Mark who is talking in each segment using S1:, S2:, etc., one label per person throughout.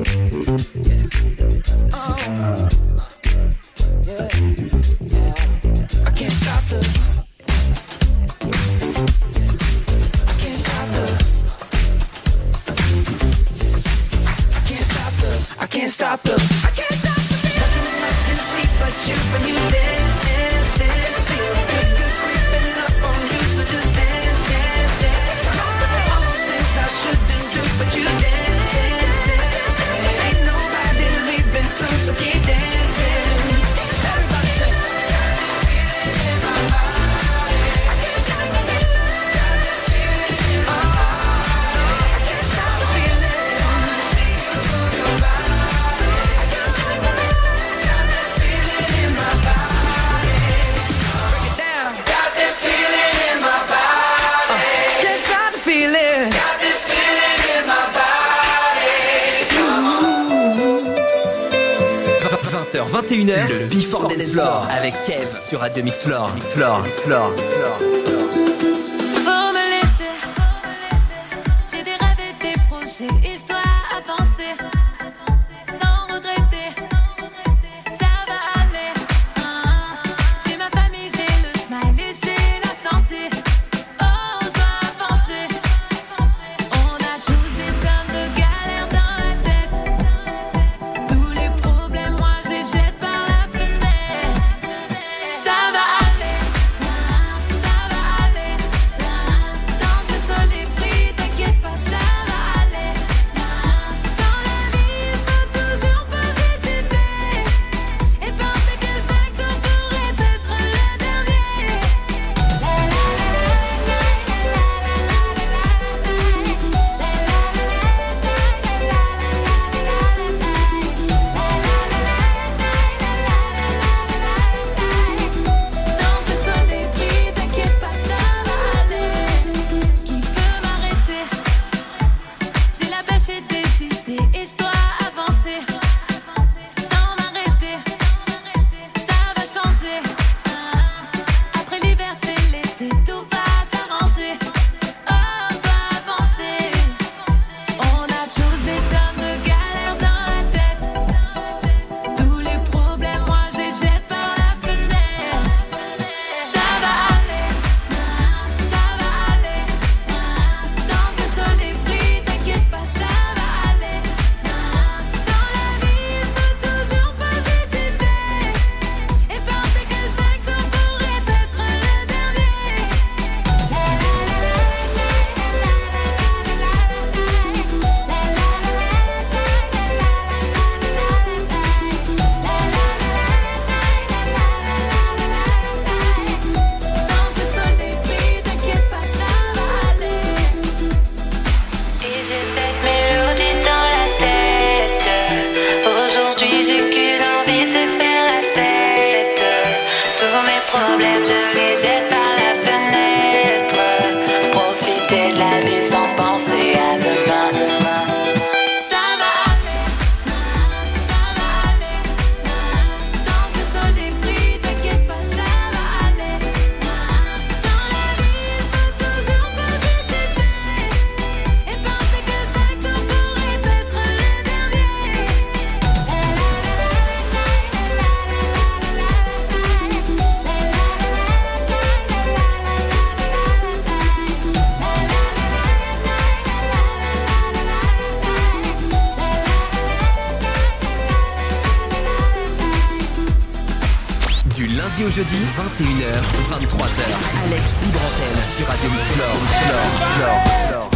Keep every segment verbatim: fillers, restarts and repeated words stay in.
S1: vingt et une heures, le Before Dance Floor avec Kev sur Radio Mix Floor. Floor, Floor, Floor.
S2: Faut me laisser, j'ai des rêves et des projets et je dois avancer sans regretter. Ça va aller, ah, j'ai ma famille, j'ai le smile et j'ai la santé. Oh, je dois avancer. On a tous des plein de galères dans la tête. Tous les problèmes, moi je les jette par la fenêtre. Ça va aller, ça va aller. Tant que le soleil brille, t'inquiète pas, ça va aller. Dans la vie, il faut toujours positiver et penser que chaque jour pourrait être le dernier. Tant que le soleil brille, t'inquiète pas, ça va aller. Qui peut m'arrêter? J'ai la pêche et des idées et je dois avancer sans m'arrêter. Ça va changer. Après l'hiver, c'est l'été, tout va s'arranger. Oh, je dois avancer. On a tous des tonnes de galères dans la tête. Tous les problèmes, moi je les jette par la fenêtre. Ça va aller, ça va aller. Tant que le soleil brille, t'inquiète pas, ça va aller. Dans la vie, il faut toujours positiver et penser que chaque jour pourrait être le dernier. Tant que le soleil brille, t'inquiète pas, ça va aller. Et j'ai cette mélodie dans la tête. Aujourd'hui, j'ai qu'une envie, c'est faire la fête. Tous mes problèmes, je les jette par la fenêtre. Profiter de la vie sans penser à demain. Ça va aller, ça va aller. Tant que le soleil brille, t'inquiète pas, ça va aller. Dans la vie, il faut toujours positiver et penser que chaque jour pourrait être le dernier.
S1: Du lundi au jeudi, vingt et une heures, vingt-trois heures. Alex Libre Antenne sur Radio Mix Floor. Floor, Floor, Floor.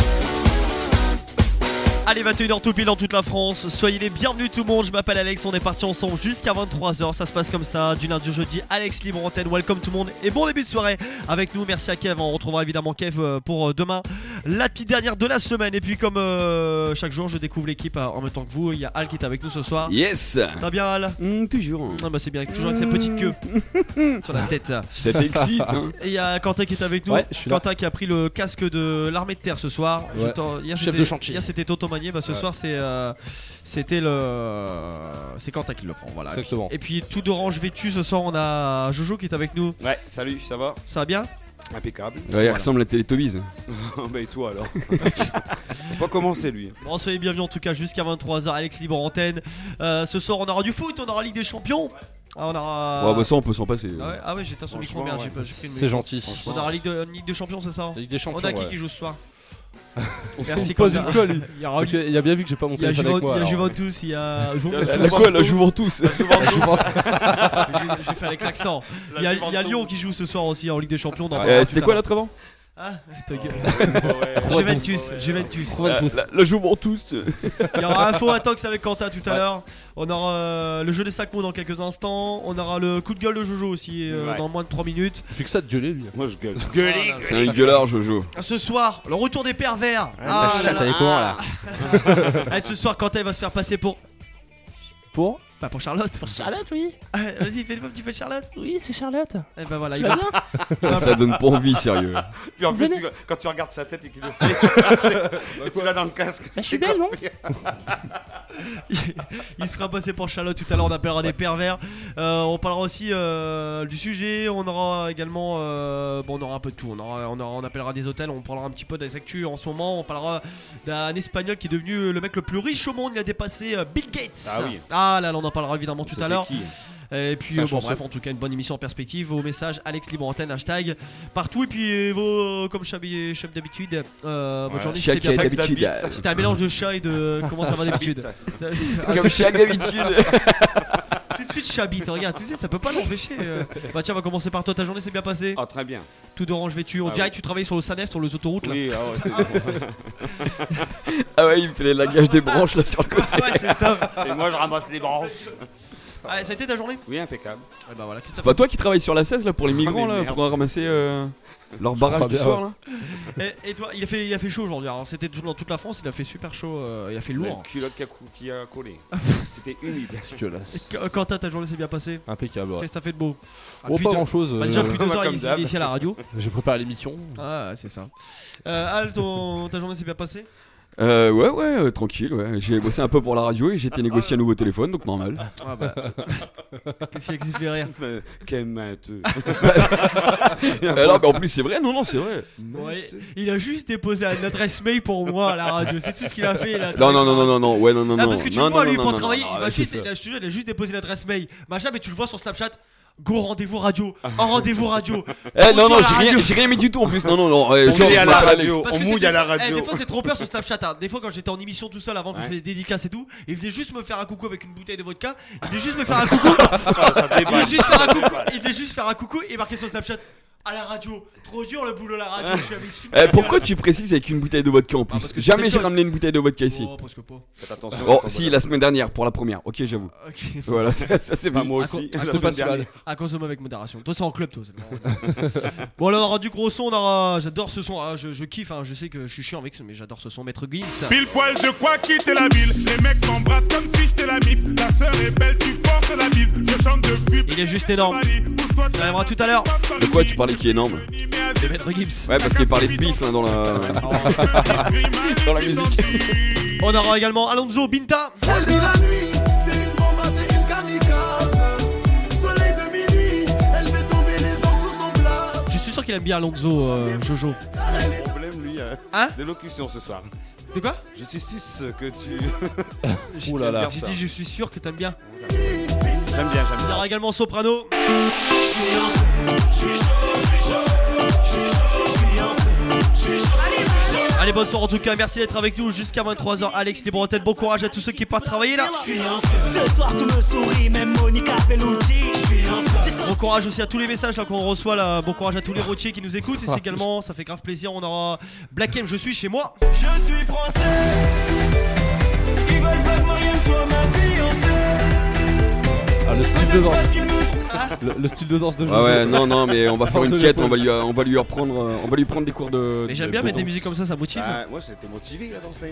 S3: Allez, vingt et une heures tout pile dans toute la France. Soyez les bienvenus tout le monde. Je m'appelle Alex, on est parti ensemble jusqu'à vingt-trois heures. Ça se passe comme ça, du lundi au jeudi. Alex Libre Antenne, welcome tout le monde. Et bon début de soirée avec nous. Merci à Kev. On retrouvera évidemment Kev pour demain, la petite dernière de la semaine. Et puis comme euh, chaque jour, je découvre l'équipe en même temps que vous. Il y a Al qui est avec nous ce soir.
S4: Yes.
S3: Ça va bien Al?
S4: Mmh, toujours.
S3: Ah bah c'est bien, toujours avec sa petite queue sur la tête.
S4: Ça t'excite hein.
S3: Et il y a Quentin qui est avec nous.
S5: Ouais, je suis là.
S3: Quentin qui a pris le casque de l'armée de terre ce soir. Je
S5: Ouais.
S3: t'en- Hier,
S5: Chef
S3: c'était-
S5: de chantier.
S3: Hier c'était Toto Magnier, bah ce
S5: Ouais.
S3: soir c'est euh, c'était le c'est Quentin qui le prend, voilà.
S5: Exactement.
S3: Et puis tout d'orange vêtu ce soir, on a Jojo qui est avec nous.
S6: Ouais, salut, ça va?
S3: Ça va bien?
S4: Impeccable.
S5: Ouais, il ressemble à Télétobies.
S4: Bah et toi alors? Faut pas commencer lui.
S3: Bon, soyez bienvenus en tout cas jusqu'à vingt-trois heures, Alex libre antenne. Euh, ce soir, on aura du foot, on aura Ligue des Champions. Ah, on aura.
S5: Ouais, bah ça, on peut s'en passer.
S3: Ah ouais, ah ouais, j'éteins son micro, merde,
S4: ouais.
S3: j'ai pas j'ai pris le
S6: C'est
S3: micro.
S6: gentil.
S3: On aura Ligue de, Ligue des Champions, c'est ça?
S6: Ligue des Champions.
S3: On a qui
S6: ouais.
S3: qui joue ce soir?
S6: On
S3: Merci,
S6: se pose
S3: Quentin.
S6: une colle. lui.
S3: Il y aura
S6: Parce qu'il a bien vu que j'ai pas mon
S3: Il y a,
S6: téléphone
S3: Juven-
S6: avec moi.
S3: il y a
S6: alors.
S3: Juventus, il y a. Ju-
S5: La quoi, la Juventus?
S3: Je je vais faire avec l'accent. Il y a, il y a Lyon qui joue ce soir aussi en Ligue des Champions. Dans
S5: Euh, C'était quoi l'autre avant?
S3: Ah, ta gueule. Juventus, Juventus.
S5: La, la, la Juventus.
S3: Il y aura Info Atox avec Quentin tout à l'heure. On aura euh, le jeu des sacs mots dans quelques instants. On aura le coup de gueule de Jojo aussi euh,
S4: Ouais.
S3: dans moins de trois minutes.
S6: Il fait que ça de gueuler lui.
S4: Moi je gueule. Gueuler.
S5: C'est un gueulard, Jojo.
S3: Ce soir, le retour des pervers.
S6: Ah,
S3: Ah, là, là.
S6: elle est comment là?
S3: Ah, ce soir, Quentin va se faire passer pour.
S6: Pour
S3: Bah, pour Charlotte.
S6: Charlotte, oui.
S3: Ah, vas-y, fais-le un petit peu de Charlotte.
S6: Oui, c'est Charlotte.
S3: Et bah voilà, il va.
S5: Ça donne pas envie, sérieux.
S4: Puis en plus, tu- quand tu regardes sa tête et qu'il le fait, et tu l'as dans le casque.
S6: je suis
S4: c'est
S6: belle, non?
S3: Il sera passé pour Charlotte tout à l'heure, on appellera des pervers. Euh, on parlera aussi euh, du sujet, on aura également, euh, bon on aura un peu de tout, on, aura, on, aura- on appellera des hôtels, on parlera un petit peu des actus en ce moment, on parlera d'un espagnol qui est devenu le mec le plus riche au monde, il a dépassé euh, Bill Gates.
S4: Ah oui.
S3: Ah là, là on en parlera évidemment tout
S4: Ça,
S3: à l'heure.
S4: c'est qui?
S3: Et puis
S6: C'est un
S3: euh, bon
S6: chanceux.
S3: bref, en tout cas une bonne émission en perspective, vos messages Alex Libre Antenne, hashtag partout, et puis euh, vos, comme chef chef d'habitude, euh, votre
S4: Ouais.
S3: journée
S5: Chaque
S3: c'est bien passé.
S5: d'habitude.
S3: C'était un mélange de chat et de comment ça va d'habitude.
S5: Comme chaque d'habitude.
S3: Tout de suite Chabit, regarde, tu sais, ça peut pas l'empêcher. euh. Bah tiens, on va commencer par toi, ta journée s'est bien passée.
S4: Ah très bien.
S3: Tout d'orange vêtu, on
S4: Ah
S3: dirait
S4: oui.
S3: que tu travailles sur le Sanef, sur les autoroutes là.
S4: Oui, ah ouais, c'est
S5: Ah ouais, il fait les lagages des branches là sur le côté.
S3: Ouais, c'est ça.
S4: Et moi je ramasse les branches.
S3: Ouais, ça a été ta journée?
S4: Oui, impeccable.
S3: Ouais, bah voilà, qu'est-ce que
S5: C'est
S3: t'as
S5: pas toi qui travailles sur la seize là pour les migrants
S4: mais
S5: là,
S4: merde.
S5: pour ramasser euh, leur barrage
S6: Pas
S5: du
S6: bien,
S5: soir
S6: ouais.
S5: là?
S3: fait et, et toi, il a fait, il a fait chaud aujourd'hui. Alors, c'était tout- dans toute la France, il a fait super chaud, euh, il a fait lourd.
S4: Le culotte qui a, cou- qui a collé. C'était humide.
S6: Dégueulasse.
S3: Qu- Quentin, ta journée s'est bien passée?
S6: Impeccable. Ouais.
S3: Qu'est-ce que t'as fait de beau? Ah,
S6: Oh,
S3: depuis
S6: pas
S3: deux-
S6: grand chose.
S3: Bah, déjà, depuis deux
S4: Comme
S3: heures, il, il
S4: d'hab.
S3: est ici à la radio.
S6: J'ai préparé l'émission.
S3: Ah, c'est ça. Euh, Al, ton- ta journée s'est bien passée?
S5: Euh, ouais, ouais, euh, tranquille, ouais. J'ai bossé un peu pour la radio et j'ai été négocier un nouveau téléphone, donc normal.
S3: Ah bah. Qu'est-ce qui fait rire?
S4: Euh, Quel matheux.
S5: Alors, mais en plus, c'est vrai, non, non, c'est vrai.
S3: Ouais, il a juste déposé une adresse mail pour moi à la radio, c'est tout ce qu'il a fait. Il a
S5: Non, non, non, non, non, non, ouais, non, non,
S3: Ah,
S5: non.
S3: parce que tu
S5: non,
S3: le vois
S5: non,
S3: lui
S5: non,
S3: pour
S5: non,
S3: travailler,
S5: non,
S3: il
S5: non,
S3: va
S5: ouais,
S3: juste,
S5: c'est ça.
S3: il a, je te jure, il a juste déposé l'adresse mail, machin, mais tu le vois sur Snapchat. Go rendez-vous radio, en rendez-vous radio.
S5: Eh, non,
S3: Bonjour
S5: non,
S3: à la
S5: j'ai rien,
S3: radio.
S5: j'ai rien mis du tout en plus. Non, non, non.
S4: On
S5: genre,
S4: est à
S5: je
S4: la
S5: m'appelle
S4: radio.
S3: Parce
S4: On
S3: que c'est
S4: mouille
S3: des
S4: à la
S3: fois- eh,
S4: radio.
S3: des fois c'est trop peur sur Snapchat. Hein. Des fois quand j'étais en émission tout seul avant que je
S4: Ouais.
S3: faisais des dédicaces et tout, il venait juste me faire un coucou avec une bouteille de vodka. Il venait juste me faire un coucou.
S4: Ah, ça
S3: Il
S4: déballe.
S3: venait juste faire un coucou. Il venait juste faire un coucou et marquer sur Snapchat. À la radio, trop dur le boulot à la radio. Je suis avec super.
S5: Eh, pourquoi tu précises avec une bouteille de vodka en plus?
S3: parce que
S5: Jamais
S3: c'était
S5: j'ai
S3: toi.
S5: ramené une bouteille de vodka ici.
S3: Oh, presque pas.
S4: Faites attention.
S5: Oh,
S4: quand
S5: si,
S4: on-
S5: la semaine dernière pour la première. Ok, j'avoue.
S3: Ok.
S5: Voilà, ça, ça c'est
S4: Bah,
S5: bon.
S4: moi
S3: À
S4: aussi.
S3: co- à
S4: la
S3: cause
S4: semaine
S3: pas de
S4: dernière.
S3: À consommer avec modération. Toi c'est en club toi. c'est bon. Bon là on aura du gros son, on aura. J'adore ce son. Ah, je, je kiffe. Hein. Je sais que je suis chiant avec ce, mais j'adore ce son. Maître Gims.
S7: Pile poil de quoi quitter la ville. Les mecs m'embrassent comme si j'étais la mif. Ta sœur est belle, tu forces la bise. Je chante depuis.
S3: Il est juste énorme. Ça arrivera tout à l'heure.
S5: De quoi tu parlais qui est énorme?
S3: C'est Maître Gims.
S5: Ouais, parce qu'il parlait de bif hein, dans la.
S7: Dans
S5: la musique.
S3: On aura également Alonso Binta.
S8: Elle vit la nuit, c'est une bombe, c'est une kamikaze. Soleil de minuit, elle fait tomber les anges sous son plat.
S3: Je suis sûr qu'il aime bien Alonso euh, Jojo.
S4: Problème lui. euh,
S3: Hein
S4: D'élocution ce soir.
S3: De quoi?
S4: Je suis sus que tu.
S3: J'ai
S6: Ouh là là.
S3: j'ai dit je suis sûr que t'aimes bien.
S4: J'aime bien, j'aime
S3: Il y
S4: bien.
S3: aura également Soprano. Allez, bonne soirée en tout cas, merci d'être avec nous jusqu'à vingt-trois heures. Alex Libre Antenne, bon courage à tous ceux qui partent travailler là.
S9: Ce soir tout me sourit, même Monica Bellucci.
S3: Bon courage aussi à tous les messages là qu'on reçoit là. Bon courage à tous les routiers qui nous écoutent. Et c'est également, ça fait grave plaisir. On aura Black M, je suis chez moi.
S9: Je suis français. Ils veulent pas que Marianne soit ma fiancée.
S6: Ah, le style de danse.
S9: Parce qu'ils me trouvent.
S6: Le, le style de danse de
S5: Ouais,
S6: Jojo.
S5: ouais, non, non, mais on va faire
S6: Force
S5: une
S6: de
S5: quête,
S6: l'épaule.
S5: on va lui, on va lui reprendre, euh, on va lui prendre des cours de.
S3: Mais j'aime
S5: de-
S3: bien
S5: de
S3: mettre des
S5: danse.
S3: musiques comme ça, ça motive.
S4: Bah, moi j'étais motivé à danser.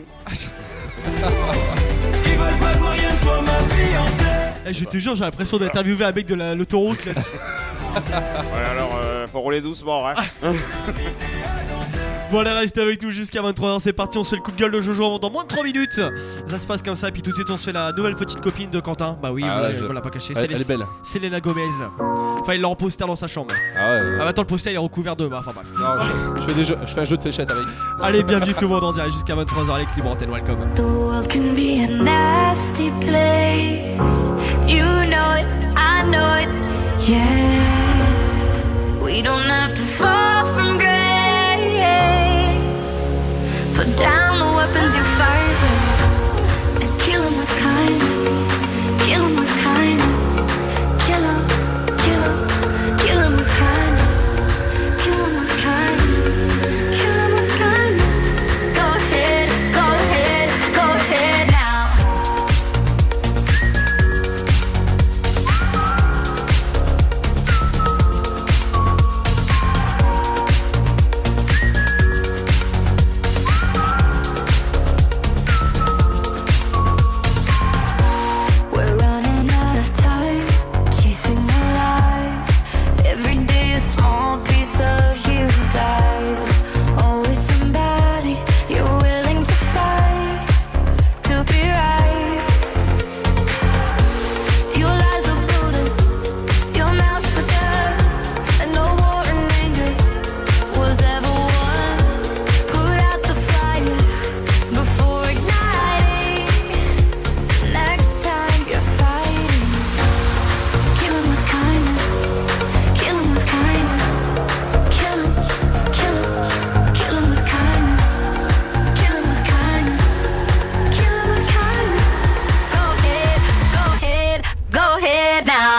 S9: Ils veulent pas que Marianne soit ma fiancée.
S3: Eh, je te jure, j'ai l'impression d'interviewer un mec de la- l'autoroute là.
S4: Ouais, alors euh, faut rouler doucement, hein.
S3: Bon allez, restez avec nous jusqu'à vingt-trois heures, c'est parti, on se fait le coup de gueule de Jojo dans moins de trois minutes. Ça se passe comme ça, et puis tout de suite on se fait la nouvelle petite copine de Quentin. Bah oui,
S6: Ah
S3: vous,
S6: ouais,
S3: l'avez-
S6: je-
S3: vous l'a pas caché,
S6: Elle,
S3: c'est
S6: elle
S3: les-
S6: est belle.
S3: c'est Selena Gomez. Enfin il l'a en poster dans sa chambre.
S6: Ah ouais. ouais.
S3: Ah bah attends, le poster il est recouvert de... Bah enfin bref.
S6: Non, je, je fais des jeux, je fais un jeu de fléchettes avec.
S3: Allez, bienvenue tout le monde en direct jusqu'à vingt-trois heures, Alex Libre Antenne, welcome.
S2: The world can be a nasty place. You know it, I know it, yeah. We don't have to fall from grace. Put down the weapons you fight with and kill 'em with kindness. Kill 'em with kindness. Kill 'em, kill 'em, kill 'em with kindness. Kill 'em with kindness. Kill 'em with kindness. Go ahead, go ahead, go ahead now. We're running out of time, chasing the lies. Every day a small piece of you dies. Always somebody you're willing to fight to be right. Your lies are bullets, your mouth's a gun, and no war and anger was ever won. Put out the fire before igniting. Next time you're fighting, kill 'em with kindness. Kill 'em with kindness. Kill 'em, kill 'em, kill 'em with kindness. Kill 'em with kindness. Kill 'em with kindness. Go ahead, go ahead, go ahead now.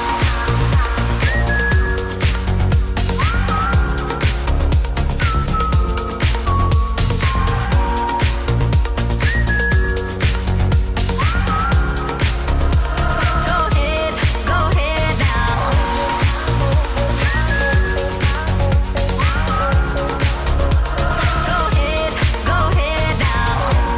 S2: Go ahead, go ahead now. Go ahead, go ahead now.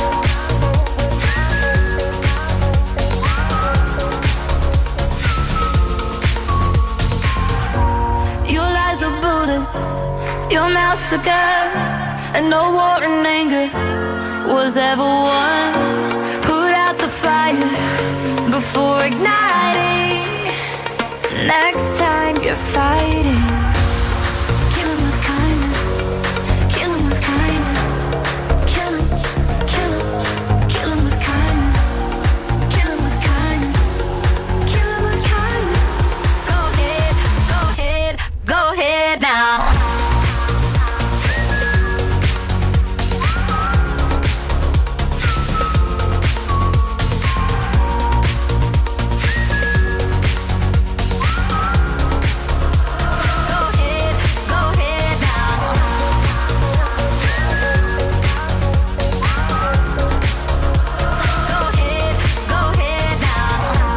S2: Your lies are bullets, your mouth's a gun, and no war and anger was ever won. Put out the fire before igniting. Next time you're fighting, kill 'em with kindness. Kill 'em with kindness. Kill 'em, kill 'em, kill 'em with kindness. Kill 'em with kindness. Kill 'em with kindness. Go ahead, go ahead, go ahead now. Go ahead, go ahead now. Go ahead, go ahead now.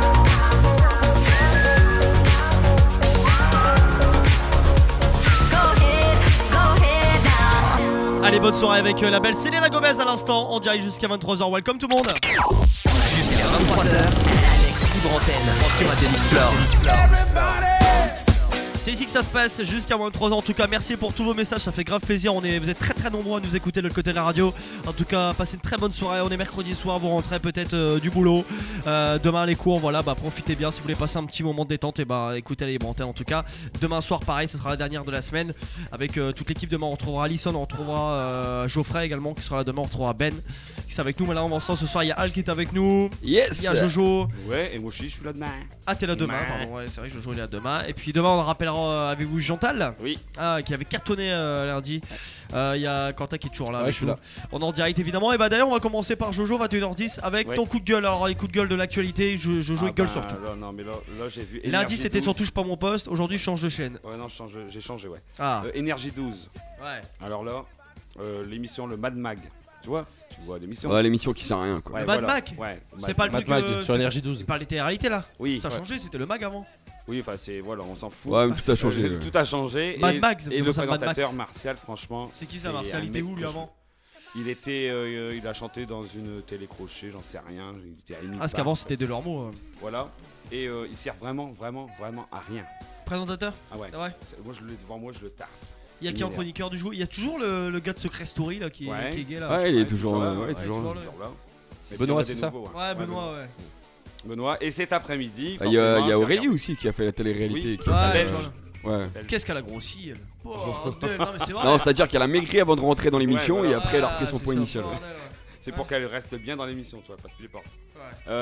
S2: Go ahead, go ahead now.
S3: Allez, bonne soirée avec euh, la belle Selena Gomez à l'instant, en direct jusqu'à vingt-trois heures, welcome tout le monde.
S1: Jusqu'à vingt-trois heures, Alex Libre Antenne sur Radio Mixplore.
S3: C'est ici que ça se passe jusqu'à vingt-trois heures. En tout cas, merci pour tous vos messages, ça fait grave plaisir. On est, vous êtes très très nombreux à nous écouter de l'autre côté de la radio. En tout cas, passez une très bonne soirée. On est mercredi soir, vous rentrez peut-être euh, du boulot. Euh, demain les cours, voilà, bah profitez bien. Si vous voulez passer un petit moment de détente, et bah écoutez les Libre Antenne. En tout cas, demain soir, pareil, ce sera la dernière de la semaine avec euh, toute l'équipe. Demain, on retrouvera Alison, on retrouvera euh, Geoffrey également qui sera là demain. On retrouvera Ben qui est avec nous. Mais là, on va ensemble ce soir. Il y a Al qui est avec nous.
S5: Yes.
S3: Il y a Jojo.
S4: Ouais, et moi aussi, je suis là demain.
S3: Ah, t'es là demain,
S4: Ouais.
S3: pardon. Ouais, c'est vrai que Jojo est là demain. Et puis demain, on rappellera euh, avec vous Chantal.
S4: Oui.
S3: Ah, qui avait cartonné euh, lundi. Il euh, y a Quentin qui est toujours là.
S6: Ouais,
S3: avec
S6: je suis
S3: nous.
S6: là.
S3: On est en direct évidemment. Et bah d'ailleurs, on va commencer par Jojo, vingt et une heures dix, avec
S4: Ouais.
S3: ton coup de gueule. Alors, les coups de gueule de l'actualité, Jo- Jojo
S4: Ah
S3: il gueule
S4: bah,
S3: surtout.
S4: là, non, mais là, là j'ai vu.
S3: Lundi,
S4: Énergie
S3: c'était
S4: douze.
S3: sur Touche pas mon poste. Aujourd'hui, je change de chaîne.
S4: Ouais, non, je change- j'ai changé, ouais.
S3: Ah,
S4: Euh, Énergie douze.
S3: ouais.
S4: Alors là, euh, l'émission Le Mad Mag. Tu vois Tu vois l'émission
S5: Ouais, l'émission qui sert à rien quoi.
S4: Ouais,
S3: Le Mad
S4: voilà.
S3: Mag
S4: Ouais.
S3: C'est
S4: Mad
S3: pas le
S6: Mad
S3: truc.
S6: Mag
S3: euh,
S6: sur
S3: c'est-
S6: Énergie douze.
S3: Il parlait télé-réalité là.
S4: Oui.
S3: Ça a
S6: Ouais.
S3: changé, c'était le mag avant.
S4: Oui, enfin c'est voilà, on s'en fout.
S5: Ouais, mais tout a changé.
S4: Euh,
S5: ouais.
S4: Tout a changé.
S3: Mad
S4: et,
S3: Mag, ça me
S4: et
S3: fait
S4: le
S3: penser à Mad
S4: présentateur
S3: Max.
S4: Martial, franchement.
S3: C'est qui ça,
S4: un
S3: Martial Il était
S4: mec
S3: où lui
S4: que je-
S3: avant
S4: Il était, euh, il a chanté dans une télécrochet, j'en sais rien. Il était à nulle
S3: Ah, parce
S4: part.
S3: qu'avant c'était de leurs mots. euh.
S4: Voilà. Et euh, il sert vraiment, vraiment, vraiment à rien.
S3: Présentateur
S4: Ah ouais.
S3: C'est vrai
S4: C'est- Moi, je le devant moi, je le tarte.
S3: Il y a qui en
S4: Univers.
S3: chroniqueur du jeu? Il y a toujours le, le gars de Secret Story là qui,
S4: Ouais.
S3: qui est gay là.
S5: Ouais, il est toujours
S4: là,
S5: là. Ouais,
S3: ouais,
S5: toujours
S3: toujours
S5: là.
S3: là.
S4: Toujours là. Et
S6: Benoît,
S4: puis, on a
S6: c'est
S4: des
S6: ça
S4: nouveaux,
S3: Ouais, Benoît, ouais.
S4: Benoît. Et cet après-midi.
S5: Ah, Il y a, il y a
S4: forcément,
S5: Aurélie
S4: j'ai
S5: aussi qui a fait la télé-réalité.
S4: Oui.
S5: qui a
S3: Ouais,
S5: fait,
S3: je
S5: euh,
S3: vois.
S5: ouais.
S3: Qu'est-ce qu'elle a grossi elle. Oh, bordel, non mais c'est vrai.
S5: Non, c'est-à-dire qu'elle a maigri avant de rentrer dans l'émission
S4: Ouais,
S5: et
S4: voilà.
S5: après elle a repris
S3: Ah,
S5: son
S3: c'est
S5: poids
S3: ça,
S5: initial.
S3: bordel, ouais.
S4: C'est pour qu'elle reste bien dans l'émission, tu vois, passe plus les portes.
S3: Ouais.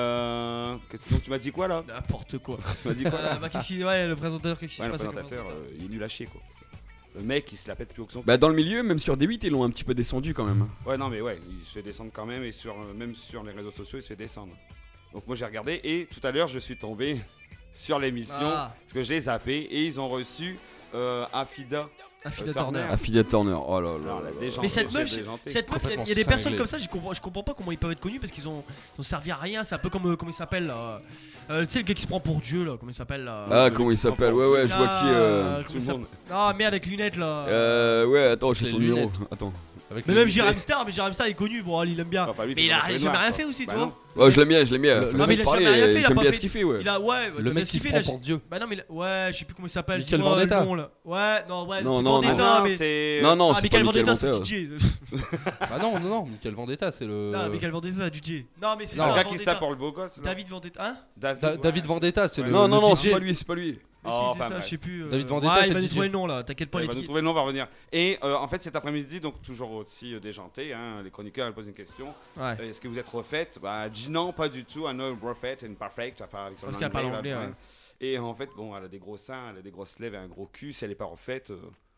S4: Euh. qu'est-ce- Donc tu m'as dit quoi là?
S3: N'importe quoi.
S4: Tu m'as dit quoi
S3: Euh,
S4: là?
S3: bah, qu'est-ce qu'il- ouais, le présentateur, qu'est-ce qui
S4: Ouais,
S3: se
S4: le
S3: passe avec le
S4: présentateur,
S3: présentateur
S4: euh, il est nul à chier quoi. Le mec il se la pète plus haut que son.
S5: Bah dans le milieu, même sur D huit, ils l'ont un petit peu descendu quand même.
S4: Ouais, non, mais ouais, il se fait descendre quand même, et sur, euh, même sur les réseaux sociaux, il se fait descendre. Donc moi j'ai regardé, et tout à l'heure je suis tombé sur l'émission,
S3: Ah.
S4: parce que j'ai zappé, et ils ont reçu euh, Afida.
S3: Affida
S4: Euh,
S3: Turner.
S4: Turner.
S5: Affiliate Turner, oh là là.
S4: Alors,
S5: là
S4: la
S5: là.
S4: déjantée,
S3: Mais cette
S4: j'ai
S3: meuf,
S4: déjanté.
S3: cette meuf, il y a- il y, a
S6: Complètement
S3: des personnes
S6: cinglé.
S3: comme ça, je comprends, je comprends pas comment ils peuvent être connus parce qu'ils ont, ils ont servi à rien. C'est un peu comme euh, comment il s'appelle là. Euh, tu sais le gars qui se prend pour Dieu là, comment il s'appelle là.
S5: Ah,
S4: celui
S5: comment
S4: qui
S5: il
S4: se prend
S5: s'appelle?
S4: pour
S5: Ouais, ouais, je vois
S3: Ah,
S5: qui. euh,
S3: comment
S4: Tout
S3: il
S4: le
S3: s'appelle
S4: monde.
S3: Ah merde avec lunettes là.
S5: Euh, ouais, attends, j'ai
S6: Les
S5: son numéro.
S6: lunettes.
S5: Attends.
S6: Avec
S3: Mais
S6: les
S3: même
S6: lycées.
S3: Jérém Star, mais Jérém Star il est connu, bon il aime bien.
S4: Enfin, lui,
S3: Mais
S4: fait
S3: il a
S4: danser les
S3: jamais
S4: noirs,
S3: rien
S4: quoi.
S3: fait aussi,
S4: Bah
S3: tu vois.
S4: non.
S5: Ouais, je l'aime bien, je l'aime bien.
S6: Le-
S5: Faut
S6: non,
S3: mais il a
S5: parler,
S3: jamais rien fait, il a
S5: j'aime
S3: pas
S5: bien
S3: fait-
S5: ce qu'il fait, ouais.
S3: Il a ouais,
S6: Le
S3: t'as
S6: mec
S3: ce
S6: qui
S3: qu'il
S6: se
S3: fait,
S6: prend
S3: là,
S6: pour Dieu.
S3: Bah non mais il a- ouais, je sais plus comment il s'appelle.
S6: Michael
S3: dis-moi le
S6: Vendetta.
S3: nom, là. Ouais, non ouais,
S5: Non,
S3: c'est
S5: non,
S3: Vendetta
S4: Ah, non,
S3: mais
S4: c'est.
S5: Non, non,
S3: ah,
S5: c'est
S3: Michael
S5: pas
S3: Vendetta
S5: Michael
S3: c'est
S5: Vendetta.
S3: D J.
S6: Bah non, non, non, Michael Vendetta, c'est le.
S3: Non, Michael Vendetta D J. Non mais c'est
S6: Non.
S3: ça.
S4: Un gars qui se
S3: Vendetta.
S4: tape pour le beau gosse. là.
S3: David Vendetta, hein
S4: David,
S6: Da-
S4: ouais.
S6: David Vendetta, c'est
S4: Ouais.
S6: le.
S5: Non, non,
S6: le
S5: non,
S6: D J.
S5: c'est pas lui, c'est pas lui.
S3: Mais
S4: Oh,
S3: si,
S4: enfin,
S3: c'est ça,
S4: bref.
S3: je sais plus. euh,
S6: David Vendetta,
S3: ouais,
S6: c'est
S3: il va
S6: le
S3: nous
S6: D J.
S3: trouver le nom là, t'inquiète pas
S4: Il
S3: les
S4: va nous
S3: petits.
S4: trouver le nom, on va revenir. Et euh, en fait, cet après-midi, donc toujours aussi euh, déjanté, hein, les chroniqueurs elles posent une question.
S3: Ouais.
S4: Euh, Est-ce que vous êtes refaite? Bah, dit non, pas du tout. I know perfect and perfect. À part avec son
S3: Parce qu'elle parle
S4: là,
S3: anglais,
S4: ouais.
S3: ouais.
S4: Et en fait, bon, elle a des gros seins, elle a des grosses lèvres et un gros cul. Si elle n'est pas refaite, euh,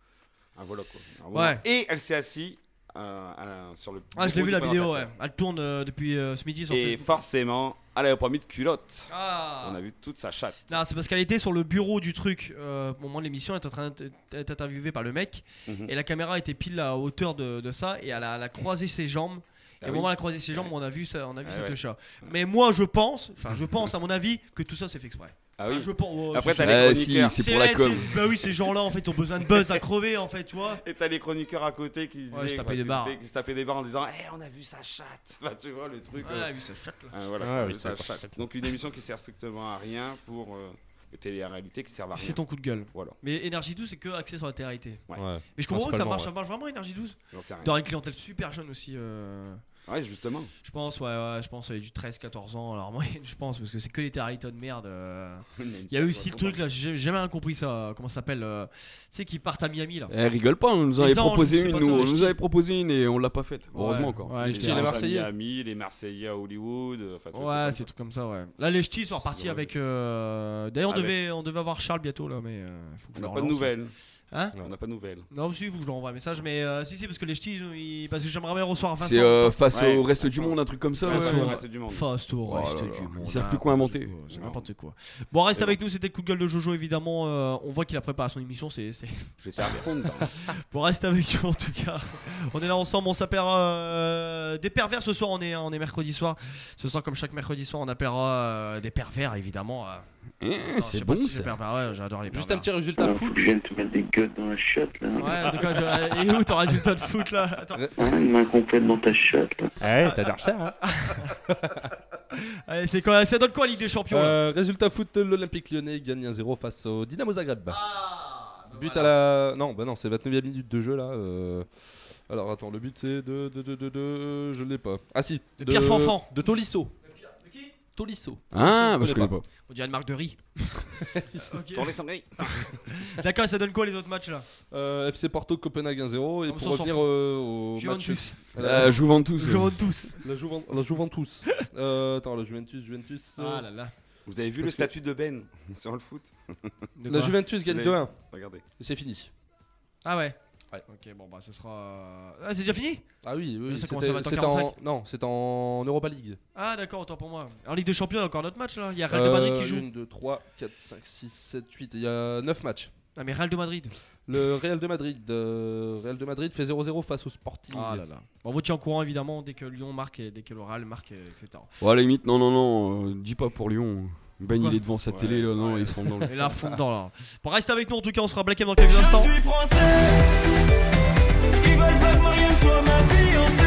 S4: un voilà quoi. Un voilà.
S3: Ouais.
S4: Et elle s'est assise euh, à la- sur le.
S3: Ah, je l'ai
S4: bureau
S3: vu
S4: du
S3: la vidéo, ouais.
S4: présentateur.
S3: Elle tourne euh, depuis euh, ce midi sur
S4: Et
S3: Facebook.
S4: forcément, elle avait pas mis de culotte.
S3: Ah.
S4: On a vu toute sa chatte.
S3: Non, c'est parce qu'elle était sur le bureau du truc. Euh, au moment de l'émission, elle était en train d'être interviewée par le mec.
S4: Mhm.
S3: Et la caméra était pile à hauteur de, de ça. Et elle a, elle a croisé ses jambes. Et
S4: Ah
S3: au
S4: oui.
S3: moment où elle a croisé ses jambes, on a vu, ça, on a vu
S4: Ah
S3: cette
S4: ouais.
S3: chat. Mais moi, je pense, enfin, je pense à mon avis, que tout ça c'est fait exprès.
S4: Ah
S3: Enfin,
S4: oui.
S3: je pense. oh,
S4: Après,
S3: je-
S4: t'as
S5: Euh,
S4: les
S5: si,
S4: chroniqueurs.
S5: c'est pour la
S3: ouais,
S5: com.
S3: c'est- Bah oui, ces gens-là, en fait, ont besoin de buzz à crever, en fait, tu vois.
S4: Et t'as les chroniqueurs à côté qui disaient
S3: Ouais, je tapais
S4: parce
S3: des
S4: qu'ils
S3: barres.
S4: étaient- qui se tapaient des barres en disant Eh, on a vu sa chatte. Enfin, tu vois le truc.
S3: Ouais,
S4: euh,
S3: elle a vu sa chatte là.
S4: ah, voilà,
S6: Ah
S4: on a
S6: oui,
S4: vu sa
S6: c'est
S4: chatte. Donc une émission qui sert strictement à rien pour euh, les télé-réalités qui servent à rien.
S3: C'est ton coup de gueule.
S4: Voilà.
S3: Mais Énergie douze, c'est que axé sur la télé-réalité.
S4: Ouais.
S6: Ouais.
S3: Mais je comprends que ça
S6: Principalement,
S3: marche,
S6: ouais.
S3: ça marche vraiment Énergie douze.
S4: J'en sais rien.
S3: Dans une clientèle super jeune aussi. euh,
S4: Ouais, justement.
S3: Je pense, ouais, ouais, je pense, euh, du treize quatorze ans. Alors, moi, je pense, parce que c'est que les télé-réalités de merde. euh. Il y a eu aussi le truc là, j'ai jamais rien compris ça. Comment ça s'appelle euh, Tu sais, qui partent à Miami là.
S5: Eh, rigole pas, on nous en
S3: Les
S5: avait
S3: anges,
S5: proposé
S3: c'est
S5: une,
S3: pas
S5: nous,
S3: ça,
S5: on
S3: les
S5: nous
S3: ch'tis.
S5: avait proposé une et on l'a pas faite. Heureusement
S3: Ouais.
S5: quoi.
S3: Ouais,
S6: Les
S3: je
S6: ch'tis,
S3: dirais-
S6: les
S4: à
S6: Marseillais.
S4: Miami, les Marseillais à Hollywood. Enfin, tout- tout
S3: Ouais,
S4: comme
S3: c'est
S4: ça.
S3: tout comme ça, ouais. Là, les ch'tis sont repartis
S4: Ouais.
S3: avec. euh, D'ailleurs, on
S4: Avec-
S3: devait, on devait avoir Charles bientôt là, mais euh, faut que je
S4: On
S3: le
S4: n'a pas de
S3: relance.
S4: nouvelles.
S3: Hein
S4: On n'a pas de nouvelles.
S3: Non, si, faut que je leur envoie un message, mais euh, si, si, parce que les ch'tis, ils- parce que j'aimerais bien recevoir Vincent.
S5: C'est euh, face
S4: Ouais,
S5: au reste du
S4: Vincent.
S5: monde, un truc comme ça.
S4: Face
S5: ouais.
S4: au reste du monde.
S3: Face au
S5: Oh
S3: reste
S5: là là.
S3: du monde.
S5: Ils savent plus quoi
S3: N'importe
S5: inventer.
S3: quoi, C'est
S4: Non.
S3: n'importe quoi. Bon, reste
S4: Mais
S3: avec nous, c'était le coup de gueule de Jojo, évidemment. euh, on voit qu'il a préparé son émission, c'est. c'est-
S4: J'étais à fond dedans.
S3: Bon, reste avec nous en tout cas. On est là ensemble, on s'appelle euh, des pervers ce soir. On est, on est mercredi soir. Ce soir, comme chaque mercredi soir, on appellera euh, des pervers évidemment. euh.
S5: Eh,
S3: Non, je
S5: c'est
S3: sais pas
S5: bon
S3: si c'est
S5: ça.
S3: pervers, ouais, j'adore les
S6: Juste
S3: pervers.
S6: un petit résultat
S10: Alors,
S6: fou.
S10: faut que je vienne te mettre des gueules dans la chatte là.
S3: Ouais, de quoi je- Et où ton résultat de foot là Attends.
S10: Hein, une main complète dans ta chatte là.
S6: Ouais, t'adores ça, hein.
S3: Allez, c'est quoi Ça donne quoi Ligue des Champions là
S6: Euh, résultat foot, l'Olympique Lyonnais gagne un zéro face au Dynamo Zagreb.
S3: Ah, bah
S6: But
S3: voilà.
S6: à la. Non, bah non, c'est vingt-neuvième minute de jeu là. euh. Alors attends, le but c'est de, de, de, de, de- Je l'ai pas. Ah si,
S3: De Pierre Fanfan.
S6: De Tolisso.
S3: De qui
S6: Tolisso.
S5: Ah, bah
S6: Tolisso,
S5: je connais pas.
S3: On dirait une marque de riz. Ok.
S4: Tournez son gris.
S3: D'accord, ça donne quoi les autres matchs là
S6: Euh, F C Porto Copenhague un zéro. Et
S3: On
S6: pour
S3: s'en
S6: revenir
S3: fout.
S6: euh, au match.
S3: Juventus.
S5: La Juventus.
S3: Je rentre tous.
S6: La, Juven- la Juventus. euh, attends, la Juventus, Juventus. euh,
S3: Ah là là.
S4: Vous avez vu
S6: Parce
S4: le statut de Ben sur le foot?
S3: De
S6: La
S3: quoi
S6: Juventus gagne
S4: Les-
S6: deux un.
S4: Regardez.
S6: Et c'est fini.
S3: Ah ouais.
S6: Ouais.
S3: Ok, bon bah ça sera. Ah, c'est déjà fini
S6: Ah oui, oui,
S3: Mais ça
S6: c'était-
S3: commence à vingt heures
S6: c'était
S3: quarante-cinq.
S6: en... Non, c'est en Europa League.
S3: Ah d'accord, autant pour moi. En Ligue des Champions, il y a encore notre match là. Il y a Real de Madrid qui joue.
S6: un, deux, trois, quatre, cinq, six, sept, huit. Il y a neuf matchs.
S3: Ah mais Real de Madrid.
S6: Le Real de Madrid, euh, Real de Madrid fait zéro zéro face au Sporting.
S3: Ah là là. Bon, on vous tient au courant évidemment dès que Lyon marque et dès que le Real marque, et cetera.
S5: Bon, à la limite, non, non, non, euh, dis pas pour Lyon. Ben
S3: Pourquoi
S5: il est devant sa
S4: Ouais,
S5: télé, là, non,
S4: ouais.
S5: ils se font dans le.
S3: Et là, fond dedans là. Bon, reste avec nous en tout cas, on sera Black M dans quelques instants.
S9: Je suis français. Ils veulent pas que Marianne soit ma fiancée.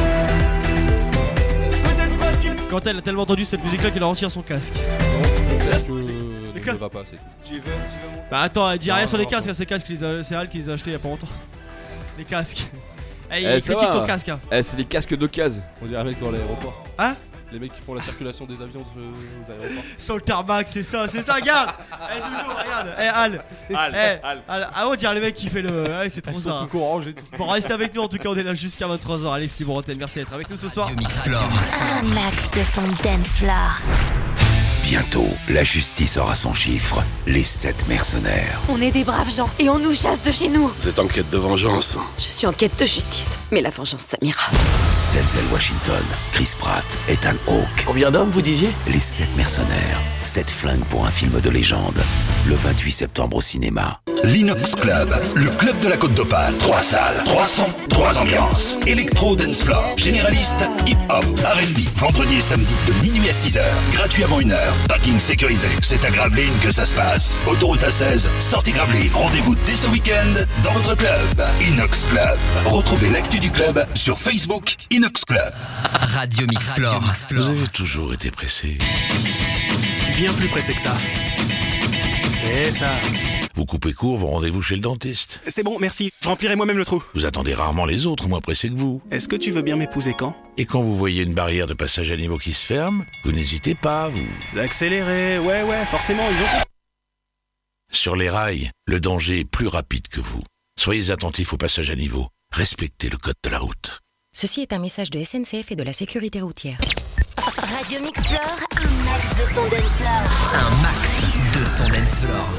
S9: Peut-être parce qu'ils
S3: Quand elle a tellement entendu cette musique là qu'elle a retire son casque.
S6: Peut-être que
S3: Les
S6: ne
S3: gars.
S6: va pas, c'est tout.
S4: Tu veux, tu veux mon.
S3: Bah attends, elle dit
S6: Non,
S3: rien sur les
S6: non,
S3: casques,
S6: non.
S3: ces casques, les a- c'est elle qui les a achetés il y a pas longtemps. Les casques. Eh, il
S5: Eh, ça
S3: critique
S5: va.
S3: ton casque. Hein.
S5: Eh, c'est des casques d'occasion.
S6: On dirait un mec dans l'aéroport.
S3: Hein?
S6: Les mecs qui font la circulation des avions de, aux aéroports.
S3: Sur le tarmac, c'est ça, c'est ça, regarde. Eh, Joujou, regarde. Eh, Al.
S4: Al,
S3: Eh,
S4: Al.
S3: Al. Ah, on dirait le mec qui fait le. Ouais, c'est trop
S6: Avec son
S3: ça.
S6: truc orange et tout.
S3: Bon, reste avec nous, en tout cas, on est là jusqu'à vingt-trois heures. Alex Librantel, merci d'être avec nous ce soir.
S1: Radio Mix Floor.
S11: Un max de son dance floor.
S12: Bientôt, la justice aura son chiffre, les sept mercenaires.
S13: On est des braves gens et on nous chasse de chez nous.
S12: Vous êtes en quête de vengeance.
S13: Je suis en quête de justice, mais la vengeance, ça m'ira.
S12: Denzel Washington, Chris Pratt, Ethan Hawke.
S1: Combien d'hommes vous disiez?
S12: Les sept mercenaires, sept flingues pour un film de légende. Le vingt-huit septembre au cinéma.
S14: L'Inox Club, le club de la Côte d'Opale. Trois salles, trois sons, trois ambiances. Electro Dance Floor, généraliste, hip-hop, R and B. Vendredi et samedi de minuit à six heures. Gratuit avant une heure. Parking sécurisé. C'est à Gravelines que ça se passe. Autoroute A seize, sortie Gravelines. Rendez-vous dès ce week-end dans votre club. Inox Club. Retrouvez l'actu du club sur Facebook Inox Club.
S1: Radio Mix Floor.
S14: Vous avez toujours été pressé.
S15: Bien plus pressé que ça. C'est ça.
S14: Vous coupez court vos rendez-vous chez le dentiste.
S15: C'est bon, merci. Je remplirai moi-même le trou.
S14: Vous attendez rarement les autres, moins pressés que vous.
S15: Est-ce que tu veux bien m'épouser quand?
S14: Et quand vous voyez une barrière de passage à niveau qui se ferme, vous n'hésitez pas, vous.
S15: Accélérer, ouais, ouais, forcément, ils ont...
S14: Sur les rails, le danger est plus rapide que vous. Soyez attentifs au passage à niveau. Respectez le code de la route.
S16: Ceci est un message de S N C F et de la sécurité routière.
S11: Radio Mix Floor, un max de son dance floor.
S1: Un max de son dance floor.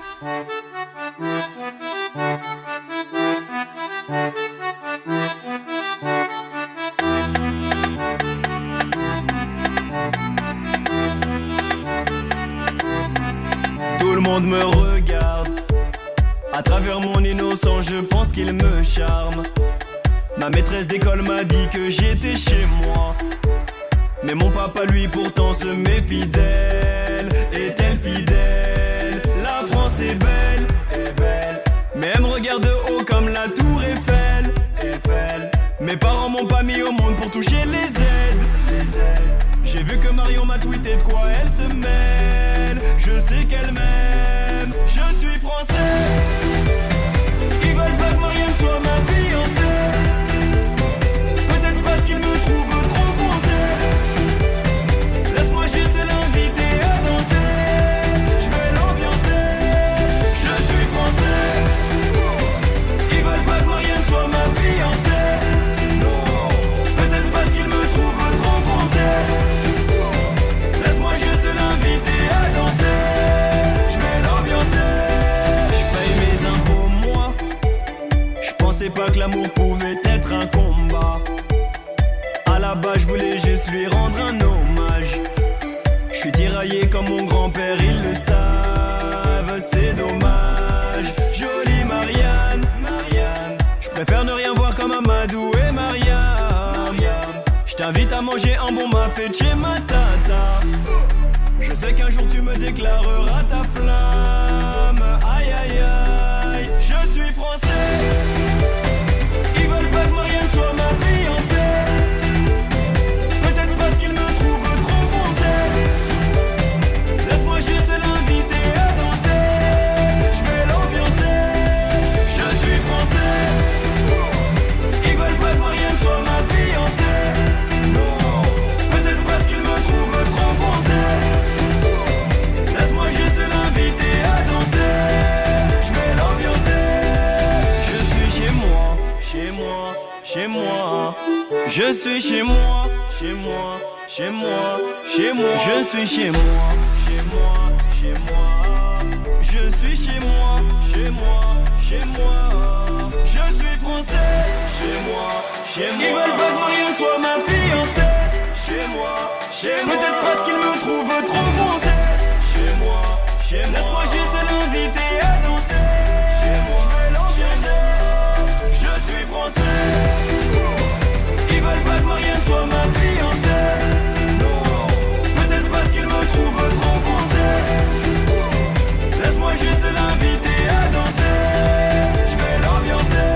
S9: Tout le monde me regarde. À travers mon innocence, je pense qu'il me charme. Ma maîtresse d'école m'a dit que j'étais chez moi. Mais mon papa lui pourtant se méfie d'elle. Est-elle fidèle? La France est belle, est belle. Mais elle me regarde de haut comme la tour Eiffel, Eiffel. Mes parents m'ont pas mis au monde pour toucher les aides, les aides. J'ai vu que Marion m'a tweeté de quoi elle se mêle. Je sais qu'elle m'aime, je suis français. Ils veulent pas que Marianne soit ma fiancée. Peut-être parce qu'ils me trouvent trop foncé. Laisse-moi juste l'inviter à danser. Je vais l'ambiancer. Je suis français. Ils veulent pas que Marianne soit ma fiancée. Non, peut-être parce qu'ils me trouvent trop foncé. Laisse-moi juste l'inviter à danser. Je vais l'ambiancer. Je paye mes impôts moi. Je pensais pas que l'amour pouvait être un combat. À la base je voulais juste lui rendre un hommage. Je suis tiraillé comme mon grand-père, ils le savent, c'est dommage. Jolie Marianne, Marianne. Je préfère ne rien voir comme Amadou et Mariam. Je t'invite à manger un bon mafé chez ma tata. Je sais qu'un jour tu me déclareras ta flamme. Aïe aïe aïe, je suis français. Ils veulent pas que Marianne soit ma fiancée. Peut-être parce qu'ils me trouvent trop foncé. Laisse-moi juste l'inviter à danser. Je vais l'ambiancer. Je suis français. Ils veulent pas que Marianne soit ma fiancée. Non, peut-être parce qu'ils me trouvent trop foncé. Laisse-moi juste l'inviter à danser. Je vais l'ambiancer. Je suis chez moi, chez moi, chez moi. Je suis chez moi, chez moi, chez moi, chez moi. Je suis chez moi, chez moi, chez moi. Je suis chez moi, chez moi, chez moi. Je suis français, chez moi, chez moi. Ils veulent pas que Marianne soit ma fiancée. Chez moi, chez moi. Peut-être parce qu'ils me trouvent trop foncé. Chez moi, chez moi. Laisse-moi juste l'inviter à danser. Chez moi, je vais l'ambiancer. Je suis français. Ils veulent pas que Marianne soit ma fiancée. Non, peut-être parce qu'ils me trouvent trop foncé. Laisse-moi juste l'inviter à danser. Je vais l'ambiancer.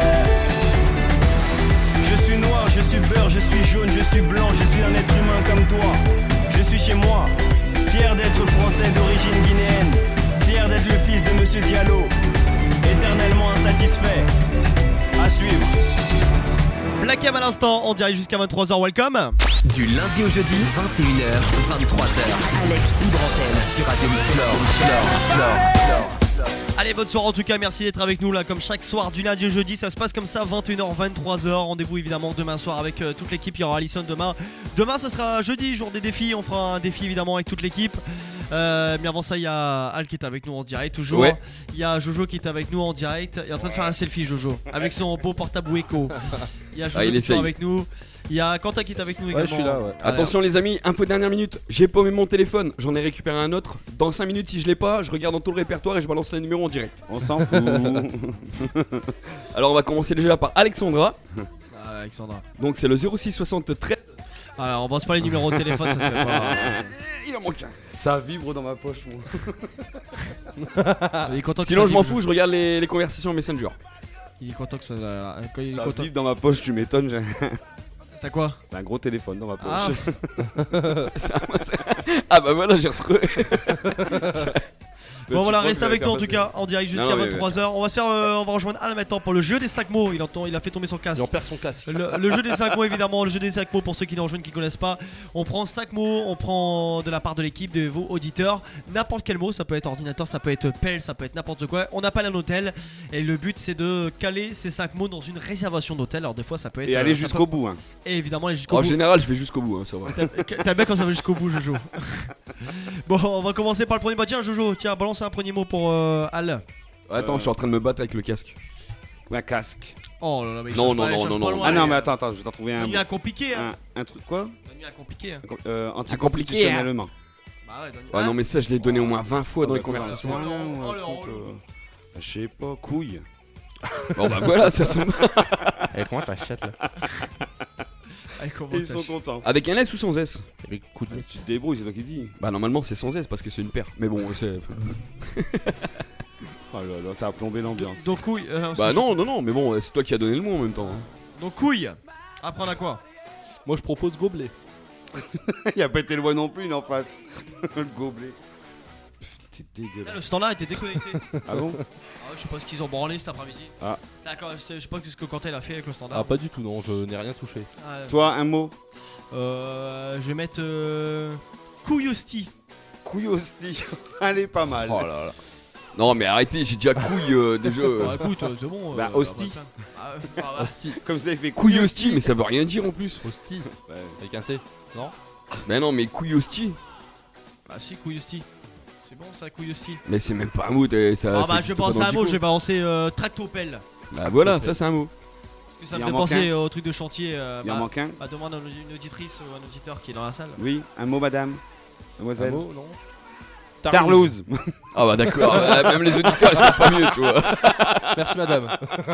S9: Je suis noir, je suis beurre, je suis jaune, je suis blanc, je suis un être humain comme toi. Je suis chez moi, fier d'être français d'origine guinéenne. Fier d'être le fils de Monsieur Diallo, éternellement insatisfait.
S4: À suivre.
S3: Black M à l'instant, on dirait jusqu'à vingt-trois heures, welcome.
S1: Du lundi au jeudi, vingt et une heures, vingt-trois heures. Alex Libre Antenne sur Radio Mix Floor.
S3: Allez, bonne soirée en tout cas, merci d'être avec nous là comme chaque soir du lundi au jeudi, ça se passe comme ça, vingt et une heures, vingt-trois heures. Rendez-vous évidemment demain soir avec euh, toute l'équipe, il y aura Alison demain. Demain ça sera jeudi, jour des défis, on fera un défi évidemment avec toute l'équipe. Euh, mais avant ça il y a Al qui est avec nous en direct toujours.
S5: Ouais.
S3: Il y a Jojo qui est avec nous en direct, il est en train de faire un selfie Jojo, avec son beau portable Weko. Il y a Jojo
S5: Ah, il
S3: qui est
S5: essaye.
S3: avec nous. Il y a Quentin qui est avec nous
S6: Ouais,
S3: également.
S6: je suis là, ouais.
S5: Attention les amis, info dernière minute, j'ai paumé mon téléphone, j'en ai récupéré un autre. Dans cinq minutes si je l'ai pas, je regarde dans tout le répertoire et je balance les numéros en direct.
S4: On s'en fout.
S5: Alors on va commencer déjà par Alexandra.
S3: Ah, Alexandra.
S5: Donc c'est le zéro six soixante-treize.
S3: Alors on pense pas les numéros de téléphone, ça se fait pas.
S5: Il en manque un.
S4: Ça vibre dans ma poche, moi.
S3: Il est content que
S5: Sinon
S3: ça
S5: je m'en
S3: vibre.
S5: fous, je regarde les, les conversations Messenger.
S3: Il est content que ça. Quand il est
S4: Ça
S3: content.
S4: vibre dans ma poche, tu m'étonnes. j'ai-
S3: T'as quoi?
S4: Un gros téléphone dans ma poche.
S3: Ah.
S5: Ah bah voilà, j'ai retrouvé.
S3: Bon
S4: Tu
S3: voilà,
S4: crois
S3: reste
S4: que
S3: avec
S4: je
S3: nous en
S4: vais
S3: tout
S4: faire
S3: cas, en direct
S5: Non,
S3: jusqu'à
S5: non, mais-
S3: vingt-trois heures. On va se faire, euh, on va rejoindre Al maintenant pour le jeu des cinq mots. Il entend, il a fait tomber son casque.
S6: Il en perd son casque.
S3: Le, le jeu des cinq mots évidemment, le jeu des cinq mots pour ceux qui nous rejoignent, qui connaissent pas. On prend cinq mots, on prend de la part de l'équipe, de vos auditeurs, n'importe quel mot, ça peut être ordinateur, ça peut être pelle, ça peut être n'importe quoi. On appelle un hôtel et le but c'est de caler ces cinq mots dans une réservation d'hôtel. Alors des fois ça peut être
S4: Et aller
S3: euh, ça
S4: jusqu'au
S3: peut-
S4: bout. Hein.
S3: Et évidemment aller jusqu'au
S5: En
S3: bout.
S5: général, je vais jusqu'au bout, hein, ça va.
S3: T'as- T'as bien quand ça va jusqu'au bout, Jojo. Bon, on va commencer par le premier. Bah tiens, Jojo, tiens, balance un premier mot pour euh, Al.
S5: Attends, je suis en train de me battre avec le casque.
S4: Un casque.
S3: Oh là là, mais il
S5: Non,
S3: cherche
S5: non,
S3: pas, il
S5: non,
S3: cherche
S5: non,
S3: pas
S5: non.
S3: loin,
S4: Ah non,
S3: les
S4: mais
S3: gars.
S4: attends, attends, je vais t'en trouver
S3: T'as
S4: un.
S3: mis un compliqué, hein.
S4: Un, un truc quoi
S3: T'as mis un compliqué. hein.
S4: euh,
S5: compliqué,
S4: Anticonstitutionnellement.
S3: Bah ouais, donne-
S5: Ouais,
S3: hein.
S5: non, mais ça, je l'ai donné au moins vingt fois dans les
S4: Ah, bah,
S5: conversations.
S4: rien,
S3: Oh,
S4: ou un
S3: le
S4: truc,
S3: relou.
S4: euh, Je sais pas, couille.
S5: Bon bah voilà, ça semble.
S6: Et comment t'achètes là?
S3: Allez, comment
S4: Ils
S3: t'as-
S4: sont contents.
S5: Avec un S ou sans S?
S6: Avec coup de
S4: Tu te débrouilles, c'est toi qui dis.
S5: Bah normalement c'est sans S parce que c'est une paire. Mais bon, c'est.
S4: Oh là là, ça a plombé l'ambiance.
S3: Donc couille. euh,
S5: Bah non, non, non, mais bon, c'est toi qui as donné le mot en même temps. hein.
S3: Donc couille. Après on a quoi?
S6: Moi je propose gobelet.
S4: Il a pas été loin non plus, une en face. Le gobelet. C'est
S3: Là,
S4: dégueulasse.
S3: le standard était déconnecté.
S4: Ah bon?
S3: Ah, je sais pas ce qu'ils ont branlé cet après-midi.
S4: Ah.
S3: D'accord, je sais pas ce que Quentin a fait avec le standard.
S6: Ah pas du tout, non, je n'ai rien touché.
S3: Ah,
S4: Toi, un mot.
S3: euh, je vais mettre euh, couille hostie.
S4: Couille hostie. Elle est pas mal.
S6: Oh là là.
S5: Non, mais arrêtez, j'ai déjà couille euh, déjà. euh,
S3: Bah écoute, euh, c'est bon.
S4: Bah,
S3: euh,
S4: hostie.
S3: bah, bah, ah, bah,
S6: Hostie.
S4: Comme ça, il fait
S5: Couille hostie, mais ça veut rien dire en plus.
S6: Hostie.
S4: Ouais.
S6: Avec un T. Non?
S5: Mais non, mais couille hostie.
S3: Bah si, couille hostie. C'est bon ça, couille hostie.
S5: Mais c'est même pas un mot, t'es- ça.
S3: Ah
S5: ça
S3: bah je
S5: existe
S3: vais
S5: pas
S3: penser
S5: dans
S3: à un
S5: le
S3: mot, je
S5: dico.
S3: vais balancer euh, tractopelle.
S5: Bah voilà, ça c'est un mot.
S3: Parce que ça
S4: Il
S3: me
S4: en
S3: fait
S4: manque
S3: penser
S4: un.
S3: au truc de chantier. euh,
S4: Il en
S3: bah,
S4: manque un.
S3: bah, demande à une auditrice ou un auditeur qui est dans la salle.
S4: Oui, un mot, madame.
S6: Un
S4: Mademoiselle.
S6: mot, non?
S4: Tarlouse.
S5: Ah bah d'accord, euh, même les auditeurs ils sont pas mieux, tu vois.
S6: Merci madame.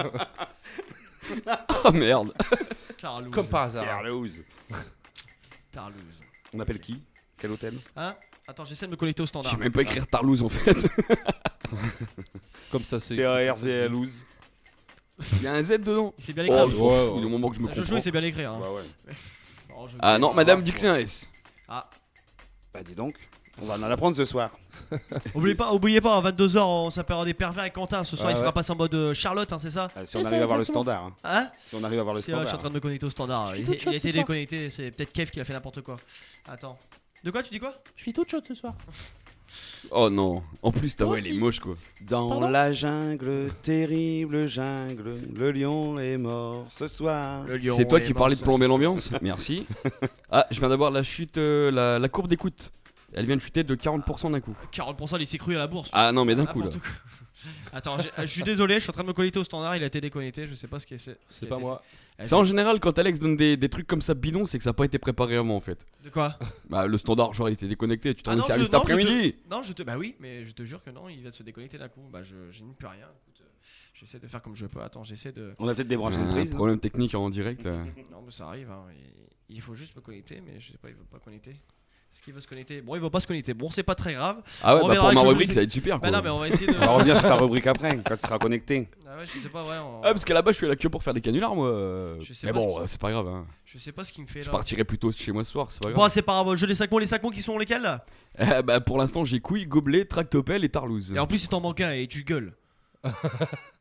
S5: Oh merde.
S3: Tarlouse.
S6: Comme par hasard.
S4: Tarlouse.
S3: Tarlouse.
S4: On appelle qui? Quel hôtel?
S3: Hein? Attends, j'essaie de me connecter au
S5: Je
S3: standard.
S5: sais même pas écrire Tarlouse en fait.
S6: Comme ça c'est.
S4: T A R Z L O U S.
S5: Il y a un Z dedans.
S3: Il s'est bien
S5: Oh,
S3: écrit.
S5: il s'en
S6: Ouais,
S5: fout,
S6: ouais.
S5: au moment que je me
S3: Jojo,
S5: comprends.
S3: il sait bien l'écrire. Hein.
S4: Bah ouais.
S3: Non, je-
S5: Ah non, madame dit que c'est un S.
S3: Ah.
S4: Bah dis donc. On va en apprendre ce soir.
S3: Oubliez pas, oubliez pas, à vingt-deux heures, on s'appellera des pervers avec Quentin. Ce soir,
S6: Ah
S3: il se
S6: ouais.
S3: fera passer en mode euh, Charlotte, hein, c'est ça?
S4: Ah, si on arrive à voir le standard. hein.
S3: Hein?
S4: Si on arrive à voir le
S3: C'est vrai, je suis en
S4: standard.
S3: train de me connecter au standard.
S6: Je suis
S3: Il,
S6: toute
S3: il
S6: chaude
S3: a été
S6: ce soir.
S3: déconnecté, c'est peut-être Kev qui a fait n'importe quoi. Attends. De quoi tu dis quoi?
S6: Je suis toute chaude ce soir.
S5: Oh non. En plus ta
S6: Moi
S5: voix elle est
S6: aussi.
S5: moche quoi.
S4: Dans
S6: Pardon
S4: la jungle, terrible jungle, le lion est mort ce soir.
S3: Le lion
S5: C'est toi
S3: est
S5: qui
S3: mort,
S5: parlais de
S3: ça,
S5: plomber l'ambiance. Merci. Ah, je viens d'avoir la chute, euh, la, la courbe d'écoute. Elle vient de chuter de quarante pour cent d'un coup.
S3: quarante pour cent il s'est cru à la bourse.
S5: Ah non mais d'un coup là.
S3: N'importe quoi. Attends, j'ai- je suis désolé, je suis en train de me connecter au standard, il a été déconnecté, je sais pas ce qui est. ce qui
S6: C'est
S3: a
S6: pas
S3: été
S6: moi.
S3: fait.
S5: Ça en général quand Alex donne des, des trucs comme ça bidons c'est que ça n'a pas été préparé avant en fait.
S3: De quoi?
S5: Bah le standard genre il était déconnecté, tu t'en
S3: Ah
S5: es
S3: non,
S5: servi
S3: je-
S5: cet
S3: non, je te-
S5: après-midi.
S3: Non, je te. Bah oui, mais je te jure que non, il va se déconnecter d'un coup. Bah je, je n'y peux rien. Écoute, euh, j'essaie de faire comme je peux. Attends, j'essaie de.
S4: On a peut-être débranché une
S5: Un
S4: prise.
S5: problème technique en direct. euh.
S3: Non, mais ça arrive. Hein. Il, il faut juste me connecter, mais je sais pas, il veut pas connecter. Est-ce qu'il veut se connecter? Bon, il veut pas se connecter. Bon, c'est pas très grave.
S5: Ah ouais
S3: On
S5: bah
S3: reviendra
S5: pour ma
S3: avec le
S5: rubrique
S3: jeu,
S5: ça va être super quoi.
S3: Bah non, mais on va essayer de.
S4: On va revenir sur ta rubrique après, quand tu seras connecté.
S3: Ah ouais, je sais pas, ouais. on-
S5: Ah parce qu'à la base je suis à la queue pour faire des canulars moi. euh.
S3: Je sais
S5: Mais
S3: pas ce
S5: bon
S3: qu'il-
S5: euh, c'est pas grave hein.
S3: Je sais pas ce qu'il me fait
S5: Je
S3: là.
S5: partirai plutôt chez moi ce soir, c'est pas
S3: Bon,
S5: grave.
S3: c'est pas grave. Jeu des cinq mots. Les cinq mots qui sont lesquels?
S5: Eh bah pour l'instant j'ai couille, gobelet, tractopelle et tarlouse.
S3: Et en plus, il t'en manque un et tu gueules.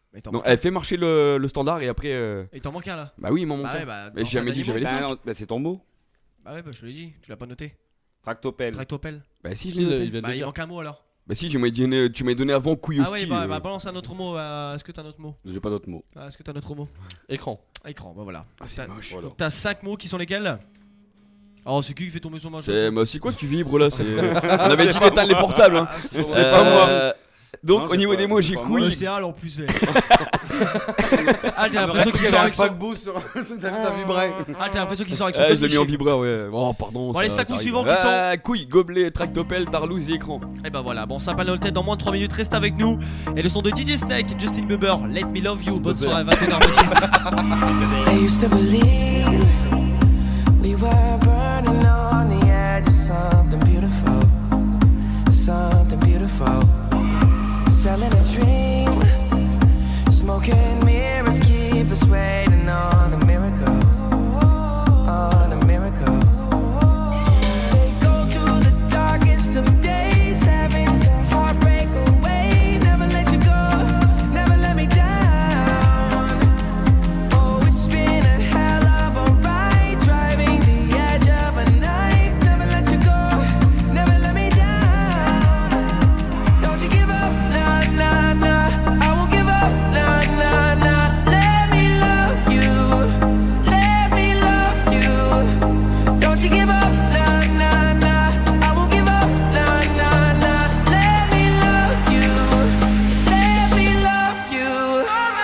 S3: Mais t'en
S5: Non,
S3: manques
S5: elle fait marcher le, le standard et après. Euh...
S3: Et t'en manques un là.
S5: Bah oui, il m'en manque
S3: Bah
S5: un.
S3: ouais, bah,
S5: Mais
S3: dans
S5: j'ai jamais
S3: cinq
S5: dit que j'avais les
S3: animaux.
S5: cinq.
S4: Bah, non, bah, c'est ton mot.
S3: Bah ouais, bah je te l'ai dit, tu l'as pas noté.
S4: Tractopelle.
S3: Tractopelle.
S5: Bah si, je
S6: Si,
S5: l'ai
S6: il
S5: noté.
S6: vient de
S3: Bah
S6: le
S3: il
S6: dire.
S3: manque un mot alors.
S5: Bah si, tu m'as donné, tu m'as donné avant couille au
S3: Ah ouais,
S5: ski.
S3: bah,
S5: euh.
S3: bah balance un autre mot. euh, Est-ce que t'as un autre mot
S4: J'ai pas d'autre mot.
S3: Ah, Est-ce que t'as un autre mot
S6: Écran.
S3: Écran, bah voilà.
S5: Ah, c'est
S3: T'as-
S5: moche.
S4: Voilà.
S3: Donc t'as cinq mots qui sont lesquels? Oh, c'est qui qui fait tomber son machin?
S5: C'est, bah, c'est quoi que tu vibres là c'est... On avait dit d'éteindre les portables. Hein.
S4: C'est
S5: Euh,
S4: pas moi.
S5: Donc
S4: Non,
S5: au
S4: c'est
S5: niveau
S4: pas-
S5: des mots,
S4: c'est
S5: j'ai
S4: pas
S3: Ouais,
S5: couille.
S3: c'est Al en plus. Ah, t'as l'impression qu'il
S4: Il y
S3: sort
S4: avait un
S3: avec son.
S4: paquebot sur le truc, t'as vu, ça vibrait.
S3: Ah, t'as l'impression qu'il sort avec son.
S5: Ah, je l'ai
S3: petit
S5: mis en
S3: chien.
S5: vibreur, ouais. Oh, pardon.
S3: Bon, les
S5: ça-
S3: cinq
S5: ça
S3: mots
S5: arrive.
S3: suivants qui sont-
S5: Ah, couille, gobelet, tractopelle, tarlouse et écran.
S3: Et bah voilà, bon, ça parle dans le tête dans moins de trois minutes, reste avec nous. Et le son de D J Snake, Justin Bieber, Let Me Love You. Bonne soirée, vingt et une heures vingt-huit.
S17: I used to believe we were burning on the edge of something beautiful, something beautiful. Selling a dream, smoking mirrors keep us waiting on a miracle, on a miracle. They go through the darkest of days, having to heartbreak away. Never let you go, never let me down. Oh, it's been a hell of a ride, driving the edge of a knife. Never let you go, never let me down. Don't you give up, nah, nah, nah. I won't give up, nah, nah, nah. Let me love you, let me love you. Don't you give up, nah, nah, nah. I won't give up, nah, nah, nah. Let me love you, let me love you.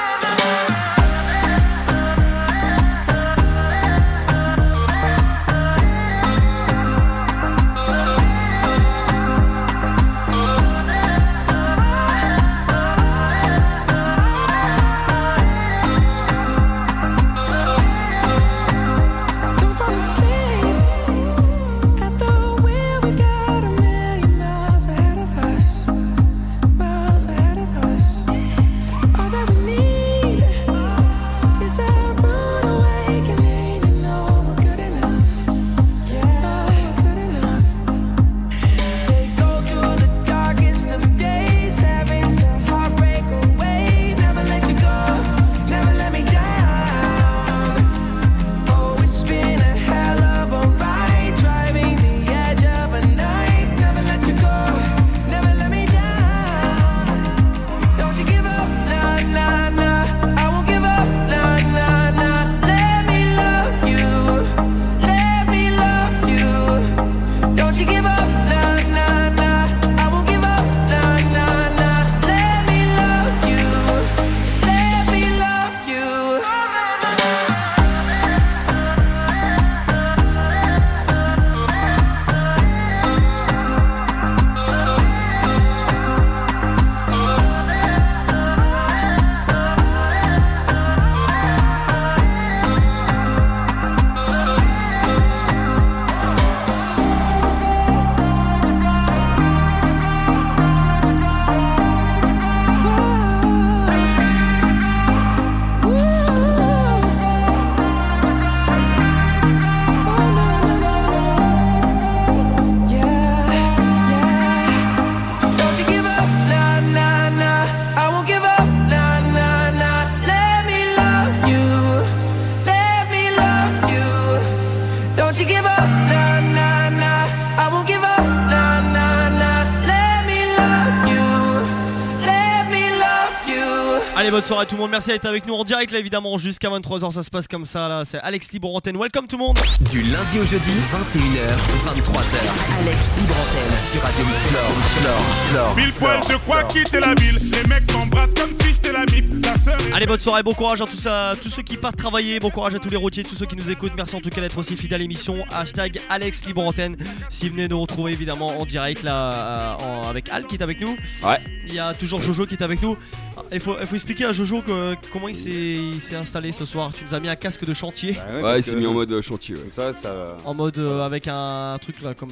S17: Don't fall asleep at the wheel. We got a million miles ahead of us, miles ahead of us. All that we need is a rude awakening to know we're good enough. Yeah, we're good enough. They go through the darkest of days, having to heartbreak away. Never let you go, never let me down. Oh, it's been a hell of a ride, driving the edge of a knife. Never let you go, never let me down. Don't you give up, nah, nah, nah. I won't give up, nah, nah, nah. Let me love you, let me love you. Don't you give up, nah, nah, nah. I won't give up, nah, nah, nah. Let me love you, let me love you. Don't you give up, nah, nah, nah. I won't give up, nah, nah, nah. Let me love you, let me love you. Don't you give up, nah, nah, nah. I won't give up, nah, nah, nah. Let me love you, let me love you.
S3: Allez, bonne soirée tout le monde, merci d'être avec nous en direct là évidemment jusqu'à vingt-trois heures, ça se passe comme ça là, c'est Alex Libre Antenne, welcome tout le monde.
S1: Du lundi au jeudi, vingt et une heures, vingt-trois heures. Alex Libre Antenne sur Radio Mix Flore. Flore, Flore.
S7: Mille poils de quoi quitter la ville. Les mecs m'embrassent comme si j'étais la mif. La sœur est
S3: Allez, bonne soirée, bon courage à tous, à tous ceux qui partent travailler, bon courage à tous les routiers, tous ceux qui nous écoutent, merci en tout cas d'être aussi fidèles à l'émission, hashtag Alex Libre Antenne, si vous venez nous retrouver évidemment en direct là euh, en- avec Al qui est avec nous,
S5: Ouais.
S3: il y a toujours Jojo qui est avec nous, il faut, il faut expliquer à Jojo que, comment il s'est, il s'est installé ce soir, tu nous as mis un casque de chantier,
S5: Ouais, il s'est mis en mode euh, chantier. Ouais.
S4: Comme ça, ça.
S3: en mode euh, avec un truc là comme en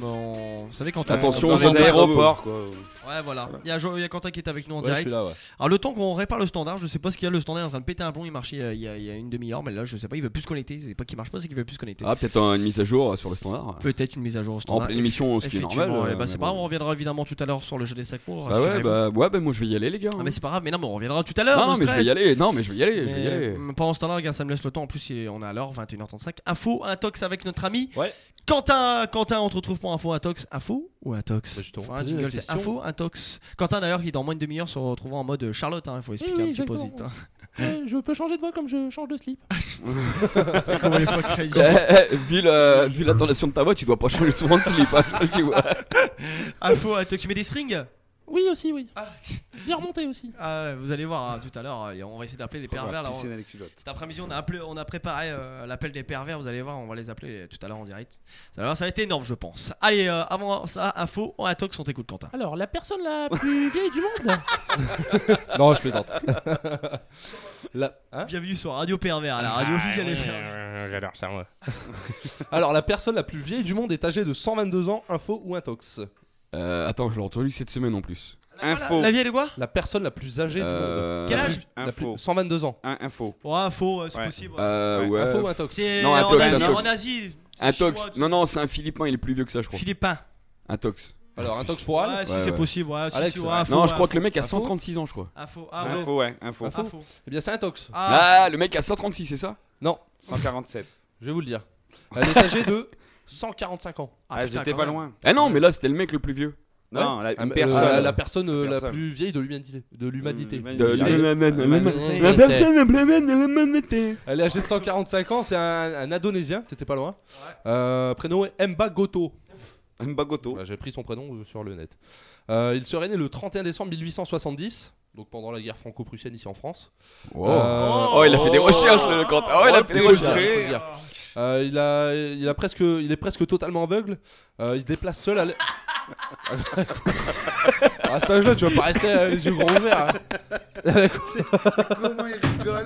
S3: on... Vous savez quand on...
S5: Attention
S4: dans
S5: aux zones
S4: les
S5: de
S4: aéroports, quoi.
S3: Ouais, voilà. Il y, a Jo- il y a Quentin qui est avec nous en
S6: Ouais,
S3: direct.
S6: je suis là, ouais.
S3: Alors, le temps qu'on répare le standard, je sais pas ce qu'il y a. Le standard est en train de péter un plomb. Il marchait euh, il y a, il y a une demi-heure, mais là, je sais pas. Il veut plus se connecter. C'est pas qu'il marche pas, c'est qu'il veut plus se connecter.
S5: Ah, peut-être une mise à jour sur le standard.
S3: Peut-être une mise à jour au
S5: En
S3: standard.
S5: pleine émission, ce qui est normal.
S3: Effectivement,
S5: euh,
S3: et bah, c'est
S5: mais
S3: pas grave.
S5: bon.
S3: On reviendra évidemment tout à l'heure sur le jeu des sacs mots.
S5: Bah ouais, bah, ouais, bah moi je vais y aller, les gars.
S3: Ah, mais c'est pas grave. Mais non, mais on reviendra tout à l'heure.
S5: Non,
S3: no
S5: mais je vais
S3: stress.
S5: y aller. Non, mais je vais y aller. Je vais y
S3: Mais,
S5: aller.
S3: euh, Pendant ce temps-là, regarde, ça me laisse le temps. En plus, il est- on est à l'heure, vingt et une heures trente-cinq. Info, intox avec notre ami.
S6: Ouais.
S3: Quentin, Quentin, on te retrouve pour info, intox. Info ou intox
S6: Bah, je te
S3: Enfin, un
S6: repose la
S3: jingle, c'est
S6: question.
S3: info, intox. Quentin, d'ailleurs, qui dans moins de demi-heure se retrouvera en mode Charlotte. Il faut expliquer
S6: oui,
S3: un petit peu
S6: exactement.
S3: vite.
S6: Ouais, je peux changer de voix comme je change de slip.
S3: Comment il est pas crazy.
S5: Eh, eh, vu, la, vu l'intonation de ta voix, tu dois pas changer souvent de slip. Hein, le truc, tu vois.
S3: Info, intox. Tu mets des strings
S6: Oui, aussi, oui.
S3: Ah,
S6: Bien remonté aussi.
S3: Ah ouais, vous allez voir hein, tout à l'heure, euh, on va essayer d'appeler les
S4: On va
S3: pervers là.
S4: pisser
S3: on-
S4: dans les culottes.
S3: Cet après-midi, on a, appelé, on a préparé euh, l'appel des pervers, vous allez voir, on va les appeler tout à l'heure en direct. Ça va, ça va être énorme, je pense. Allez, euh, avant ça, info, on intox, on t'écoute, Quentin.
S6: Alors, la personne la plus vieille du monde. Non, je plaisante. La... Hein
S3: Bienvenue sur Radio Pervers, la radio officielle des pervers.
S6: Euh, J'adore ça, moi. Alors, la personne la plus vieille du monde est âgée de cent vingt-deux ans, info ou intox.
S5: Euh, attends, je l'ai entendu cette semaine en plus.
S4: Info.
S3: La vieille de quoi
S6: La personne la plus âgée du
S5: Euh,
S6: monde.
S3: Quel âge
S6: La plus...
S4: Info.
S6: cent vingt-deux ans.
S4: Un info.
S3: Ouais, info, euh, c'est
S4: Ouais.
S3: possible. ouais.
S5: Euh, ouais.
S6: Info ou intox.
S3: C'est
S5: Non,
S3: en,
S5: intox,
S3: Asie,
S5: intox.
S3: en Asie. c'est
S5: Intox.
S3: chinois, tout
S5: Non,
S3: ça.
S5: non, c'est un Philippin, il est plus vieux que ça, je crois.
S3: Philippin.
S5: Intox.
S6: Alors, intox pour Al.
S3: Ouais, si
S5: Ouais,
S3: c'est
S5: ouais.
S3: possible, ouais. si,
S6: Alex,
S3: si, ouais,
S6: ouais.
S3: info,
S5: Non,
S3: ouais,
S5: je crois que le
S3: info.
S5: mec a
S6: Info
S5: cent trente-six ans, je crois.
S3: Info, ah, ouais.
S4: Info, ouais, info.
S6: Info.
S3: Info.
S6: Eh bien, c'est intox.
S3: Ah,
S5: Ah, le mec a cent trente-six, c'est ça?
S6: Non,
S4: cent quarante-sept.
S6: je vais vous le dire. Elle est âgée de cent quarante-cinq ans.
S3: ah,
S4: Ah,
S3: putain,
S4: j'étais
S3: quand
S4: pas
S3: même.
S4: loin.
S5: Ah non, mais là c'était le mec le plus vieux.
S4: Non, la-
S6: Ah,
S4: une
S6: mais,
S4: personne.
S6: euh, la personne euh, la
S4: Personne.
S6: plus vieille de l'humanité. De l'humanité.
S4: Mmh,
S5: De-
S4: Il y a-
S5: la- la- la- la-
S6: Humanité.
S5: la personne la plus belle de l'humanité.
S6: Elle est âgée de cent quarante-cinq ans, c'est un, un Indonésien, t'étais pas loin. Euh, prénom est Mba Goto.
S4: Mbagoto.
S6: Bah, j'ai pris son prénom euh, sur le net. Euh, il serait né le trente et un décembre mille huit cent soixante-dix, donc pendant la guerre franco-prussienne ici en France.
S5: Oh.
S6: Euh,
S5: Oh, il a fait des recherches, le Quentin. Oh, il a fait des
S6: faut le dire,
S5: recherches.
S6: faut le dire. Euh, il, a, il, a presque, il est presque totalement aveugle. Euh, il se déplace seul à l'e- À cet âge-là, tu vas pas rester euh, les yeux grands ouverts. Hein.
S4: Comment il rigole?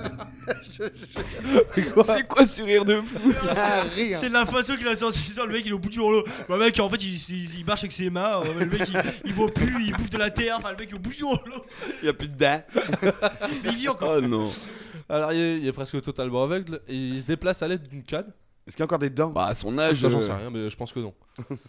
S5: C'est quoi ce rire de fou?
S4: Ah, rire.
S3: C'est de la façon qu'il a sorti ça, le mec il est au bout du rouleau. Bah, le mec en fait il, il- il marche avec ses mains, euh, le mec il, il voit plus, il bouffe de la terre, enfin le mec il est au bout du rouleau.
S4: Il y a plus de dents.
S3: Mais il vit encore.
S5: Oh non.
S6: Alors, il est, il est presque totalement aveugle et il se déplace à l'aide d'une canne.
S4: Est-ce qu'il y a encore des dents?
S5: Bah, à son âge.
S6: Ça, j'en
S5: euh,
S6: sais rien, mais je pense que non.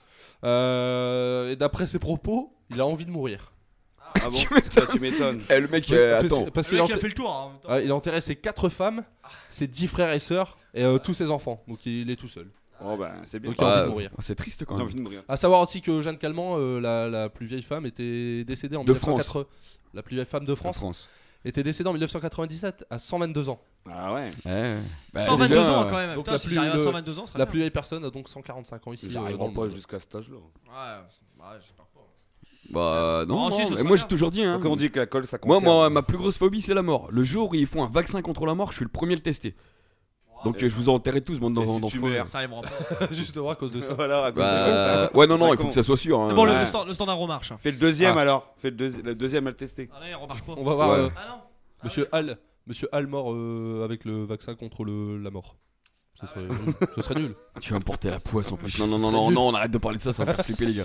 S6: Euh, et d'après ses propos, il a envie de mourir.
S4: Ah bon? Ça, tu m'étonnes.
S5: Eh, le mec,
S6: Oui,
S5: euh,
S6: parce-
S5: attends.
S6: parce
S3: Le
S6: qu'il a,
S3: mec il a
S6: enterré-
S3: fait le tour hein, en même temps.
S6: ouais, il a enterré ses quatre femmes, ses dix frères et sœurs et euh, tous ses enfants. Donc il est tout seul.
S4: Oh bah, c'est bien.
S6: Donc il a envie
S5: Ah,
S6: de mourir.
S5: c'est triste quand
S4: J'ai
S5: même.
S4: envie de mourir.
S6: A savoir aussi que Jeanne Calment, euh, la, la plus vieille femme, était décédée en
S5: De
S6: mille neuf cent quatre-vingts.
S5: France.
S6: La plus vieille femme de
S5: En
S6: France
S5: France.
S6: était décédée en mille neuf cent quatre-vingt-dix-sept à cent vingt-deux ans.
S4: Ah ouais.
S5: Ouais. Bah,
S3: cent vingt-deux
S5: déjà,
S3: ans quand même.
S6: donc
S3: Putain,
S6: la
S3: si
S6: plus-
S3: j'arrive à
S6: le-
S3: cent vingt-deux ans, ce serait
S6: La
S3: bien.
S6: plus vieille personne a donc cent quarante-cinq ans ici. euh, dans
S4: J'arriverai
S6: le
S4: pas
S6: monde.
S4: jusqu'à cet âge-là.
S3: Ouais, ouais, j'espère pas.
S5: Bah, non.
S3: Oh, si,
S5: non,
S3: ce
S5: mais
S3: sera
S5: moi
S3: bien.
S5: j'ai toujours dit, hein.
S4: Quand on dit que la colle ça
S5: Moi,
S4: conserve.
S5: moi, ma plus grosse phobie, c'est la mort. Le jour où ils font un vaccin contre la mort, je suis le premier à le tester. Donc, euh, je vous enterrerai tous, bande
S4: Et si
S5: d'enfants.
S4: tu meurs?
S3: Ça arrivera pas.
S6: Justement à cause de ça.
S4: Voilà, à cause de
S5: Bah,
S4: ça.
S5: ouais, non,
S4: Ça
S5: non,
S4: va
S5: il faut
S4: con.
S5: que ça soit sûr.
S3: C'est
S5: hein.
S3: bon, le,
S4: Ouais.
S3: le stand- le standard remarche.
S4: Fais le deuxième
S6: Ah.
S4: alors. Fais le, deuxi- le deuxième à le tester.
S3: Ah non, il remarche pas.
S6: On va voir
S5: Ouais.
S6: euh,
S3: Ah non.
S6: Monsieur Hall, Monsieur Hall mort euh, avec le vaccin contre le, la mort. Ce serait, ce serait nul.
S5: Tu vas me porter la poisse en plus. Non, non,
S6: Ce
S5: non,
S6: serait
S5: non,
S6: nul.
S5: non, on arrête de parler de ça, ça va faire flipper les gars.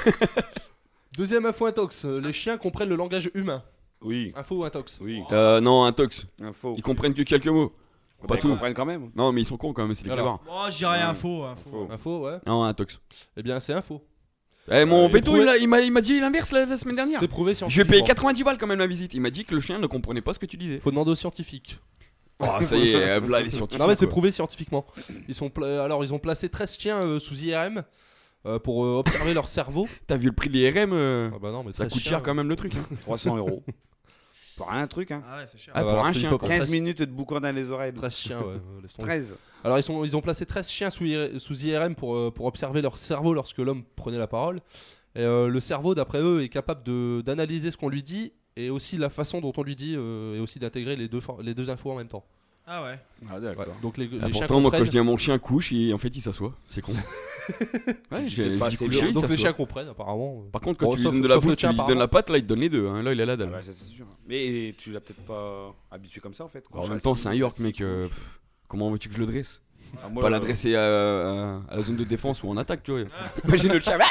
S6: Deuxième info intox. euh, Les chiens comprennent le langage humain.
S4: Oui.
S6: Info ou intox.
S4: Oui.
S5: Euh, non, un tox.
S4: Info.
S5: Ils comprennent que quelques mots.
S4: Bah,
S5: Pas
S4: ils
S5: tout.
S4: comprennent quand même.
S5: Non, mais ils sont cons quand même, c'est des
S6: Alors.
S5: clébards.
S3: Oh, je dirais
S4: Ouais.
S3: info. info.
S4: Info.
S6: Info, ouais.
S5: Non, un tox.
S6: Eh bien, c'est info.
S5: Eh, mon
S6: Euh,
S5: veto,
S6: j'ai
S5: il, a- il m'a il m'a dit l'inverse la, la semaine dernière.
S6: C'est prouvé
S5: Je lui ai
S6: scientifiquement.
S5: payé quatre-vingt-dix balles quand même la visite. Il m'a dit que le chien ne comprenait pas ce que tu disais.
S6: Faut demander aux scientifiques.
S5: Oh, ça y est, là, les scientifiques.
S6: Non mais c'est
S5: quoi.
S6: prouvé scientifiquement. Ils sont pla- alors ils ont placé treize chiens euh, sous I R M euh, pour euh, observer leur cerveau.
S5: T'as vu le prix de l'I R M euh,
S6: Ah bah non mais
S5: Ça
S6: treize
S5: coûte
S6: chiens,
S5: cher quand même le truc. hein.
S4: trois cents euros. Pour un truc, hein.
S3: Ah ouais, c'est cher.
S5: Ah,
S6: bah,
S5: pour
S6: alors,
S5: un
S6: tu dis
S5: chien.
S6: pas pour
S4: quinze
S6: treize
S4: minutes de boucan dans les oreilles.
S6: treize chiens ouais. euh, laisse tomber.
S4: treize.
S6: Alors ils, sont, ils ont placé treize chiens sous, I R sous I R M pour, euh, pour observer leur cerveau lorsque l'homme prenait la parole. Et euh, le cerveau, d'après eux, est capable de- d'analyser ce qu'on lui dit et aussi la façon dont on lui dit euh, et aussi d'intégrer les deux, for- les deux infos en même temps.
S3: Ah ouais.
S4: Ah d'accord.
S6: Ouais, donc les, les
S5: Ah,
S6: chiens
S5: pourtant, moi quand
S6: comprennent-
S5: je dis à mon chien couche, il- en fait il s'assoit. C'est con. Ouais, je
S4: Peut-être
S5: je
S4: pas
S5: dis
S4: assez
S5: coucher,
S4: lourd.
S5: il
S6: donc les
S5: s'assoit.
S6: chiens comprennent apparemment.
S5: Par contre, quand
S6: Bon,
S5: tu lui
S6: sauf-
S5: donnes de la
S6: sauf le
S5: bouffe, tu
S6: tien,
S5: lui donnes
S6: apparemment.
S5: la patte, là il te donne les deux. hein. Là il a la
S4: Ah
S5: dalle.
S4: bah, ça, c'est sûr. Mais tu l'as peut-être pas habitué comme ça en fait.
S5: En même temps, c'est un York, mec. euh, pff, Comment veux-tu que je le dresse?
S4: Ah, moi,
S5: Pas
S4: euh,
S5: l'adresser à, à- à la zone de défense ou en attaque, tu vois. Imagine le chat.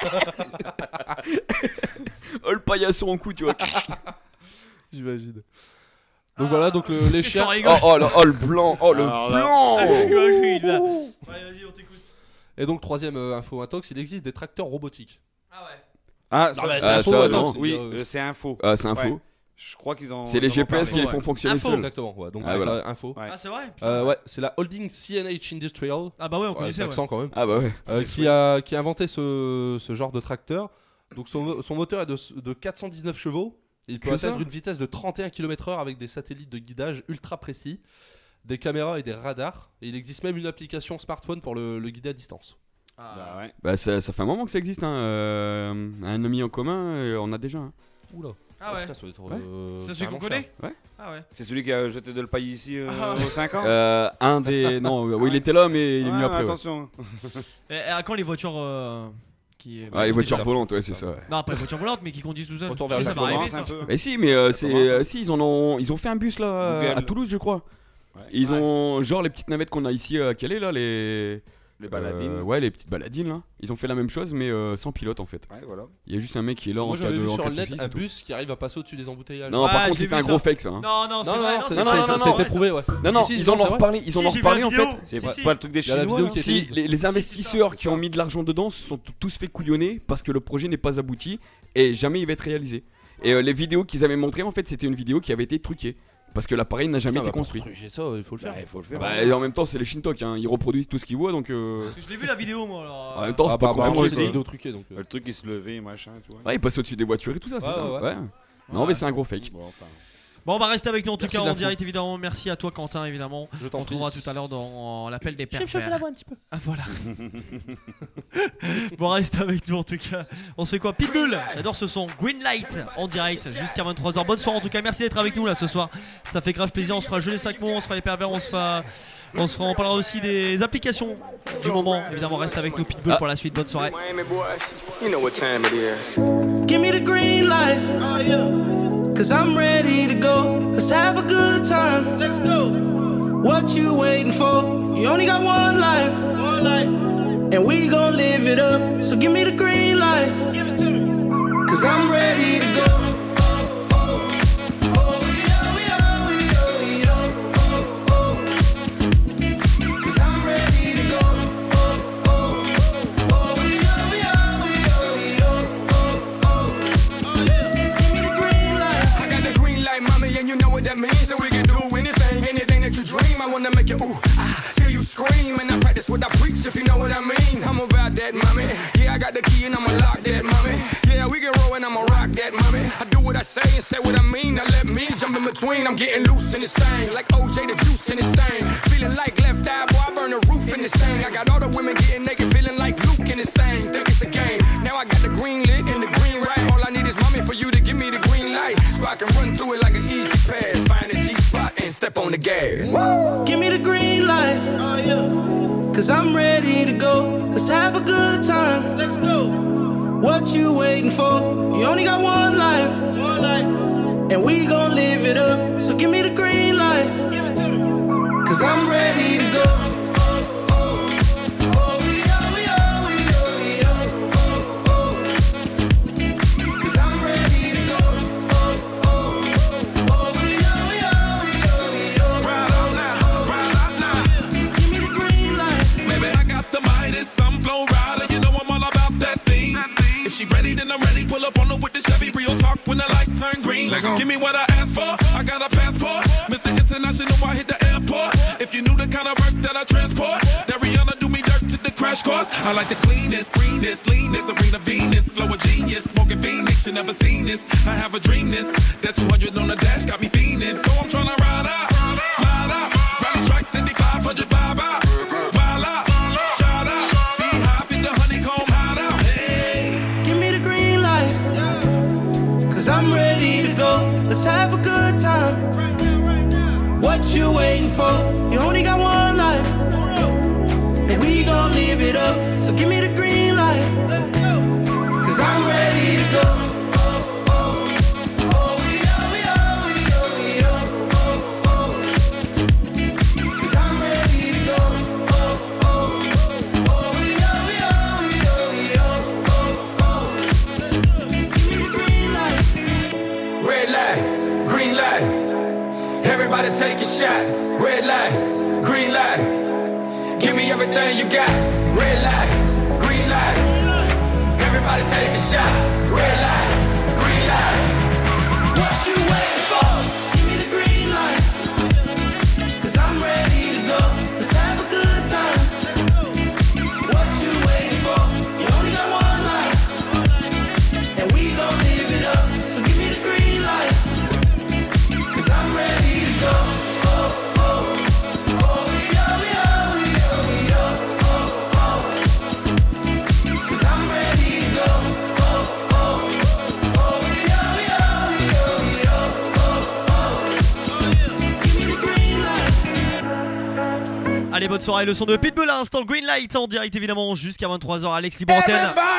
S5: Oh le paillasson en coup, tu vois.
S6: J'imagine. Donc voilà, donc le- les chiens.
S5: Oh, oh, le, oh le blanc, oh le
S3: Alors là-
S5: blanc.
S3: Ah, j'imagine, là. Allez, vas-y, on t'écoute.
S6: Et donc troisième euh, info intox, il existe des tracteurs robotiques.
S3: Ah ouais.
S4: Ah,
S6: Non,
S4: ça,
S6: mais c'est
S5: Ah,
S6: info,
S5: ça,
S6: intox,
S5: non.
S6: c'est
S4: oui,
S6: dire, euh,
S4: euh, c'est info.
S5: Ah, c'est info.
S4: Ouais. Je crois qu'ils ont.
S5: C'est les
S4: ils en ont
S5: G P S
S4: parlé.
S5: qui les font fonctionner
S3: Info.
S5: seuls.
S6: Exactement, ouais. Donc
S5: Ah,
S6: c'est
S5: voilà.
S6: ça, info.
S4: Ouais.
S3: Ah, c'est vrai.
S6: Euh, ouais, c'est la holding C N H Industrial.
S3: Ah bah ouais, on
S6: Ouais,
S3: connaissait.
S6: avec l'accent
S3: Ouais.
S6: quand même.
S5: Ah bah ouais.
S6: Euh, qui, a, qui a inventé ce, ce genre de tracteur. Donc son, son moteur est de, de quatre cent dix-neuf chevaux. Il peut
S5: Que ça
S6: atteindre une vitesse de trente et un kilomètres heure avec des satellites de guidage ultra précis, des caméras et des radars. Et il existe même une application smartphone pour le, le guider à distance.
S4: Bah ouais.
S5: Bah ça, ça fait un moment que ça existe. Hein. Euh, un ami en commun, euh, on a déjà. Hein.
S6: Oula.
S3: Ah ouais.
S6: Putain, ça doit être,
S5: Ouais.
S6: euh,
S3: C'est celui qu'on
S6: carrément cher.
S3: connaît.
S5: Ouais.
S3: Ah ouais.
S4: C'est celui qui a jeté de le paille ici euh,
S3: Ah.
S4: aux cinq ans.
S5: Euh, un des. Non, oui, il était là, mais il est
S4: Ouais,
S5: venu après. Ouais.
S4: attention.
S3: Et à quand les voitures euh, qui.
S5: Ah, les voitures
S3: qui-
S5: volantes, ouais, c'est ça. Ouais.
S3: Non, pas les voitures volantes, mais qui conduisent tout seul.
S6: Retour vers
S3: Si,
S6: le
S3: ça va
S6: futur.
S3: arriver
S4: Ça
S3: ça.
S4: commence un peu.
S5: Mais si, mais euh, c'est,
S4: commence, hein.
S5: euh, si ils en ont, ils ont fait un bus là euh,
S4: Google.
S5: à Toulouse, je crois.
S4: Ouais.
S5: Ils
S3: Ouais.
S5: ont genre les petites navettes qu'on a ici à Calais là, les.
S4: Les baladines.
S5: Euh, ouais, les petites baladines là. Ils ont fait la même chose, mais euh, sans pilote en fait.
S4: Ouais, voilà.
S5: Il y a juste un mec qui est là en
S6: Moi
S5: cas
S6: j'avais
S5: de
S6: vu
S5: en
S6: sur
S5: cas
S6: le
S5: de
S6: net
S5: soucis,
S6: un
S5: c'est tout.
S6: bus qui arrive à passer au-dessus des embouteillages.
S5: Non,
S3: Ouais,
S5: par contre,
S3: j'ai
S5: c'était
S3: vu
S5: un
S3: ça.
S5: gros fake ça. hein.
S3: Non, non, c'est
S6: Non,
S3: vrai.
S6: non,
S3: Non,
S6: c'est-
S3: c'est
S5: non,
S3: vrai.
S6: ça-
S5: non,
S6: ça a
S5: non,
S6: été
S5: ouais.
S6: prouvé, ouais.
S5: Non, non,
S6: Si, si,
S5: ils en
S6: c'est
S5: ont
S6: vrai.
S5: reparlé, ils en
S3: Si,
S5: ont
S3: j'ai vu
S5: reparlé
S3: la
S5: en
S3: vidéo.
S5: fait.
S4: C'est
S3: Si,
S4: pas,
S3: si.
S4: pas le truc des
S6: Il y a la
S4: Chinois.
S6: vidéo
S4: là
S6: qui est
S5: Si,
S6: mise.
S5: les, les
S3: Si,
S5: investisseurs
S3: c'est ça,
S5: qui ont
S3: c'est
S5: mis de l'argent dedans se sont t- tous fait couillonner parce que le projet n'est pas abouti et jamais il va être réalisé. Et euh, les vidéos qu'ils avaient montrées en fait c'était une vidéo qui avait été truquée parce que l'appareil n'a jamais
S6: Putain,
S5: été
S6: bah, pour
S5: construit.
S6: truquer ça, il faut le faire.
S4: Bah, il faut le faire.
S5: Bah, et en même temps c'est les Shintok, hein. Ils reproduisent tout ce qu'ils voient donc. Euh...
S3: Je l'ai vu la vidéo moi alors.
S5: En même temps
S6: Ah
S5: c'est pas
S6: bah, bah,
S5: complètement
S6: moi,
S5: aussi.
S6: c'est une vidéo truquée donc. euh.
S4: Le truc qui se levait, machin, tu vois.
S5: Ouais, ils passent au-dessus des voitures et tout ça, c'est
S6: Ouais,
S5: ça.
S6: ouais,
S5: Ouais. Non
S3: Ouais.
S5: mais c'est un gros fake.
S4: Bon, enfin.
S3: Bon, on va rester avec nous en tout
S6: Merci
S3: cas
S6: de
S3: en
S6: l'info.
S3: direct évidemment. Merci à toi Quentin évidemment.
S6: Je t'en
S3: On
S6: prie.
S3: trouvera tout à l'heure dans l'appel des
S6: Je me chauffe la
S3: perfs.
S6: voix un petit peu.
S3: Ah voilà. Bon, reste avec nous en tout cas. On se fait quoi? Pitbull. J'adore ce son. Green Light en direct jusqu'à vingt-trois heures. Bonne soirée en tout cas. Merci d'être avec nous là ce soir. Ça fait grave plaisir. On se fera jeu les cinq mots. On se fera les pervers. On se fera. On se fera. On parlera aussi des applications du moment. Évidemment, reste avec nous Pitbull
S5: Ah.
S3: pour la suite. Bonne soirée.
S18: Miami boys, you know what time it is.
S17: Give me the green light. Cause I'm ready to go. Let's have a good time. Let's go. What you waiting for? You only got one life. One life. And we gon' live it up. So give me the green light. Give it to me. Cause I'm ready to go.
S18: I got the green light, mommy, and you know what that means. That we can do anything, anything that you dream. I wanna make you ooh, ah, till you scream. And I practice what I preach, if you know what I mean. I'm about that, mommy. Yeah, I got the key and I'ma lock that, mommy. Yeah, we can roll and I'ma rock that, mommy. I do what I say and say what I mean. Now let me jump in between. I'm getting loose in this thing, like O J the juice in this thing. Feeling like left eye, boy, I burn the roof in this thing. I got all the women getting naked, feeling like Luke in this thing. Think it's a game. Now I got the green lit and the green right. All I need is mommy for you to give me the green light, so I can run through it like an easy pass. Find a G spot and step on the gas.
S17: Give me the green light. Cause I'm ready to go. Let's have a good time. Let's go. What you waiting for? You only got one life. One life. And we gon' live it up. So give me the green light. Cause I'm ready to go. Cause I'm ready to go.
S8: Ride out now, ride out now.
S17: Give me the green light.
S8: Baby, I got the Midas, some flow rider. You know I'm all about that thing. If she ready, then I'm ready. Pull up on her with the Chevy. Real talk when the light turn green. Give me what I asked for. I got a passport. Mister International, I hit the airport. If you knew the kind of work that I transport, that Rihanna do me dirt to the crash course. I like the cleanest, greenest, leanest, Serena Venus, flow of genius, smoking Phoenix. You never seen this. I have a dream this. That two hundred on the dash got me fiending. So I'm tryna ride out, slide out, rally strikes, seventy-five hundred vibe out, wild out, shout out, be high, fit the honeycomb hide out. Hey.
S17: Give me the green light. Cause I'm ready to go. Let's have a good time. What you waiting for? You only got one life. And we gon' live it up. So give me the green light. Cause I'm ready to go. Cause I'm ready to go.
S18: Everybody take a shot. Red light, green light. Give me everything you got. Red light, green light. Everybody take a shot. Red light, green light. What you waiting for? Give me the green light. Cause I'm ready to go. Let's have a good time. What you waiting for? You only got one life. And we gon' live it up. So give me the green light. Cause I'm ready to go. Oh, oh, oh, yo, yo, yo, yo, oh, oh. Cause I'm ready to go. Oh, oh, oh, yo, yo, yo, yo, oh, oh. Give me the green light.
S3: Allez, bonne soirée, le son de Pitbull à l'instant, Green Light en direct évidemment jusqu'à vingt-trois heures. Alex Libre Antenne.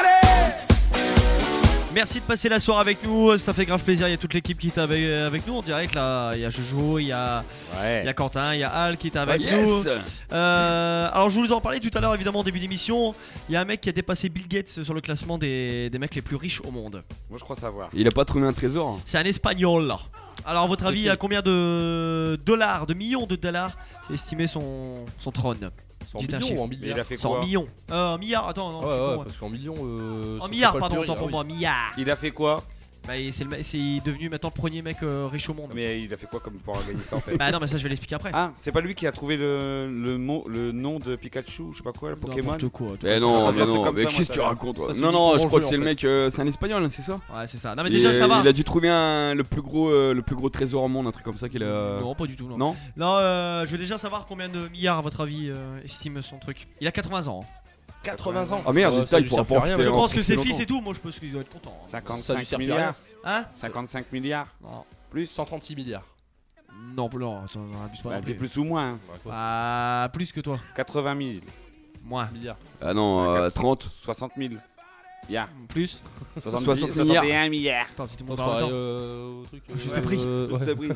S3: Merci de passer la soirée avec nous, ça fait grave plaisir. Il y a toute l'équipe qui est avec, avec nous en direct là. Il y a Jojo, il y a,
S4: Ouais.
S3: il y a Quentin, il y a Al qui est avec
S5: Ah, yes.
S3: nous. Euh, alors je vous en parlais tout à l'heure évidemment au début d'émission. Il y a un mec qui a dépassé Bill Gates sur le classement des, des mecs les plus riches au monde.
S4: Moi je crois savoir.
S5: Il a pas trouvé un trésor.
S3: C'est un espagnol là. Alors à votre avis, à combien de dollars, de millions de dollars c'est estimé son, son trône?
S6: C'est en
S3: Dites un
S6: millions
S3: chiffre.
S6: ou en milliards?
S4: Il a fait
S3: C'est en
S4: quoi?
S3: millions. Euh, en milliards, attends, non,
S6: Ouais,
S3: je suis
S6: ouais,
S3: con, ouais.
S6: parce qu'en millions. Euh,
S3: En
S6: ça
S3: milliards,
S6: fait pas le
S3: pardon,
S6: pluriel,
S3: autant pour
S6: ah
S3: moi,
S6: oui.
S3: milliards.
S4: Il a fait quoi?
S3: Bah, c'est, le, c'est devenu maintenant le premier mec euh, riche au monde.
S4: Mais il a fait quoi comme pour gagner ça en fait?
S3: Bah non, mais ça je vais l'expliquer après.
S4: Ah, c'est pas lui qui a trouvé le, le, mot, le nom de Pikachu, je sais pas quoi, le Pokémon?
S3: N'importe quoi.
S5: Eh non,
S4: Ça
S5: mais
S4: doit être
S5: non,
S4: comme
S5: mais
S4: ça, moi,
S5: qu'est-ce que
S4: ça
S5: tu
S4: va.
S5: racontes toi?
S6: Ça, c'est
S5: Non,
S6: du
S5: non,
S6: grand
S5: je crois
S6: jeu,
S5: que c'est
S6: en
S5: le
S6: fait.
S5: mec, euh, c'est un espagnol, hein, c'est ça?
S3: Ouais, c'est ça. Non, mais
S5: Et,
S3: déjà ça
S5: euh,
S3: va.
S5: Il a dû trouver un, le, plus gros, euh, le plus gros trésor au monde, un truc comme ça qu'il a.
S3: Non, pas du tout. Non,
S5: Non.
S3: non euh, je veux déjà savoir combien de milliards, à votre avis, euh, estime son truc. Il a quatre-vingts ans.
S6: quatre-vingts ans.
S5: Ah merde,
S6: Ouais,
S5: j'ai
S6: ça
S5: taille
S6: lui
S5: pour
S6: sert plus
S5: apporter.
S6: à rien.
S3: Je
S5: en
S3: pense que
S5: profiter
S3: ses fils
S5: longtemps.
S3: et tout, moi je pense qu'ils doivent être contents. hein.
S6: Ça lui
S4: cinquante-cinq
S6: sert plus à
S4: milliards.
S3: Hein?
S4: cinquante-cinq milliards.
S3: Non.
S4: Plus?
S6: cent trente-six milliards.
S3: Non, non, attends, non, abuse pas.
S4: Bah,
S3: non
S4: t'es
S3: plus.
S4: plus ou moins. hein.
S3: Ah, plus que toi.
S4: quatre-vingt mille.
S3: Moins.
S6: Milliards.
S5: Ah non, euh, trente.
S4: soixante mille. Milliards.
S3: Plus.
S4: soixante-dix,
S5: soixante
S4: soixante et un milliards.
S3: Attends, si tout le
S6: On
S3: monde
S6: se
S3: parle en
S6: pareil,
S3: même temps.
S6: euh, au truc, euh,
S3: Juste
S6: ouais,
S3: prix.
S6: euh,
S4: Juste
S6: ouais.
S4: prix.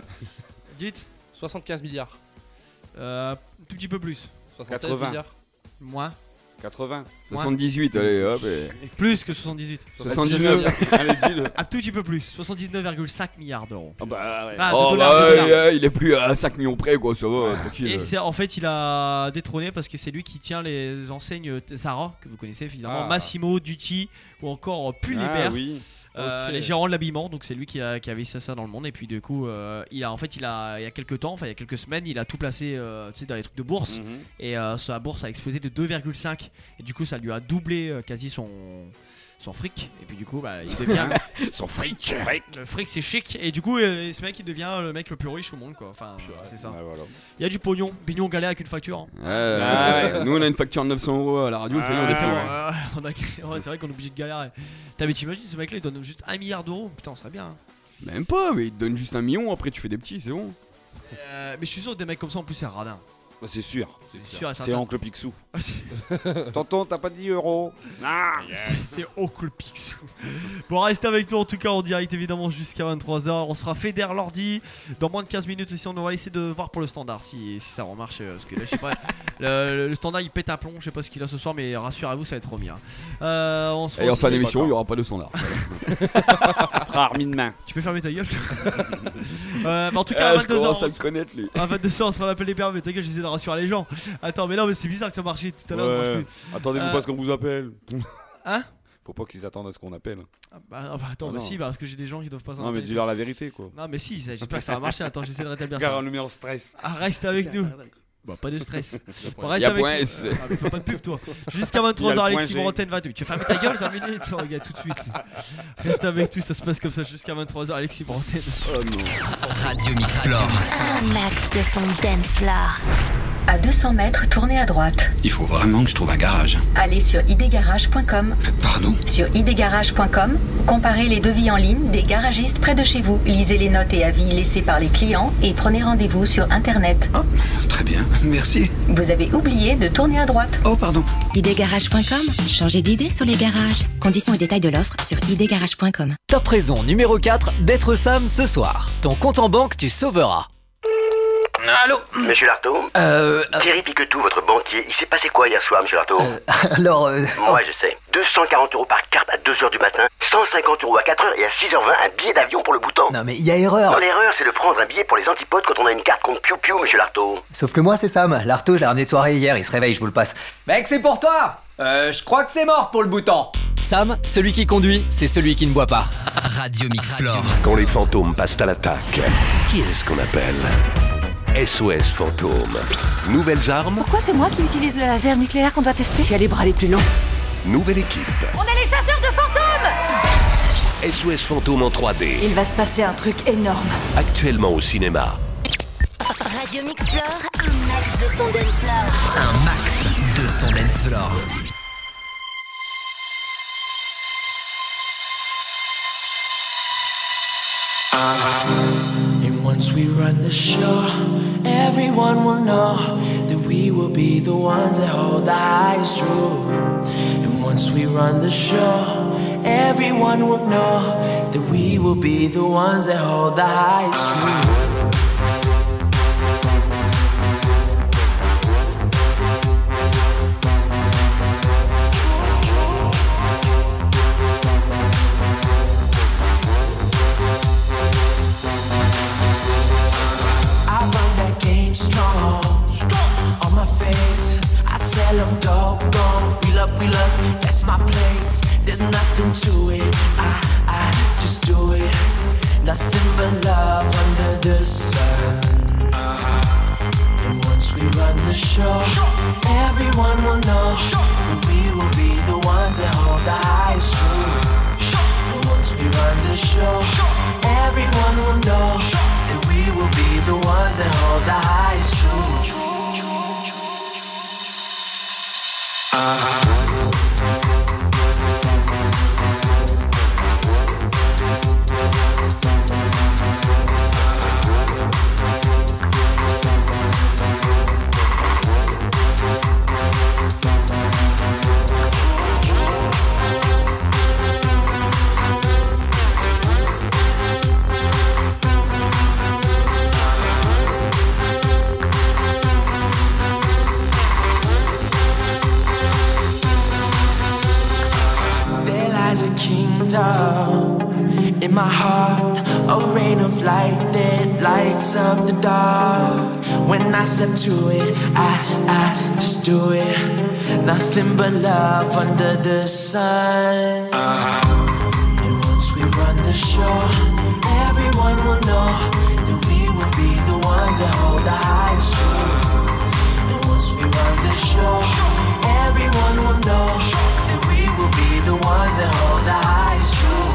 S3: Dites.
S6: soixante-quinze milliards.
S3: Euh, tout petit peu plus.
S6: soixante-seize
S4: quatre-vingts.
S6: milliards.
S3: Moins.
S4: quatre-vingts.
S5: soixante-dix-huit, allez hop. Et...
S3: Plus que soixante-dix-huit.
S5: soixante-dix-neuf.
S4: Allez, dis-le.
S3: Un tout petit peu plus. soixante-dix-neuf virgule cinq milliards d'euros.
S4: Oh bah ouais.
S3: Ah, de
S5: Oh
S3: dollars,
S5: bah
S3: de dollars.
S5: ouais, ouais, il est plus à cinq millions près quoi, ça va, tranquille.
S3: Et c'est en fait il a détrôné parce que c'est lui qui tient les enseignes Zara que vous connaissez évidemment,
S4: Ah.
S3: Massimo, Dutti ou encore Pull&Bear,
S4: Ah oui.
S3: euh,
S6: Ok.
S3: les gérants de l'habillement. Donc c'est lui qui a qui a vissé ça dans le monde. Et puis du coup euh, il a en fait il a il y a quelques temps, enfin il y a quelques semaines, il a tout placé euh, tu sais, dans les trucs de bourse.
S4: Mhm.
S3: Et euh, sa bourse a explosé de deux virgule cinq. Et du coup ça lui a doublé euh, quasi son son fric. Et puis du coup bah, il devient
S5: Son fric.
S3: le fric c'est chic. Et du coup euh, ce mec il devient le mec le plus riche au monde quoi. Enfin c'est ça.
S4: Ouais, voilà.
S3: Il y a du pognon, pignon galère avec une facture. hein.
S5: Ouais,
S4: Ah
S5: ouais. Nous on a une facture de neuf cents euros à la radio, c'est
S4: Ah,
S5: bon,
S3: Mais c'est
S5: c'est
S3: bon,
S5: bon.
S3: euh, on a créé- ouais, c'est vrai qu'on est obligé de galérer. T'as mais t'imagines ce mec là il donne juste un milliard d'euros. Putain on serait bien. hein.
S5: Même pas, mais il te donne juste un million, après tu fais des petits, c'est bon.
S3: Euh, mais je suis sûr que des mecs comme ça en plus c'est radin.
S4: Bah, c'est sûr.
S3: C'est sûr et
S4: C'est
S3: certain.
S4: Oncle Picsou.
S3: Ah, c'est-
S4: Tonton, t'as pas dit euro? Ah
S3: c'est- C'est Oncle Picsou. Bon restez avec nous en tout cas en direct évidemment jusqu'à vingt-trois heures. On sera Feder l'ordi dans moins de quinze minutes aussi. On va essayer de voir pour le standard si, si ça remarche. euh, Parce que là je sais pas. le, le standard il pète un plomb. Je sais pas ce qu'il a ce soir mais rassurez-vous ça va être trop bien. Euh, on se
S5: Et en
S3: retrouve-
S5: fin d'émission, il y aura pas de standard.
S4: Ça sera armé de main.
S3: Tu peux fermer ta gueule. euh, mais en tout cas à
S5: Ah, je
S3: vingt-deux heures.
S5: commence à le connaître lui.
S3: À vingt-deux heures on sera l'appel des pères. Mais ta gueule j'essaie de rassurer les gens. Attends mais non mais c'est bizarre que ça marchait tout à l'heure. ça marche
S4: Ouais.
S3: plus.
S4: Attendez-vous
S3: Euh,
S4: pas à ce qu'on vous appelle.
S3: Hein?
S4: Faut pas qu'ils attendent à ce qu'on appelle.
S3: Ah, bah, ah, bah, attends
S4: Ah
S3: bah
S4: non.
S3: si bah, parce que j'ai des gens qui doivent pas
S4: Non,
S3: s'en
S4: mais dis-leur la vérité quoi.
S3: Non mais si, ça- j'espère que ça va marcher. Attends, j'essaie de rétablir
S4: Car
S3: ça.
S4: un numéro stress.
S3: Ah, reste avec nous. Bah pas de stress. Bon, reste
S5: Y a
S3: avec
S5: point
S3: nous.
S5: S.
S3: Euh, ah, mais fais pas de pub toi. Jusqu'à
S4: Y
S3: vingt-trois
S4: a
S3: heures
S4: le point
S3: Alexis
S4: G.
S3: Morantène vingt-deux. Tu vas fermer ta gueule cinq minutes toi regarde tout de suite. Reste avec nous, ça se passe comme ça jusqu'à vingt-trois heures Alexis Morantène.
S5: Oh non.
S1: Radio Mixplore.
S11: Un max de son dance floor. À deux cents mètres, tournez à droite.
S19: Il faut vraiment que je trouve un garage.
S11: Allez sur idgarage point com.
S19: Pardon?
S11: Sur idgarage point com, comparez les devis en ligne des garagistes près de chez vous. Lisez les notes et avis laissés par les clients et prenez rendez-vous sur Internet.
S19: Oh, très bien, merci.
S11: Vous avez oublié de tourner à droite.
S19: Oh, pardon.
S16: idgarage point com, changez d'idée sur les garages. Conditions et détails de l'offre sur idgarage point com.
S1: Top raison numéro quatre d'être Sam ce soir. Ton compte en banque, tu sauveras.
S20: Allô?
S21: Monsieur Lartaud?
S20: Euh...
S21: Thierry Piquetou, votre banquier, il s'est passé quoi hier soir, monsieur Lartaud?
S20: euh, Alors... Euh...
S21: Moi, je sais. deux cent quarante euros par carte à deux heures du matin, cent cinquante euros à quatre heures et à six heures vingt, un billet d'avion pour le Bhoutan.
S20: Non mais il y a erreur.
S21: Non, l'erreur, c'est de prendre un billet pour les antipodes quand on a une carte contre Piu Piu, monsieur Lartaud.
S20: Sauf que moi, c'est Sam. L'artaud, je l'ai ramené de soirée hier, il se réveille, je vous le passe. Mec, c'est pour toi. Euh, je crois que c'est mort pour le Bhoutan.
S1: Sam, celui qui conduit, c'est celui qui ne boit pas. Radio Mixflore.
S14: Quand les fantômes passent à l'attaque, qui est-ce qu'on appelle? S O S Fantôme. Nouvelles armes,
S13: Pourquoi c'est moi qui utilise le laser nucléaire qu'on doit tester? Tu as les bras les plus longs.
S14: nouvelle équipe.
S13: On est les chasseurs de fantômes!
S14: S O S Fantôme en trois D.
S13: Il va se passer un truc énorme.
S14: Actuellement au cinéma.
S22: Radio Mixflore, un max de son dance floor.
S1: Un max de son dance floor.
S9: And once we run the show, everyone will know that we will be the ones that hold the highest truth. And once we run the show, everyone will know that we will be the ones that hold the highest truth. Tell them doggone, wheel up, wheel up, that's my place. There's nothing to it, I, I just do it. Nothing but love under the sun. And once we run the show, everyone will know that we will be the ones that hold the highest truth. And once we run the show, everyone will know that we will be the ones that hold the highest truth. In my heart, a rain of light that lights up the dark. When I step to it, I, I just do it. Nothing but love under the sun. And once we run the show, everyone will know that we will be the ones that hold the highest truth. And once we run the show, everyone will know that we will be the ones that hold the highest truth.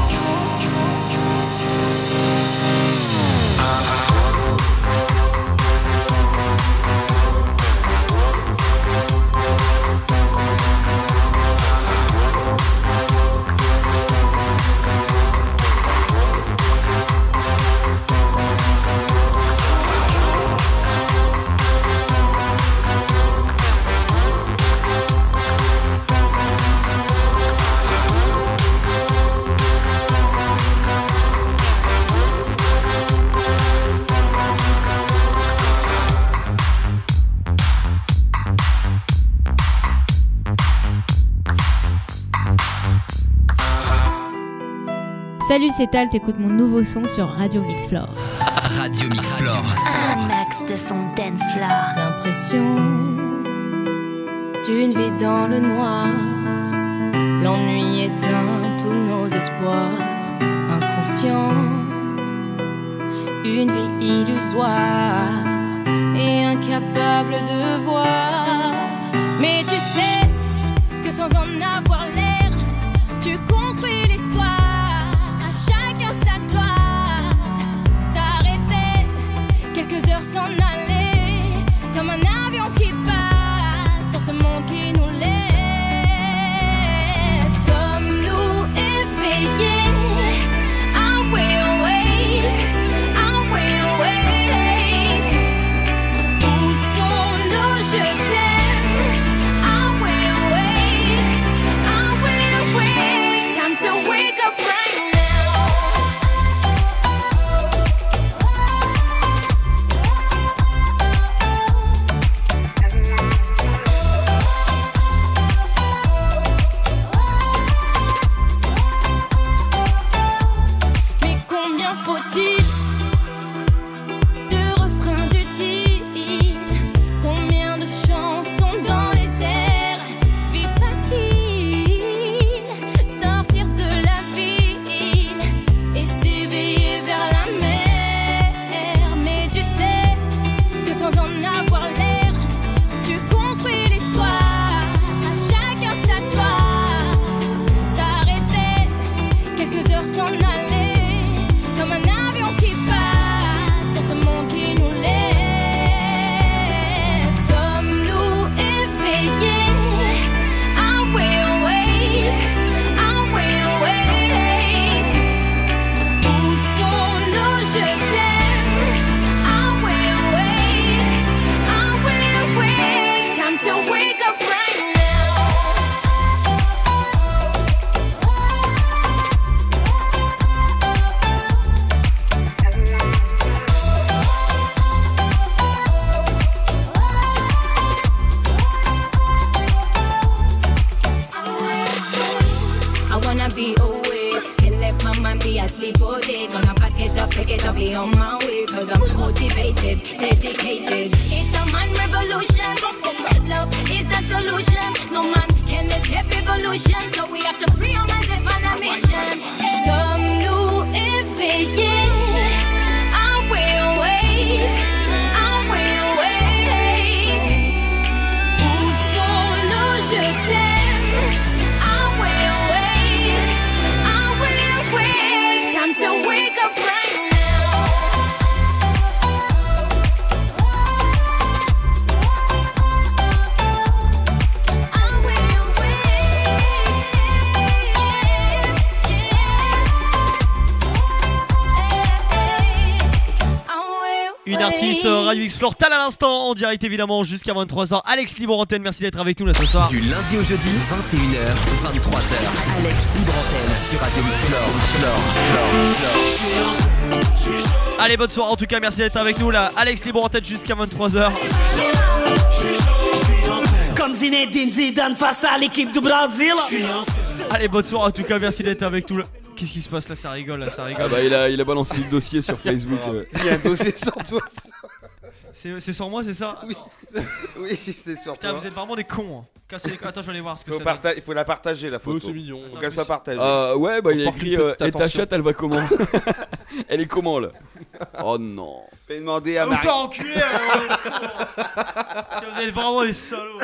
S23: Salut, c'est Tal, t'écoutes mon nouveau son sur Radio Mixflore.
S1: Radio Mixflore.
S22: Un max de son dance floor.
S23: L'impression d'une vie dans le noir. L'ennui éteint tous nos espoirs. Inconscient, une vie illusoire et incapable de voir. Mais tu sais que sans en avoir l'air, tu construis l'histoire. Quelques heures s'en aller, comme un avion qui passe dans ce monde qui nous laisse. Sommes-nous éveillés? Are we awake? Are we awake? Où sont-nous? Je t'aime. Are we awake? Are we awake? Time to wake up right now. come and be asleep all day. Gonna pack it up, pick it up, be on my way. Cause I'm motivated, dedicated. It's a man revolution. Love is the solution. No man can escape evolution. So we have to free our minds and find a mission. Some new éveillé. I will wait. I will wait. Où sont nos je t'aime? I will wait. I will wait. Time to wake up right now.
S3: Une artiste euh, Radio X Flore Tal à l'instant, en direct évidemment jusqu'à vingt-trois heures. Alex Libre Antenne, merci d'être avec nous là ce soir.
S1: Du lundi au jeudi, vingt et une heures, vingt-trois heures. Alex Libre Antenne sur Radio X Flore. Flore, Flore.
S3: Allez, bonne soirée en tout cas, merci d'être avec nous là. Alex Libre Antenne jusqu'à vingt-trois heures.
S9: Comme Zinedine Zidane face à l'équipe du Brésil.
S3: Allez, bonne soirée en tout cas, merci d'être avec nous là. Qu'est-ce qui se passe là? Ça rigole là, ça rigole.
S5: Ah bah il a, il a balancé le dossier sur Facebook. euh.
S2: Il y a un dossier sur toi.
S3: C'est, c'est sur moi, c'est ça?
S2: Oui, oui, c'est sur
S3: Putain,
S2: toi.
S3: vous êtes vraiment des cons. Hein. Cassez les... Attends, je vais aller voir ce que
S2: Faut
S3: ça
S2: parta-
S3: donne.
S2: Il faut la partager la photo.
S6: Oh, c'est mignon.
S2: Faut qu'elle soit partagée.
S5: Euh, ouais, bah il a
S6: porte
S5: écrit
S6: une
S5: euh,
S6: petite
S5: et ta
S6: attention.
S5: chatte elle va comment? Elle est comment là? Oh non.
S2: Fais demander à
S3: Ah, vous
S2: Marie.
S3: faire enculer hein, Tiens, vous êtes vraiment des salauds.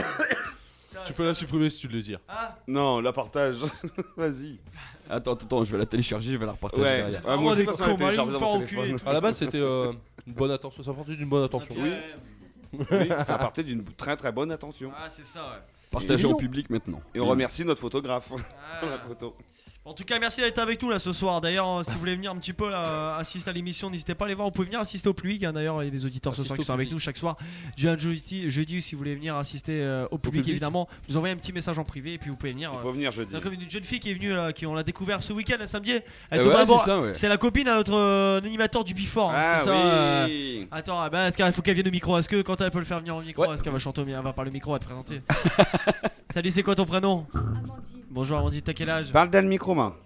S6: Tu peux la supprimer si tu le désires.
S2: Non, la partage. Vas-y.
S5: Attends, attends, je vais la télécharger, je vais la repartager
S2: Ouais.
S5: derrière.
S2: Ah, moi aussi,
S3: des
S2: de toute
S3: cons,
S2: façon, elle
S3: allez
S2: était
S3: vous
S2: chargée
S3: faire
S2: dans mon
S3: enculer.
S2: téléphone.
S6: À la base, c'était euh, une bonne attention. Ça partait d'une bonne attention.
S2: Oui. Oui, ça partait d'une très très bonne attention.
S3: Ah, c'est ça, ouais.
S5: Partagé en public maintenant.
S2: Et on remercie notre photographe.
S3: Ah.
S2: La photo.
S3: En tout cas, merci d'être avec nous là ce soir. D'ailleurs, si vous voulez venir un petit peu là, assister à l'émission, n'hésitez pas à aller voir. Vous pouvez venir assister au public. Hein. D'ailleurs, il y a des auditeurs ce
S6: Assiste
S3: soir
S6: au
S3: qui sont avec
S6: public.
S3: nous chaque soir. Du lundi au jeudi, jeudi, si vous voulez venir assister euh, au, public,
S6: public.
S3: évidemment, je vous envoie un petit message en privé et puis vous pouvez venir.
S2: Il faut venir jeudi.
S3: C'est comme une jeune fille qui est venue là, qui on l'a découvert ce week-end, un samedi. Elle
S5: Euh,
S3: tombe
S5: ouais,
S3: à bord.
S5: c'est ça, ouais.
S3: C'est la copine à notre euh, animateur du Before. hein,
S2: Ah
S3: c'est ça, euh,
S2: oui.
S3: Attends, ah bah, est-ce qu'il faut qu'elle vienne au micro? Est-ce que quand elle peut le faire venir au micro,
S6: Ouais.
S3: est-ce qu'elle va chanter au micro? Elle va parler au micro, elle va te présenter. Salut, c'est quoi ton prénom? Bonjour Amandine, t'as quel âge?
S2: Parle dans le micro, main.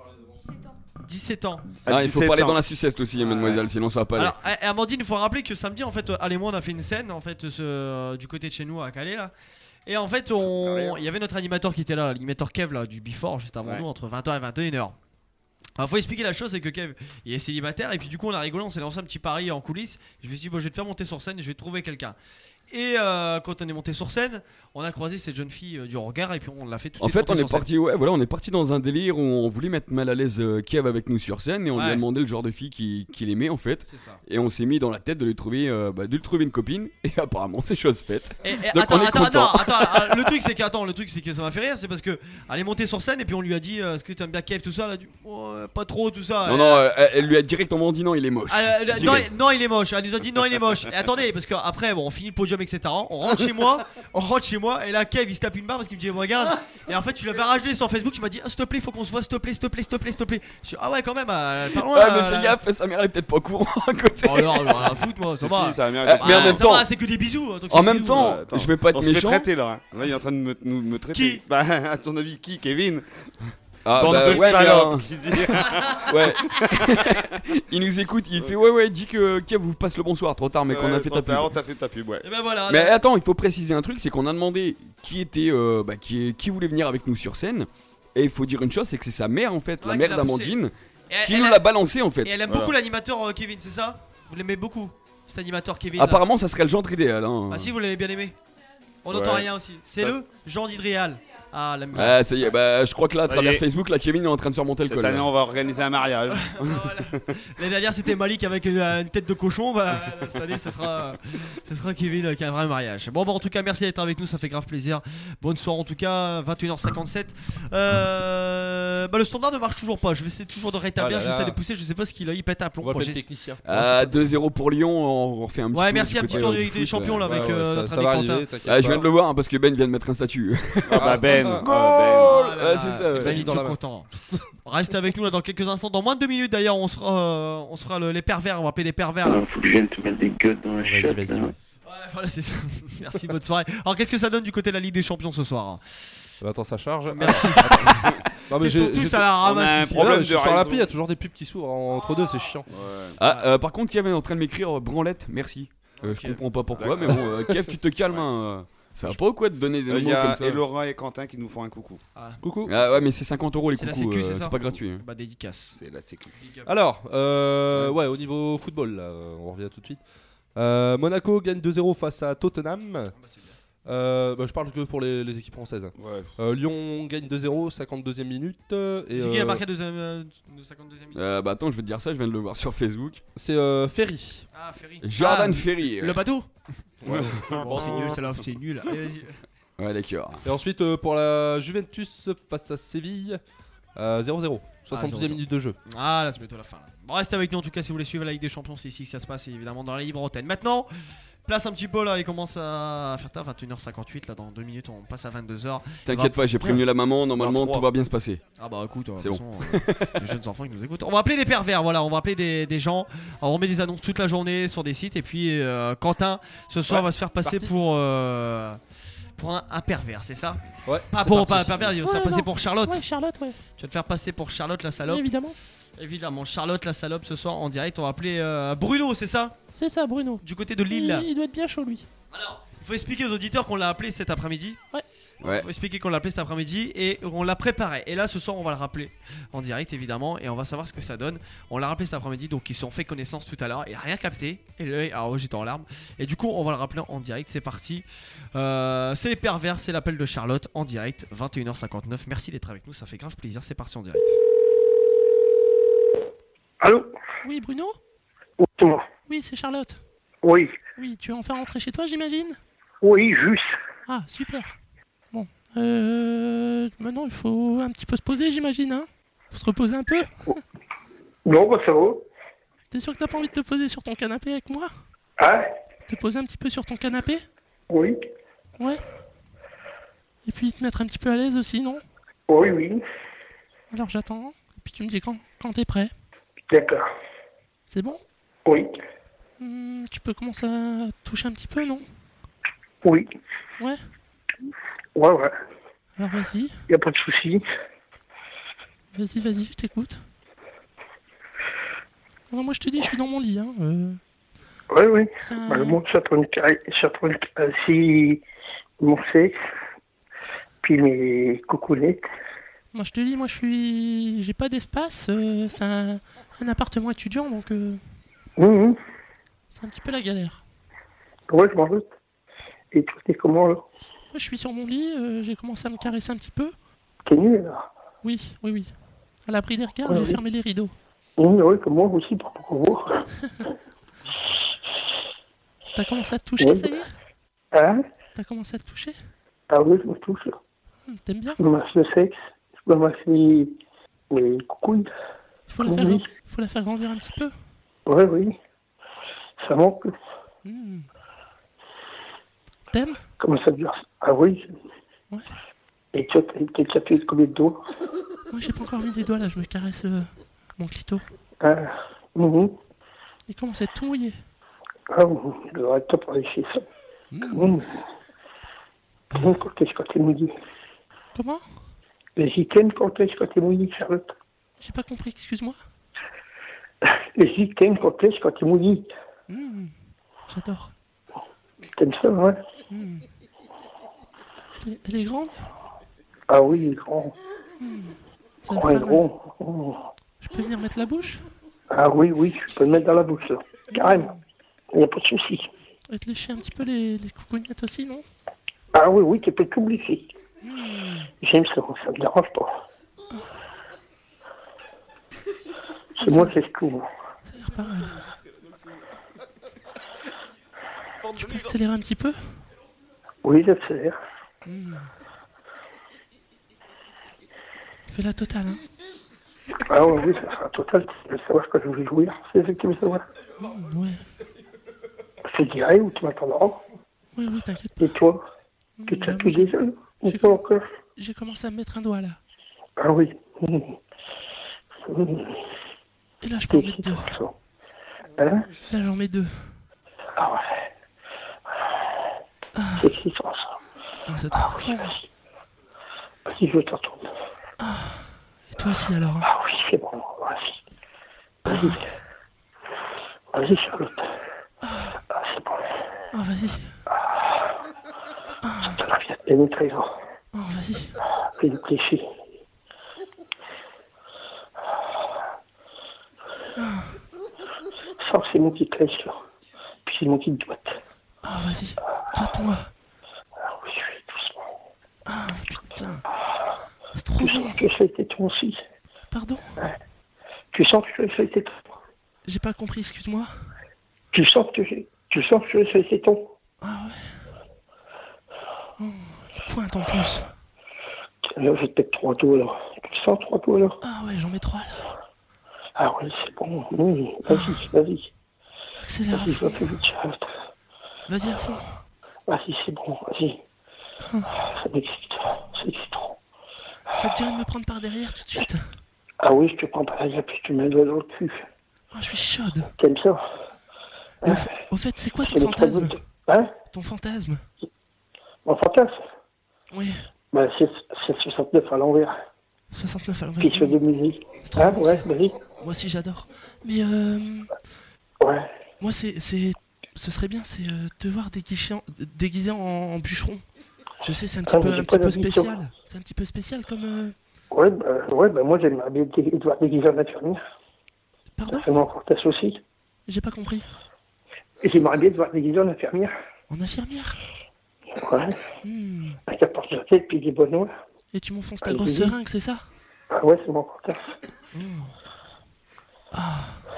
S3: dix-sept ans.
S5: Ah, il faut
S2: dix-sept
S5: parler
S2: ans.
S5: dans la sucette aussi, mademoiselle, sinon ça va pas aller.
S3: Alors, eh, Amandine, il faut rappeler que samedi, en fait, elle et moi, on a fait une scène, en fait, ce, euh, du côté de chez nous à Calais, là. Et en fait, on, il y avait notre animateur qui était là, l'animateur Kev, là, du Before, juste avant
S2: Ouais.
S3: nous, entre vingt heures et vingt et une heures. Alors, faut expliquer la chose, c'est que Kev, il est célibataire, et puis du coup, on a rigolé, on s'est lancé un petit pari en coulisses. Je me suis dit, bon, je vais te faire monter sur scène et je vais te trouver quelqu'un. Et euh, quand on est monté sur scène, on a croisé cette jeune fille euh, du regard, et puis on l'a fait tout de
S5: En
S3: suite.
S5: fait, on
S3: monter
S5: est
S3: sur
S5: parti, ouais, voilà, on est parti dans un délire où on voulait mettre mal à l'aise euh, Kev avec nous sur scène et on lui
S3: Ouais.
S5: a demandé le genre de fille qu'il qu'il aimait en fait.
S3: C'est ça.
S5: Et on s'est mis dans la tête de lui trouver, euh, bah, de lui trouver une copine et apparemment c'est chose faite.
S3: Et, et
S5: Donc
S3: attends,
S5: on est
S3: attends,
S5: content.
S3: attends, attends, le truc c'est que attends, le truc c'est que ça m'a fait rire, c'est parce que elle est montée sur scène et puis on lui a dit euh, est-ce que tu aimes bien Kev tout ça, elle a dit oh, euh, pas trop tout ça.
S5: Non,
S3: Elle-
S5: non, euh, elle, elle lui a directement dit non, il est moche.
S3: Ah, euh, non,
S5: Direct.
S3: non, il est moche. Elle nous a dit non, il est moche. Et attendez, parce qu'après, bon, on finit le podium, et cetera. On rentre chez moi, on rentre chez moi, et là, Kev il se tape une barre parce qu'il me dit regarde. Et en fait, tu l'avais rajouté sur Facebook, tu m'as dit ah, s'il te plaît, faut qu'on se voit, s'il te plaît, s'il te plaît, s'il te plaît, s'il te plaît. Je suis ah ouais, quand même, euh, pas loin.
S5: Ouais,
S3: euh,
S5: mais fais
S3: là.
S5: gaffe, sa mère elle est peut-être pas au courant à côté.
S3: Oh non, non, rien à foutre, moi, ça
S2: Si,
S3: va.
S2: si, ça va bien.
S5: Euh, mais en
S3: Ah,
S5: même
S3: ça
S5: temps,
S3: va, c'est que des bisous. tant que
S5: en
S3: c'est
S5: même
S3: des bisous.
S5: temps,
S2: Attends,
S5: je vais pas être
S2: on se fait
S5: méchant.
S2: traiter là. hein. Là, il est en train de me, nous- me traiter.
S3: Qui
S2: Bah, à ton avis, qui Kevin
S5: Ah,
S2: Bande
S5: bah,
S2: de
S5: ouais, mais,
S2: salopes,
S5: euh,
S2: qui dit.
S5: ouais. Il nous écoute, il fait ouais, ouais, dis que Kev vous passe le bonsoir. Trop tard, mais qu'on a
S2: Ouais,
S5: fait
S2: trop
S5: ta pub.
S2: tard, on t'a fait ta pub, ouais.
S3: Et ben voilà.
S5: Mais
S3: là-
S5: attends, il faut préciser un truc, c'est qu'on a demandé qui était, euh, bah, qui, qui voulait venir avec nous sur scène. Et il faut dire une chose, c'est que c'est sa mère en fait,
S3: Ouais,
S5: la
S3: qui
S5: mère
S3: l'a
S5: d'Amandine,
S3: Et elle-
S5: qui
S3: elle
S5: nous
S3: a-
S5: l'a balancé en fait.
S3: Et elle aime
S5: Voilà.
S3: beaucoup l'animateur euh, Kevin, c'est ça? Vous l'aimez beaucoup, cet animateur Kevin? là
S5: Apparemment, ça serait le genre idéal. Hein.
S3: Ah si, vous l'avez bien aimé. On
S2: Ouais.
S3: n'entend rien aussi. C'est
S2: Ça-
S3: le Jean d'Idréal. Ah, la
S5: Ah, ça y est, bah, je crois que là, à
S2: Ça y
S5: travers
S2: est.
S5: Facebook, la Kevin est en train de surmonter le
S2: Cette
S5: col.
S2: année,
S5: là.
S2: on va organiser un mariage.
S3: L'année dernière c'était Malik avec une, une tête de cochon. Bah, cette année ce sera, ce sera Kevin avec un vrai mariage. Bon, bah en tout cas merci d'être avec nous, ça fait grave plaisir. Bonne soirée en tout cas, vingt et une heures cinquante-sept. Euh, bah, le standard ne marche toujours pas. Je vais essayer toujours de rétablir,
S6: Ah là
S3: j'essaie
S6: là.
S3: de pousser. Je sais pas ce qu'il a, il pète un plomb.
S6: On va
S3: Bon,
S6: appeler le
S3: j'ai-
S6: technicien.
S5: Ah, deux zéro pour Lyon, on refait un petit
S3: Ouais,
S5: tour
S3: merci,
S5: du
S3: un
S5: côté
S3: petit tour
S5: du
S3: des-
S5: foot,
S3: des champions, là,
S5: ouais.
S3: avec,
S6: Ouais, ouais,
S3: euh,
S6: ça-
S3: notre
S6: ça
S3: ami
S6: va
S3: Quentin.
S6: arriver, t'inquiète
S5: Ah, je
S6: pas.
S5: viens de le voir hein, parce que Ben vient de mettre un statut.
S2: Ah bah Ben.
S5: Goal
S2: Ah, Ben.
S5: Ouais, c'est ça. ouais.
S3: Ben, il est
S6: dans
S3: tout
S6: la main.
S3: content. Reste avec nous là dans quelques instants. Dans moins de deux minutes d'ailleurs, on sera, euh, on sera le- les pervers. On va appeler les pervers. Là.
S10: Faut que je vienne te mettre des gueules dans la
S6: Vas-y,
S10: chatte.
S6: vas-y.
S10: là.
S3: Ouais, voilà, c'est ça. Merci, bonne soirée. Alors, qu'est-ce que ça donne du côté de la Ligue des Champions ce soir?
S6: Euh, Attends, ça charge.
S3: Merci.
S6: Non, mais
S3: Ils sont
S6: j'ai-
S3: tous
S6: j'ai-
S3: à la
S4: On a un
S3: ramasse ici.
S4: problème
S6: Ouais,
S4: de
S6: sur
S4: réseau.
S6: l'appli, il y a toujours des pubs qui s'ouvrent en- entre deux, c'est chiant.
S5: Ah, euh, par contre, Kev est en train de m'écrire euh, branlette, merci. Euh,
S3: Ok.
S5: Je comprends pas pourquoi, mais
S4: D'accord.
S5: bon, euh, Kev, tu te calmes. Hein, euh, ça va pas ou quoi de donner des
S4: Il
S5: mots
S4: y a
S5: comme ça?
S4: Elora et Quentin qui nous font un coucou.
S6: Coucou.
S5: Ah ouais, mais c'est cinquante euros les
S3: C'est la
S5: coucous,
S3: sécu,
S5: euh,
S3: c'est ça
S5: c'est pas gratuit. hein.
S3: Bah, dédicace.
S4: C'est la sécu.
S6: Alors, euh, ouais, au niveau football, là, euh, on revient tout de suite. Euh, Monaco gagne deux zéro face à Tottenham. Euh, bah, je parle que pour les, les équipes françaises. hein.
S4: Ouais.
S6: Euh, Lyon gagne deux zéro, cinquante-deuxième minute. euh, Et,
S3: C'est qui a
S6: euh,
S3: marqué deuxième, euh, de cinquante-deuxième minute
S5: Euh, bah attends, je vais te dire ça, je viens de le voir sur Facebook.
S6: C'est euh, Ferry.
S3: Ah, Ferry.
S5: Jordan
S3: Ah,
S5: Ferry.
S3: Le bateau
S4: Ouais.
S3: Bon, c'est nul, celle-là, c'est nul. Allez, vas-y.
S5: Ouais, d'accord.
S6: Et ensuite, euh, pour la Juventus face à Séville, euh, zéro zéro, soixante-douzième
S3: zéro zéro.
S6: minute de jeu.
S3: Ah, là, c'est bientôt la fin. Là. Bon, restez avec nous en tout cas si vous voulez suivre la Ligue des Champions. C'est ici que ça se passe, évidemment, dans la libre antenne. Maintenant, place un petit peu là, il commence à faire tard, vingt et une heures cinquante-huit. Là, dans deux minutes, on passe à vingt-deux heures.
S5: T'inquiète pas, j'ai prévenu la maman, normalement
S4: vingt-trois.
S5: tout va bien se passer.
S3: Ah bah écoute, de
S5: C'est
S3: toute
S5: bon.
S3: façon, euh, les jeunes enfants qui nous écoutent. On va appeler des pervers, voilà, on va appeler des, des gens. Alors, on met des annonces toute la journée sur des sites. Et puis euh, Quentin, ce soir,
S6: Ouais,
S3: va se faire passer
S6: parti.
S3: pour, euh, pour un, un pervers, c'est ça?
S6: Ouais.
S3: Pas
S6: c'est
S3: pour
S6: parti.
S3: pas un pervers, il va se faire
S7: Ouais,
S3: passer
S7: non.
S3: pour Charlotte.
S7: Ouais, Charlotte, ouais.
S3: Tu vas te faire passer pour Charlotte la salope.
S7: Évidemment.
S3: Évidemment, Charlotte la salope ce soir en direct. On va appeler euh, Bruno, c'est ça?
S7: C'est ça, Bruno.
S3: Du côté de
S7: Il,
S3: Lille.
S7: il doit être bien chaud, lui.
S3: Alors, il faut expliquer aux auditeurs qu'on l'a appelé cet après-midi.
S7: Ouais.
S3: Il
S5: Ouais.
S3: faut expliquer qu'on l'a appelé cet après-midi et on l'a préparé. Et là, ce soir, on va le rappeler en direct, évidemment, et on va savoir ce que ça donne. On l'a rappelé cet après-midi, donc ils se sont fait connaissance tout à l'heure. Il a rien capté. Et l'œil, alors j'étais en larmes. Et du coup, on va le rappeler en direct. C'est parti. Euh, c'est les pervers, c'est l'appel de Charlotte en direct, vingt et une heures cinquante-neuf. Merci d'être avec nous, ça fait grave plaisir. C'est parti en direct.
S12: Allô?
S7: Oui, Bruno?
S12: Oui, c'est moi.
S7: Oui, c'est Charlotte.
S12: Oui,
S7: Oui, tu veux enfin rentrer chez toi, j'imagine?
S12: oui, juste.
S7: Ah, super. Bon. Euh, maintenant, il faut un petit peu se poser, j'imagine, hein? Faut se reposer un peu.
S12: Non, bah ça va.
S7: T'es sûr que t'as pas envie de te poser sur ton canapé avec moi?
S12: Hein?
S7: Te poser un petit peu sur ton canapé?
S12: Oui,
S7: Ouais. Et puis te mettre un petit peu à l'aise aussi, non?
S12: oui, oui.
S7: Alors j'attends. Et puis tu me dis quand, quand t'es prêt.
S12: D'accord.
S7: C'est bon?
S12: Oui,
S7: Hmm, tu peux commencer à toucher un petit peu, non?
S12: oui.
S7: Ouais.
S12: Ouais, ouais.
S7: Alors vas-y.
S12: Y a pas de souci.
S7: Vas-y, vas-y, je t'écoute. Alors moi je te dis, je suis dans mon lit, hein. Euh,
S12: Oui, oui.
S7: c'est un-
S12: Bah, le monde s'attend une si mon sexe, puis mes coucounettes.
S7: Moi je te dis, moi je suis... J'ai pas d'espace, euh, c'est un... un appartement étudiant, donc euh,
S12: Hum,
S7: c'est un petit peu la galère.
S12: Ouais, je m'en doute. Et toi, t'es comment, là?
S7: Moi je suis sur mon lit, euh, j'ai commencé à me caresser un petit peu.
S12: T'es nul, là?
S7: Oui, oui, oui. À l'abri des regards,
S12: Ouais,
S7: j'ai
S12: oui.
S7: fermé les rideaux.
S12: Hum, oui, comme moi aussi, pour pour vous.
S7: T'as commencé à te toucher,
S12: Ouais.
S7: ça y est?
S12: Hein?
S7: T'as commencé à te toucher?
S12: Ah oui, je me touche, là.
S7: Hmm, T'aimes bien?
S12: Je me masse le sexe. Je me masse les, les coucouilles.
S7: Il faut la, faire,
S12: Oui.
S7: faut la faire grandir un petit peu.
S12: Oui, oui. Ça manque.
S7: Hmm. T'aimes?
S12: Comment ça dure? Ah oui.
S7: Ouais.
S12: Et toi, t'es t'es déjà fait combien de doigts?
S7: Moi j'ai pas encore mis les doigts là, je me caresse euh, mon clito.
S12: Ah, mhm.
S7: Il commence à être tout mouillé.
S12: Ah, je devrais pas parler chez ça. Mmh. Mmh, quand est-ce que t'es mouillé?
S7: Comment?
S12: Les items, quand est-ce que t'es mouillé, Charlotte?
S7: J'ai pas compris, excuse-moi.
S12: Les items, quand est-ce que t'es mouillé?
S7: Hmm. J'adore.
S12: T'aimes ça, ouais?
S7: Hmm. Elle, est, elle est grande?
S12: Ah oui, grand.
S7: Hmm. Ça
S12: Grand
S7: va
S12: et
S7: pas mal.
S12: gros. Mmh.
S7: Je peux venir mettre la bouche?
S12: Ah oui, oui, je peux le mettre dans la bouche, là. Carrément. Il n'y a pas de souci.
S7: Et te lécher un petit peu les, les coucougnettes aussi, non?
S12: Ah oui, oui, tu peux tout blesser.
S7: Hmm.
S12: J'aime ça, ça me dérange pas. C'est moi qui ai ce coup.
S7: Ça a l'air pas mal. Je peux accélérer un petit peu?
S12: Oui, j'accélère.
S7: Hmm. Fais la totale, hein?
S12: Ah oui, oui, ça sera total. Tu veux savoir ce que je voulais jouir? C'est ce que tu veux savoir?
S7: Hmm, ouais.
S12: Je te dirai où tu m'attendras.
S7: Oui, oui, t'inquiète pas.
S12: Et toi? Tu
S7: bah,
S12: t'as
S7: moi,
S12: plus
S7: j'ai-
S12: déjà? Ou
S7: j'ai-
S12: pas encore?
S7: J'ai commencé à me mettre un doigt là.
S12: Ah oui. Mmh. Mmh.
S7: Et là, je peux en mettre
S12: C'est
S7: deux.
S12: pour ça. Hein?
S7: Là, j'en mets deux.
S12: Ah ouais. C'est excitant, ça.
S7: Ah, c'est trop bon.
S12: Vas-y, je t'entends.
S7: Ah. Et toi aussi alors?
S12: Ah oui, c'est bon, vas-y. Vas-y. Vas-y, Charlotte. Ah, c'est bon.
S7: Ah, vas-y.
S12: Ah. Ça te vient de pénétrer, là.
S7: Oh, vas-y.
S12: Fais le cliché. Je sens que c'est mon qui te laisse, là. Puis c'est mon qui te doite.
S7: Ah, vas-y. Doite-moi.
S12: Ah oui, oui, doucement.
S7: Ah, putain. C'est trop
S12: Tu
S7: bon.
S12: sens que ça a été ton aussi.
S7: Pardon?
S12: Ouais. Tu sens que ça a été ton.
S7: J'ai pas compris, excuse-moi.
S12: Tu sens que j'ai. Tu sens que ça a été ton.
S7: Ah ouais. Oh, il pointe en plus.
S12: Là, je vais te mettre trois doigts, là. Tu sens trois doigts, là?
S7: Ah ouais, j'en mets trois, là.
S12: Ah oui, c'est bon. Mmh. Vas-y, vas-y.
S7: Accélère à
S12: Vas-y,
S7: fond.
S12: va plus vite, Charlotte.
S7: Vas-y à fond.
S12: Vas-y, c'est bon, vas-y.
S7: Hum.
S12: Ça m'excite, ça m'excite trop.
S7: Ça te dirait de me prendre par derrière tout de suite?
S12: Ah oui, je te prends par là, puis tu mets le doigt dans le cul.
S7: Oh, je suis chaude.
S12: T'aimes ça?
S7: Au, f- au fait, c'est quoi ton
S12: C'est les
S7: fantasme?
S12: trois bouts de- Hein?
S7: Ton fantasme?
S12: Mon fantasme?
S7: Oui.
S12: Bah, c'est c'est soixante-neuf à l'envers.
S7: soixante-neuf à l'envers.
S12: Puis je fais de musique.
S7: trop
S12: Hein?
S7: bon,
S12: Ouais,
S7: ça.
S12: vas-y.
S7: Moi aussi, j'adore. Mais euh...
S12: Ouais.
S7: Moi, c'est... c'est... Ce serait bien, c'est euh, te voir déguisé en, déguisé en, en bûcheron. Je sais, c'est un petit
S12: Ah,
S7: peu,
S12: mais j'ai
S7: un petit
S12: pas
S7: peu
S12: d'ambition.
S7: spécial. C'est un petit peu spécial comme... euh,
S12: Ouais, bah, ouais, bah moi j'aimerais bien te te voir déguisé en infirmière.
S7: Pardon?
S12: C'est mon fantasme aussi.
S7: J'ai pas compris.
S12: Et j'aimerais bien te voir déguisé en infirmière.
S7: En infirmière?
S12: Ouais.
S7: Hmm.
S12: Avec la porte de la tête, puis des bonnes noirs.
S7: Et tu m'enfonces ta
S12: Ah,
S7: grosse
S12: oui.
S7: seringue, c'est ça?
S12: Ah ouais, c'est mon fantasme.
S7: Hmm. Ah,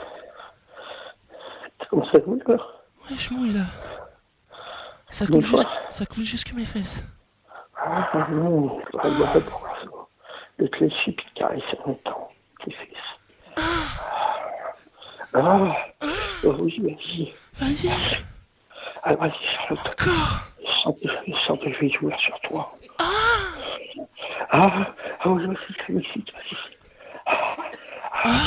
S12: Comment ça goûte, là?
S7: ouais, je mouille là. Ça
S12: Une
S7: coule,
S12: fois.
S7: juste, ça coule jusque mes fesses.
S12: Ah non, je dois avoir pour ça. Le cléchi, puis de caresser en même temps. Tes fesses. Ah, oh oui, vas-y.
S7: Vas-y.
S12: Ah, vas-y, Charlotte.
S7: Encore.
S12: Je sens que, je sens que je vais jouer sur toi. Ah, ah, ah oui, vas-y, ça m'excite, vas-y. Ah, ah,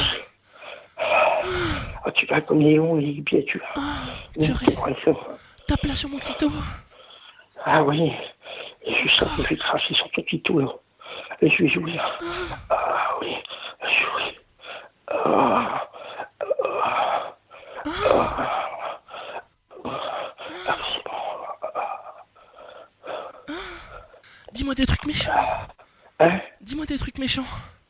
S12: ah, tu vas comme Léon, il est bien, tu vas.
S7: purée.
S12: C'est vrai, ça.
S7: Tape là sur mon clito.
S12: Ah oui, et je sens que je vais cracher sur ton clito, là. Et je vais jouer. Ah oui, jouer. Ah, ah, ah. Ah, c'est bon.
S7: Dis-moi des trucs méchants.
S12: Hein?
S7: Dis-moi des trucs méchants.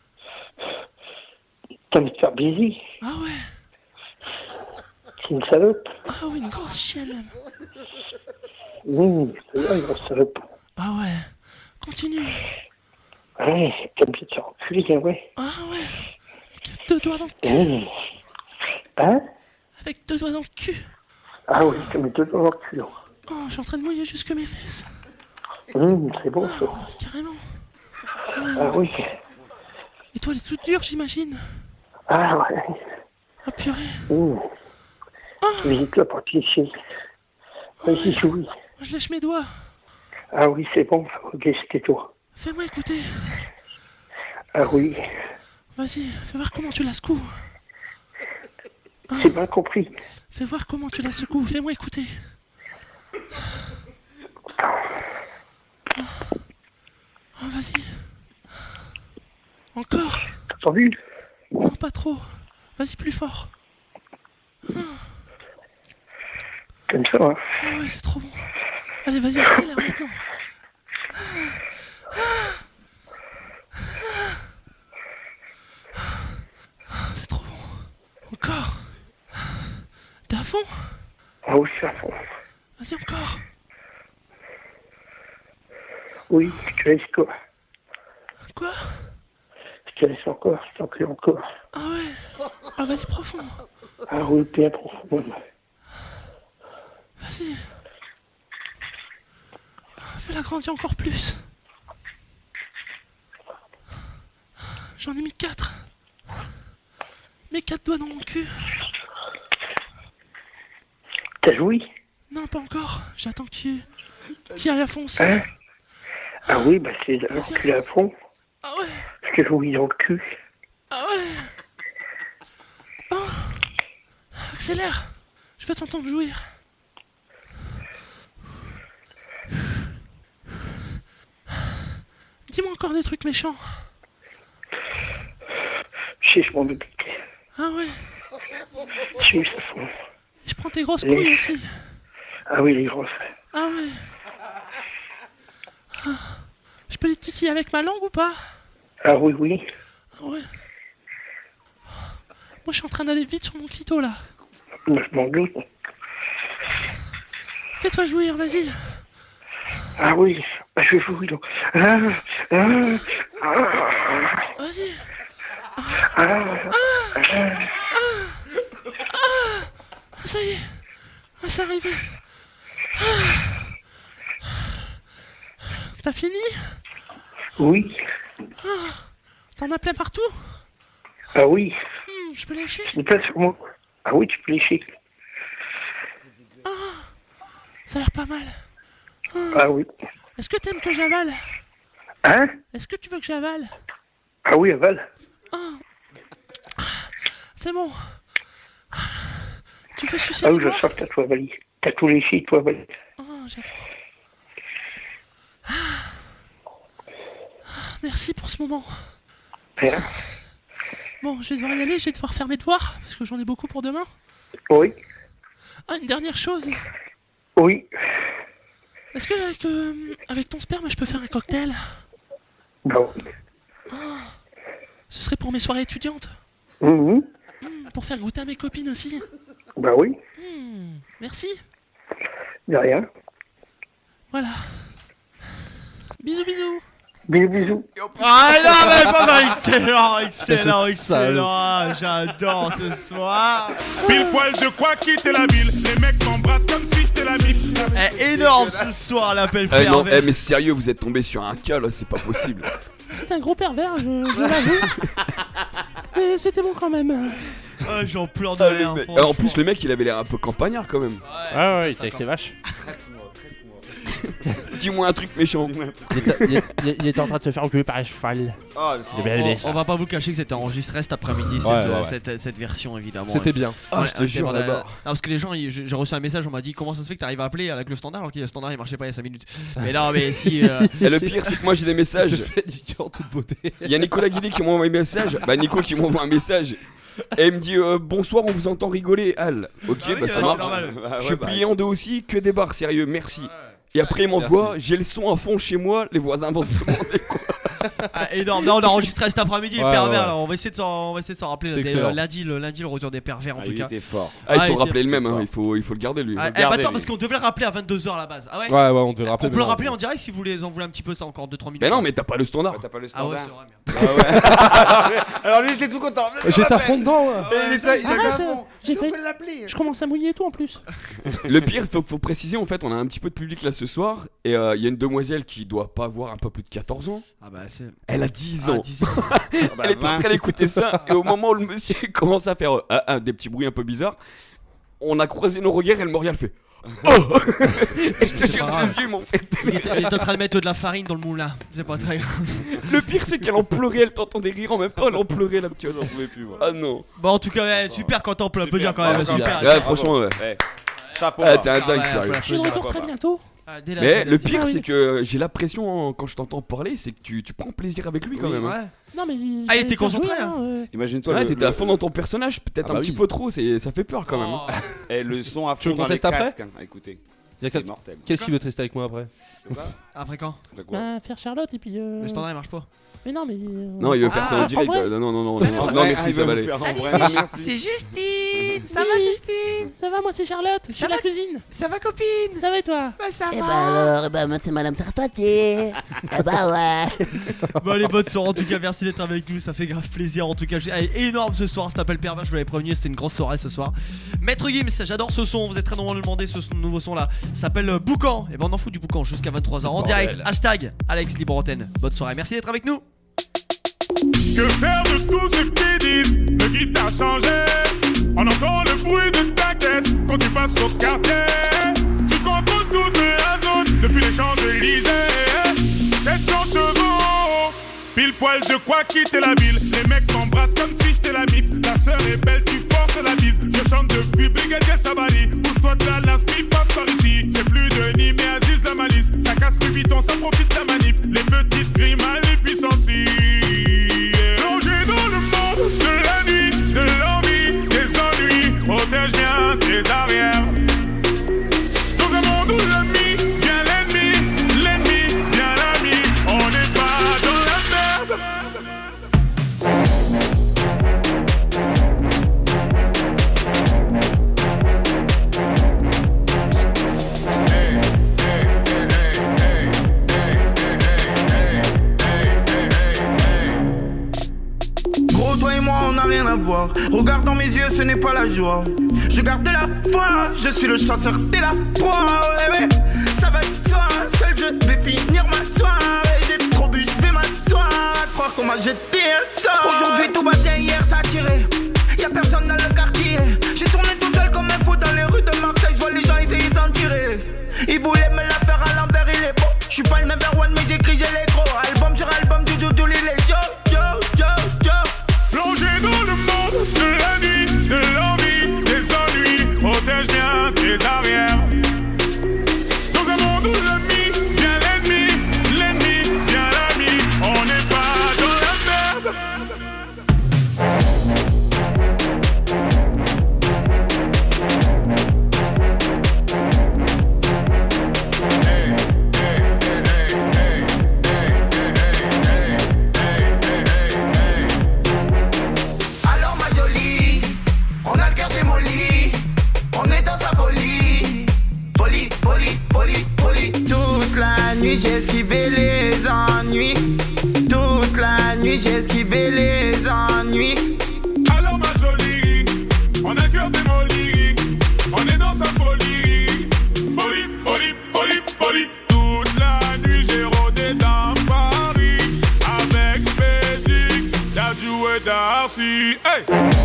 S12: T'as envie de faire baiser?
S7: Ah ouais.
S12: C'est une salope?
S7: Ah oui, une grosse chienne même.
S12: Mmh, c'est là, une grosse salope.
S7: Ah ouais. Continue.
S12: Ouais, t'aimes bien te faire enculer, hein, ouais.
S7: Ah ouais. Avec deux doigts dans le cul.
S12: Mmh. Hein?
S7: Avec deux doigts dans le cul.
S12: Ah oui, t'as mis deux doigts dans le cul, là.
S7: Oh, je suis en train de mouiller jusque mes fesses.
S12: Mmh, c'est bon, ça.
S7: Carrément.
S12: Ah oui.
S7: Et toi, elle est toute dure, j'imagine.
S12: Ah ouais.
S7: Ah purée.
S12: Mmh. Visite-le pour te lécher. Vas-y, jouis.
S7: Je lèche mes doigts.
S12: Ah oui, c'est bon, ok, c'était toi.
S7: Fais-moi écouter.
S12: Ah oui,
S7: Vas-y, fais voir comment tu la secoues.
S12: j'ai bien compris.
S7: Fais voir comment tu la secoues. Fais-moi écouter. Oh, vas-y. Encore.
S12: T'as entendu?
S7: Non, pas trop. Vas-y, plus fort.
S12: Comme ça, hein?
S7: Ah ouais, c'est trop bon. Allez, vas-y, accélère maintenant. C'est trop bon. Encore. T'es à fond?
S12: Ah oui, je suis à fond.
S7: Vas-y, encore.
S12: Oui, je te laisse quoi?
S7: Quoi?
S12: Je te laisse encore, je t'en prie encore.
S7: Ah ouais. Ah, vas-y, profond.
S12: Ah oui, bien profond.
S7: Vas-y. Fais-la grandir encore plus. J'en ai mis quatre. Mes quatre doigts dans mon cul.
S12: T'as joui?
S7: Non, pas encore. J'attends que tu... Tu ailles à fond aussi.
S12: Hein? Ah oui, bah c'est l'enculé à fond.
S7: Ah ouais.
S12: Parce que je jouis dans le cul.
S7: Ah ouais. Oh. Accélère. Je veux t'entendre jouir. Dis-moi encore des trucs méchants.
S12: Je sais, je m'en doute.
S7: Ah ouais.
S12: Je sais, ça sent.
S7: Je prends tes grosses
S12: Les-
S7: couilles aussi.
S12: Ah oui, les grosses.
S7: Ah ouais. Ah. Je peux les titiller avec ma langue ou pas?
S12: Ah oui, oui.
S7: Ah ouais. Moi, je suis en train d'aller vite sur mon clito, là.
S12: Moi, je m'en doute.
S7: Fais-toi jouir, vas-y.
S12: Ah oui, bah, je vais jouer donc. Ah, ah, ah,
S7: Vas-y.
S12: ah, ah,
S7: Ah, ça y est. Ah, c'est arrivé. Ah. T'as fini?
S12: oui.
S7: Ah. T'en as plein partout?
S12: Ah oui.
S7: Hmm, je peux lécher?
S12: Je pas sur moi. Ah oui, tu peux lécher.
S7: Ah. Ça a l'air pas mal. Ah.
S12: Ah oui.
S7: Est-ce que t'aimes que j'avale?
S12: Hein?
S7: Est-ce que tu veux que j'avale?
S12: Ah oui, aval.
S7: Ah. C'est bon. Tu fais sucer
S12: Ah
S7: les
S12: oui, je
S7: doigts?
S12: sens que t'as tout avalé. T'as tout léché, toi avalé.
S7: Ah, j'adore. Ah. Merci pour ce moment.
S12: Rien.
S7: Bon, je vais devoir y aller, je vais devoir faire mes devoirs, parce que j'en ai beaucoup pour demain.
S12: Oui.
S7: Ah, une dernière chose.
S12: Oui.
S7: Est-ce que avec, euh, avec ton sperme, je peux faire un cocktail?
S12: Bah oui.
S7: Ah. Ce serait pour mes soirées étudiantes.
S12: Mhm.
S7: Hmm, pour faire goûter à mes copines aussi.
S12: Bah oui.
S7: Hmm, merci.
S12: De rien.
S7: Voilà. Bisous, bisous.
S12: Bisous, bisous.
S3: Ah non, mais pas mal, excellent, excellent,
S6: C'est
S3: excellent. Ah, j'adore ce soir.
S8: Pile poil, je crois quitter la ville. Les mecs m'embrassent comme si j'étais la bif.
S3: Eh, énorme ce soir, l'appel
S5: Eh non,
S3: pervers.
S5: eh, mais sérieux, vous êtes tombé sur un cas là, c'est pas possible.
S7: C'est un gros pervers, je, je l'avoue. Mais c'était bon quand même.
S3: Ah, j'en pleure de
S5: Ah,
S3: rien.
S5: le mec-
S3: franchement.
S5: Alors, en plus, le mec il avait l'air un peu campagnard quand même.
S6: Ah ouais, il était avec les vaches.
S5: Dis-moi un truc méchant.
S6: Il était, il était- il était en train de se faire enculer par un cheval.
S4: Oh,
S6: C'est bien,
S3: on,
S6: bien,
S3: on va pas vous cacher que c'était enregistré cet après-midi, cette,
S6: Ouais, ouais,
S3: euh,
S6: ouais.
S3: cette, cette version évidemment.
S6: C'était bien.
S5: Ah, je te
S3: Ouais,
S5: jure,
S3: on a-
S5: là-bas.
S3: Non, parce que les gens, ils- j'ai j'ai reçu un message, on m'a dit comment ça se fait que t'arrives à appeler avec le standard alors que le standard il marchait pas il y a cinq minutes. Mais non, mais si. euh,
S5: Et le pire, c'est que moi j'ai des messages.
S6: Il se fait du cœur en toute beauté.
S5: Il y a Nicolas Guillet qui m'envoie un message. Bah, Nico qui m'envoie un message. Et il me dit euh, bonsoir, on vous entend rigoler, Al. Ok,
S3: Ah oui,
S5: bah ça
S3: c'est
S5: marche.
S3: normal.
S4: Bah,
S5: Je
S4: ouais,
S5: suis
S4: bah,
S5: plié en deux aussi, que des barres, sérieux, merci. Et après il m'envoie, j'ai le son à fond chez moi, les voisins vont se demander quoi.
S3: Ah, énorme. Non, on a enregistré cet après-midi,
S6: Ouais,
S3: les pervers.
S6: ouais.
S3: Là. On va essayer de s'en, on va essayer de s'en rappeler.
S6: C'était
S3: le-
S6: excellent.
S3: lundi, le lundi, le retour des pervers en
S4: Ah,
S3: tout
S4: il
S3: cas.
S4: était fort.
S5: Ah, il
S3: Ah,
S5: faut
S3: il
S5: rappeler
S3: était
S5: le même, hein,
S4: fort.
S5: il, faut, il faut le garder lui.
S3: Ah, eh, bah,
S4: garder,
S3: attends,
S4: lui.
S3: parce qu'on devait le rappeler à vingt-deux heures à la base. Ah ouais.
S6: Ouais, ouais, on devait le rappeler.
S3: On peut le
S6: mais
S3: rappeler
S6: non.
S3: en direct si vous voulez, en voulez un petit peu ça, encore deux trois minutes.
S5: Mais non, mais t'as pas le standard.
S4: Bah, t'as pas le
S3: Ah ouais,
S4: standard.
S3: c'est vrai. merde.
S4: Ah ouais. Alors lui, il était tout content.
S6: J'étais à fond dedans. ouais.
S4: Et il était, il était à
S7: Arrête,
S4: fond.
S7: j'ai
S4: Est-ce qu'on
S7: fait-
S4: peut l'appeler?
S7: Je commence à mouiller et tout en plus.
S5: Le pire, faut, faut préciser en fait, on a un petit peu de public là ce soir. Et il euh, y a une demoiselle qui doit pas avoir un peu plus de quatorze ans.
S3: Ah bah c'est.
S5: Elle a dix
S3: Ah,
S5: ans.
S3: dix ans.
S4: bah,
S5: Elle était en
S4: vingt.
S5: train d'écouter ça. Et au moment où le monsieur commence à faire euh, ah, ah, des petits bruits un peu bizarres, on a croisé nos regards et le Montréal fait oh. Et je te jure,
S3: pas
S5: ses yeux m'ont fait.
S3: Il est, il est en train de mettre de la farine dans le moulin. C'est pas très grave.
S5: Le pire, c'est qu'elle en pleurait, elle t'entendait rire en même temps, elle en pleurait la petite.
S4: J'en pouvais plus, moi.
S5: Ah non.
S3: Bon, en tout cas, ouais, super content. On peut l'applaudir quand même.
S4: Ah,
S3: Super.
S5: Ouais, franchement, ouais.
S4: Ouais. Chapeau.
S5: Ah,
S4: bas.
S5: t'es un dingue,
S3: ouais,
S5: sérieux.
S3: ouais.
S7: Je suis de retour très bientôt.
S3: Ah, dès la-
S5: Mais
S3: dès la-
S5: le
S3: dès
S5: pire,
S7: Ah oui.
S5: c'est que j'ai l'impression, quand je t'entends parler, c'est que tu, tu prends plaisir avec lui quand
S3: Oui,
S5: même. hein.
S3: ouais.
S7: Non, mais.
S3: Ah, il
S7: je
S3: était
S7: vais
S3: concentré,
S7: faire jouer,
S3: hein.
S7: euh.
S4: Imagine-toi
S5: Ouais,
S4: le,
S5: t'étais
S4: le-
S5: à fond dans ton personnage, peut-être
S6: Ah
S5: un
S6: bah
S5: petit
S6: oui.
S5: peu trop, c'est- ça fait peur quand même.
S3: Oh.
S4: Et le son à
S6: Tu veux
S4: fond
S6: qu'on
S4: dans les
S6: teste après
S4: casques. hein. Écoutez,
S6: Il y a
S4: c'était
S6: quel-
S4: mortel.
S6: Qu'est-ce qui veut tester avec moi après?
S4: C'est quoi
S3: Après quand
S4: De quoi
S7: Bah, faire Charlotte et puis. euh,
S3: Le standard il marche pas.
S7: Mais non, mais. euh,
S5: Non, il veut faire ça
S7: Ah,
S5: en direct.
S7: en vrai
S5: euh, Non, non, non, non,
S4: Ouais,
S5: non, non,
S4: ouais,
S5: merci,
S4: il
S5: ça
S4: va
S5: va
S4: me
S5: aller.
S4: faire en
S3: Salut,
S4: vrai.
S3: c'est-
S4: Merci.
S3: c'est Justine. Ça
S7: Oui.
S3: va, Justine?
S7: Ça va, moi c'est Charlotte. Je suis à la cuisine.
S3: Ça va, copine?
S7: Ça va et toi?
S3: Bah, ça
S15: Eh
S3: va.
S15: bah alors, eh bah moi c'est Madame Tarpatier. Eh bah ouais.
S3: Bon, allez, bonne soirée en tout cas, merci d'être avec nous, ça fait grave plaisir en tout cas. Allez, énorme ce soir, cet appel pervers, je vous l'avais prévenu, c'était une grosse soirée ce soir. Maître Gims, j'adore ce son, vous êtes très nombreux à le demander, ce nouveau son là s'appelle euh, Boucan. Et ben on en fout du Boucan jusqu'à vingt-trois heures en
S6: Bordel.
S3: direct. Hashtag Alex Libre Antenne. Bonne soirée, merci d'être avec nous.
S8: Que faire de tout ce qu'ils disent? Le guitare changé. On entend le bruit de ta caisse quand tu passes au quartier. Tu contrôles toute la zone depuis les Champs-Élysées. sept cents chevaux, pile poil. poil, je crois quitter la ville. Les mecs m'embrassent comme si j'étais la mif. Ta sœur est belle, tu forces la bise. Je chante depuis Brigadier Sabali. Pousse-toi de la l'inspi, passe par ici. C'est plus de Nîmes mais Aziz la malice. Ça casse le biton, ça profite de la manif. Les petites grimes à les puissances. Plongé dans le monde de la nuit, de l'envie, des ennuis. Protège bien tes arrières. Dans un monde où l'ami vient l'ennemi, l'ennemi vient l'ami. On n'est pas dans la merde.
S11: Gros, toi et moi, on n'a rien à voir. Regarde dans mes yeux, ce n'est pas la joie. Je garde la foi, je suis le chasseur, t'es la proie. Ouais, ouais. Ça va de soi, seul je vais finir ma soirée. J'ai trop bu, je vais m'asseoir. À croire qu'on m'a jeté un sort. Aujourd'hui tout va bien, hier ça a tiré. Y'a personne dans le quartier. J'ai tourné tout seul comme un fou dans les rues de Marseille. Je vois les gens essayer d'en tirer. Ils voulaient me la faire à l'envers, il est beau. Je suis pas le number one, mais j'écris, j'ai les gros. Album sur album, du doudou, il est yo, yo, yo, yo.
S8: Plongé dans le monde de la nuit, de l'envie, des ennuis. Protège bien tes arrières. Dans un monde où l'ami vient l'ennemi, l'ennemi vient l'ami. On n'est pas dans la merde.
S11: Alors ma jolie, on a le cœur démoli. On est dans sa folie. Folie, folie, folie, folie. Toute la nuit j'ai esquivé les ennuis. Toute la nuit j'ai esquivé les ennuis.
S8: Alors ma jolie, on a le cœur démoli. On est dans sa folie. Folie, folie, folie, folie. Toute la nuit j'ai rôdé dans Paris. Avec Bédic, Dadju et Darcy. Hey!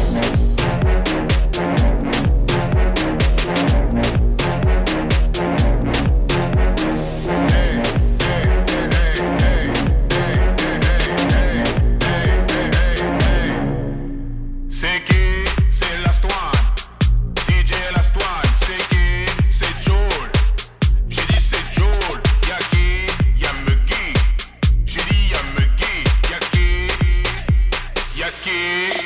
S17: C'est qui? C'est l'Astoine. D J l'Astoine. C'est qui? C'est Joel. J'ai dit c'est Joel. Y'a qui? Y'a Muggy. J'ai dit y'a Muggy. Y'a qui? Y'a qui?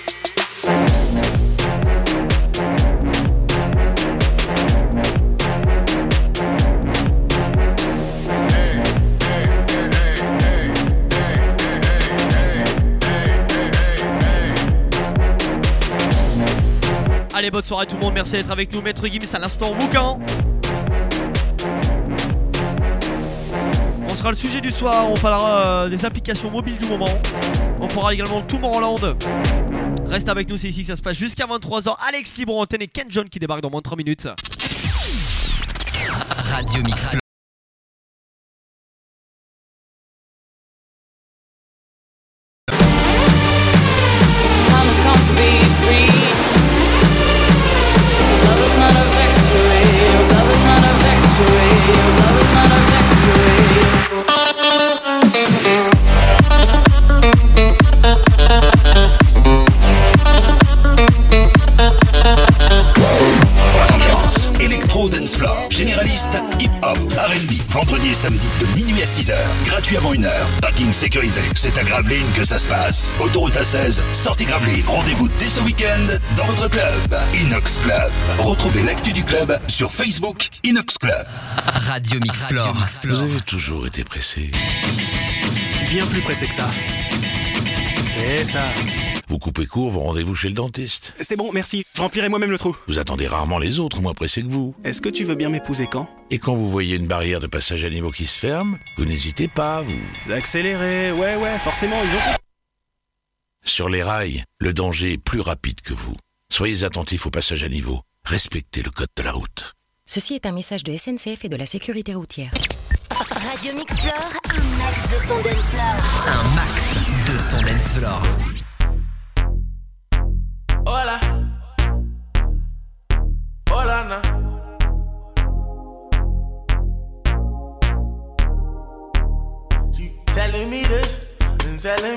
S3: Allez, bonne soirée tout le monde, merci d'être avec nous. Maître Gims à l'instant, bouquin. On sera le sujet du soir, on parlera euh, des applications mobiles du moment. On parlera également de Tomorrowland. Reste avec nous, c'est ici que ça se passe jusqu'à vingt-trois heures. Alex Libre Antenne et Ken John qui débarque dans moins de trois minutes.
S1: Radio Mix.
S14: Electro Dance Floor, généraliste, hip-hop, R and B. Vendredi et samedi de minuit à six heures. Gratuit avant une heure. Parking sécurisé. C'est à Gravelines que ça se passe. Autoroute A seize, sortie Gravelines. Rendez-vous dès ce week-end dans votre club. Inox Club. Retrouvez l'actu du club sur Facebook Inox Club.
S1: Radio Mix Floor.
S18: Vous avez toujours été pressé.
S1: Bien plus pressé que ça. C'est ça.
S18: Vous coupez court vos rendez-vous chez le dentiste.
S1: C'est bon, merci. Je remplirai moi-même le trou.
S18: Vous attendez rarement les autres moins pressés que vous.
S1: Est-ce que tu veux bien m'épouser quand?
S18: Et quand vous voyez une barrière de passage à niveau qui se ferme, vous n'hésitez pas, vous...
S1: Accélérer, ouais, ouais, forcément, ils ont...
S18: Sur les rails, le danger est plus rapide que vous. Soyez attentifs au passage à niveau. Respectez le code de la route.
S16: Ceci est un message de S N C F et de la sécurité routière.
S22: Radio Mix Floor, un max de son dance floor.
S1: Un max de son dance floor.
S24: Hola, hola, na. You telling me this and telling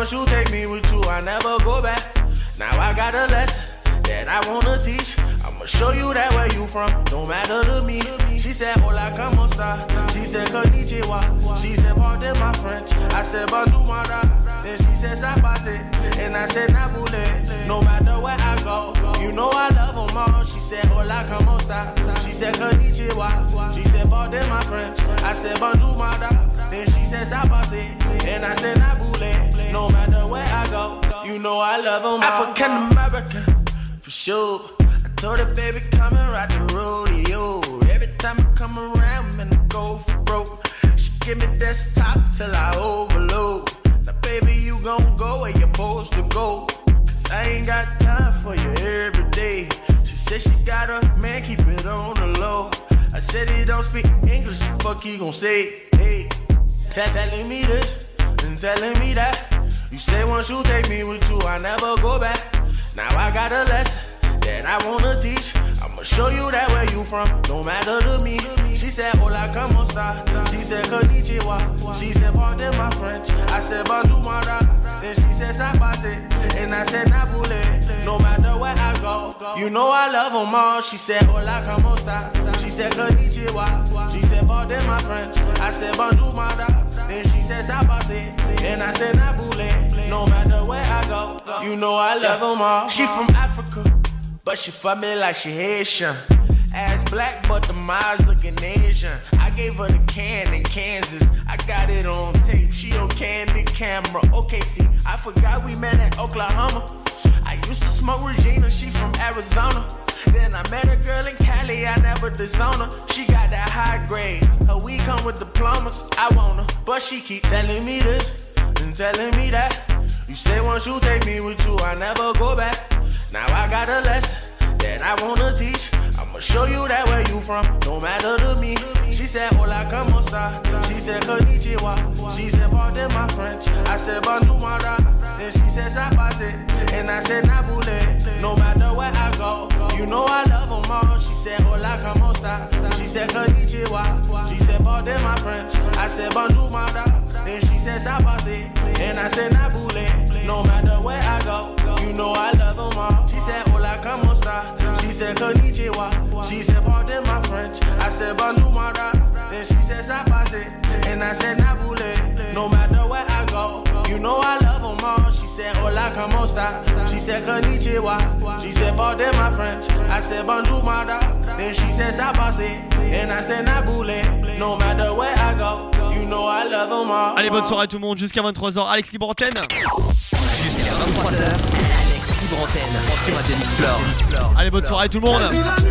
S24: once you take me with you, I never go back. Now I got a lesson that I wanna teach. I'ma show you that where you from, don't matter to me. She said, hola, como esta? She said, konnichiwa. She said, pardon my French. I said, bonjour, mara. Then she said, sabase. And I said, nabule. No matter where I go, you know I love them all. She said, hola, como esta? She said, konnichiwa. She said, pardon my French. I said, bonjour, mara. Then she said, sabase. And I said, nabule. No matter where I go, you know I love them all. African American, for sure. Told her, baby, come and ride the rodeo. Every time I come around, man, I go for broke. She give me desktop till I overload. Now, baby, you gon' go where you're supposed to go. Cause I ain't got time for you every day. She said she got a man, keep it on the low. I said he don't speak English, the fuck he gon' say? Hey, tell telling me this and telling me that. You say once you take me with you, I never go back. Now I got a lesson that I wanna teach. I'ma show you that where you from, no matter to me. She said, hola, como esta? She said, konnichiwa. She said, pardon my French. I said, bonjour, mara. Then she said, sabase. And I said, nabule. No matter where I go, you know I love them all. She said, hola, como esta? She said, konnichiwa. She said, pardon my French. I said, bonjour, mara. Then she said, sabase. And I said, nabule. No matter where I go, you know I love them all. She from Africa, but she fuck me like she Haitian. Ass black, but the eyes looking Asian. I gave her the can in Kansas. I got it on tape. She on candid camera. Okay, see, I forgot we met in Oklahoma. I used to smoke Regina. She from Arizona. Then I met a girl in Cali. I never disown her. She got that high grade. Her weed come with diplomas. I want her, but she keep telling me this and telling me that. You say once you take me with you, I never go back. Now I got a lesson that I wanna teach. I'ma show you that where you from, no matter to me. She said, hola, como esta? She said, konnichiwa. She said, pardon my French. I said, bonjour, mara. Then she said, sabase. And I said, nabule. No matter where I go, you know I love them all. She said, hola, como esta? She said, konnichiwa. She said, pardon my French. I said, bonjour, mara. Then she said, sabase. And I said, nabule. No matter where I go, you know I love them all. She said, hola, como esta? She said, konnichiwa. She said, pardon my French. I said, bonjour, mara. Then she said, sabase. And I said, nabule. No matter where I go, you know I love them all. She said, hola, como esta? She said, konnichiwa. She said, pardon my French. I said, bonjour, mara. Then she said, sabase. And I said, nabule. No matter where I go, you know I love them all.
S3: Allez, bonne soirée tout le monde, jusqu'à vingt-trois heures. Alex Libre Antenne.
S1: Jusqu'à vingt-trois heures, Alex Libre Antenne sur Radio Mixplore.
S3: Allez, bonne soirée tout le monde.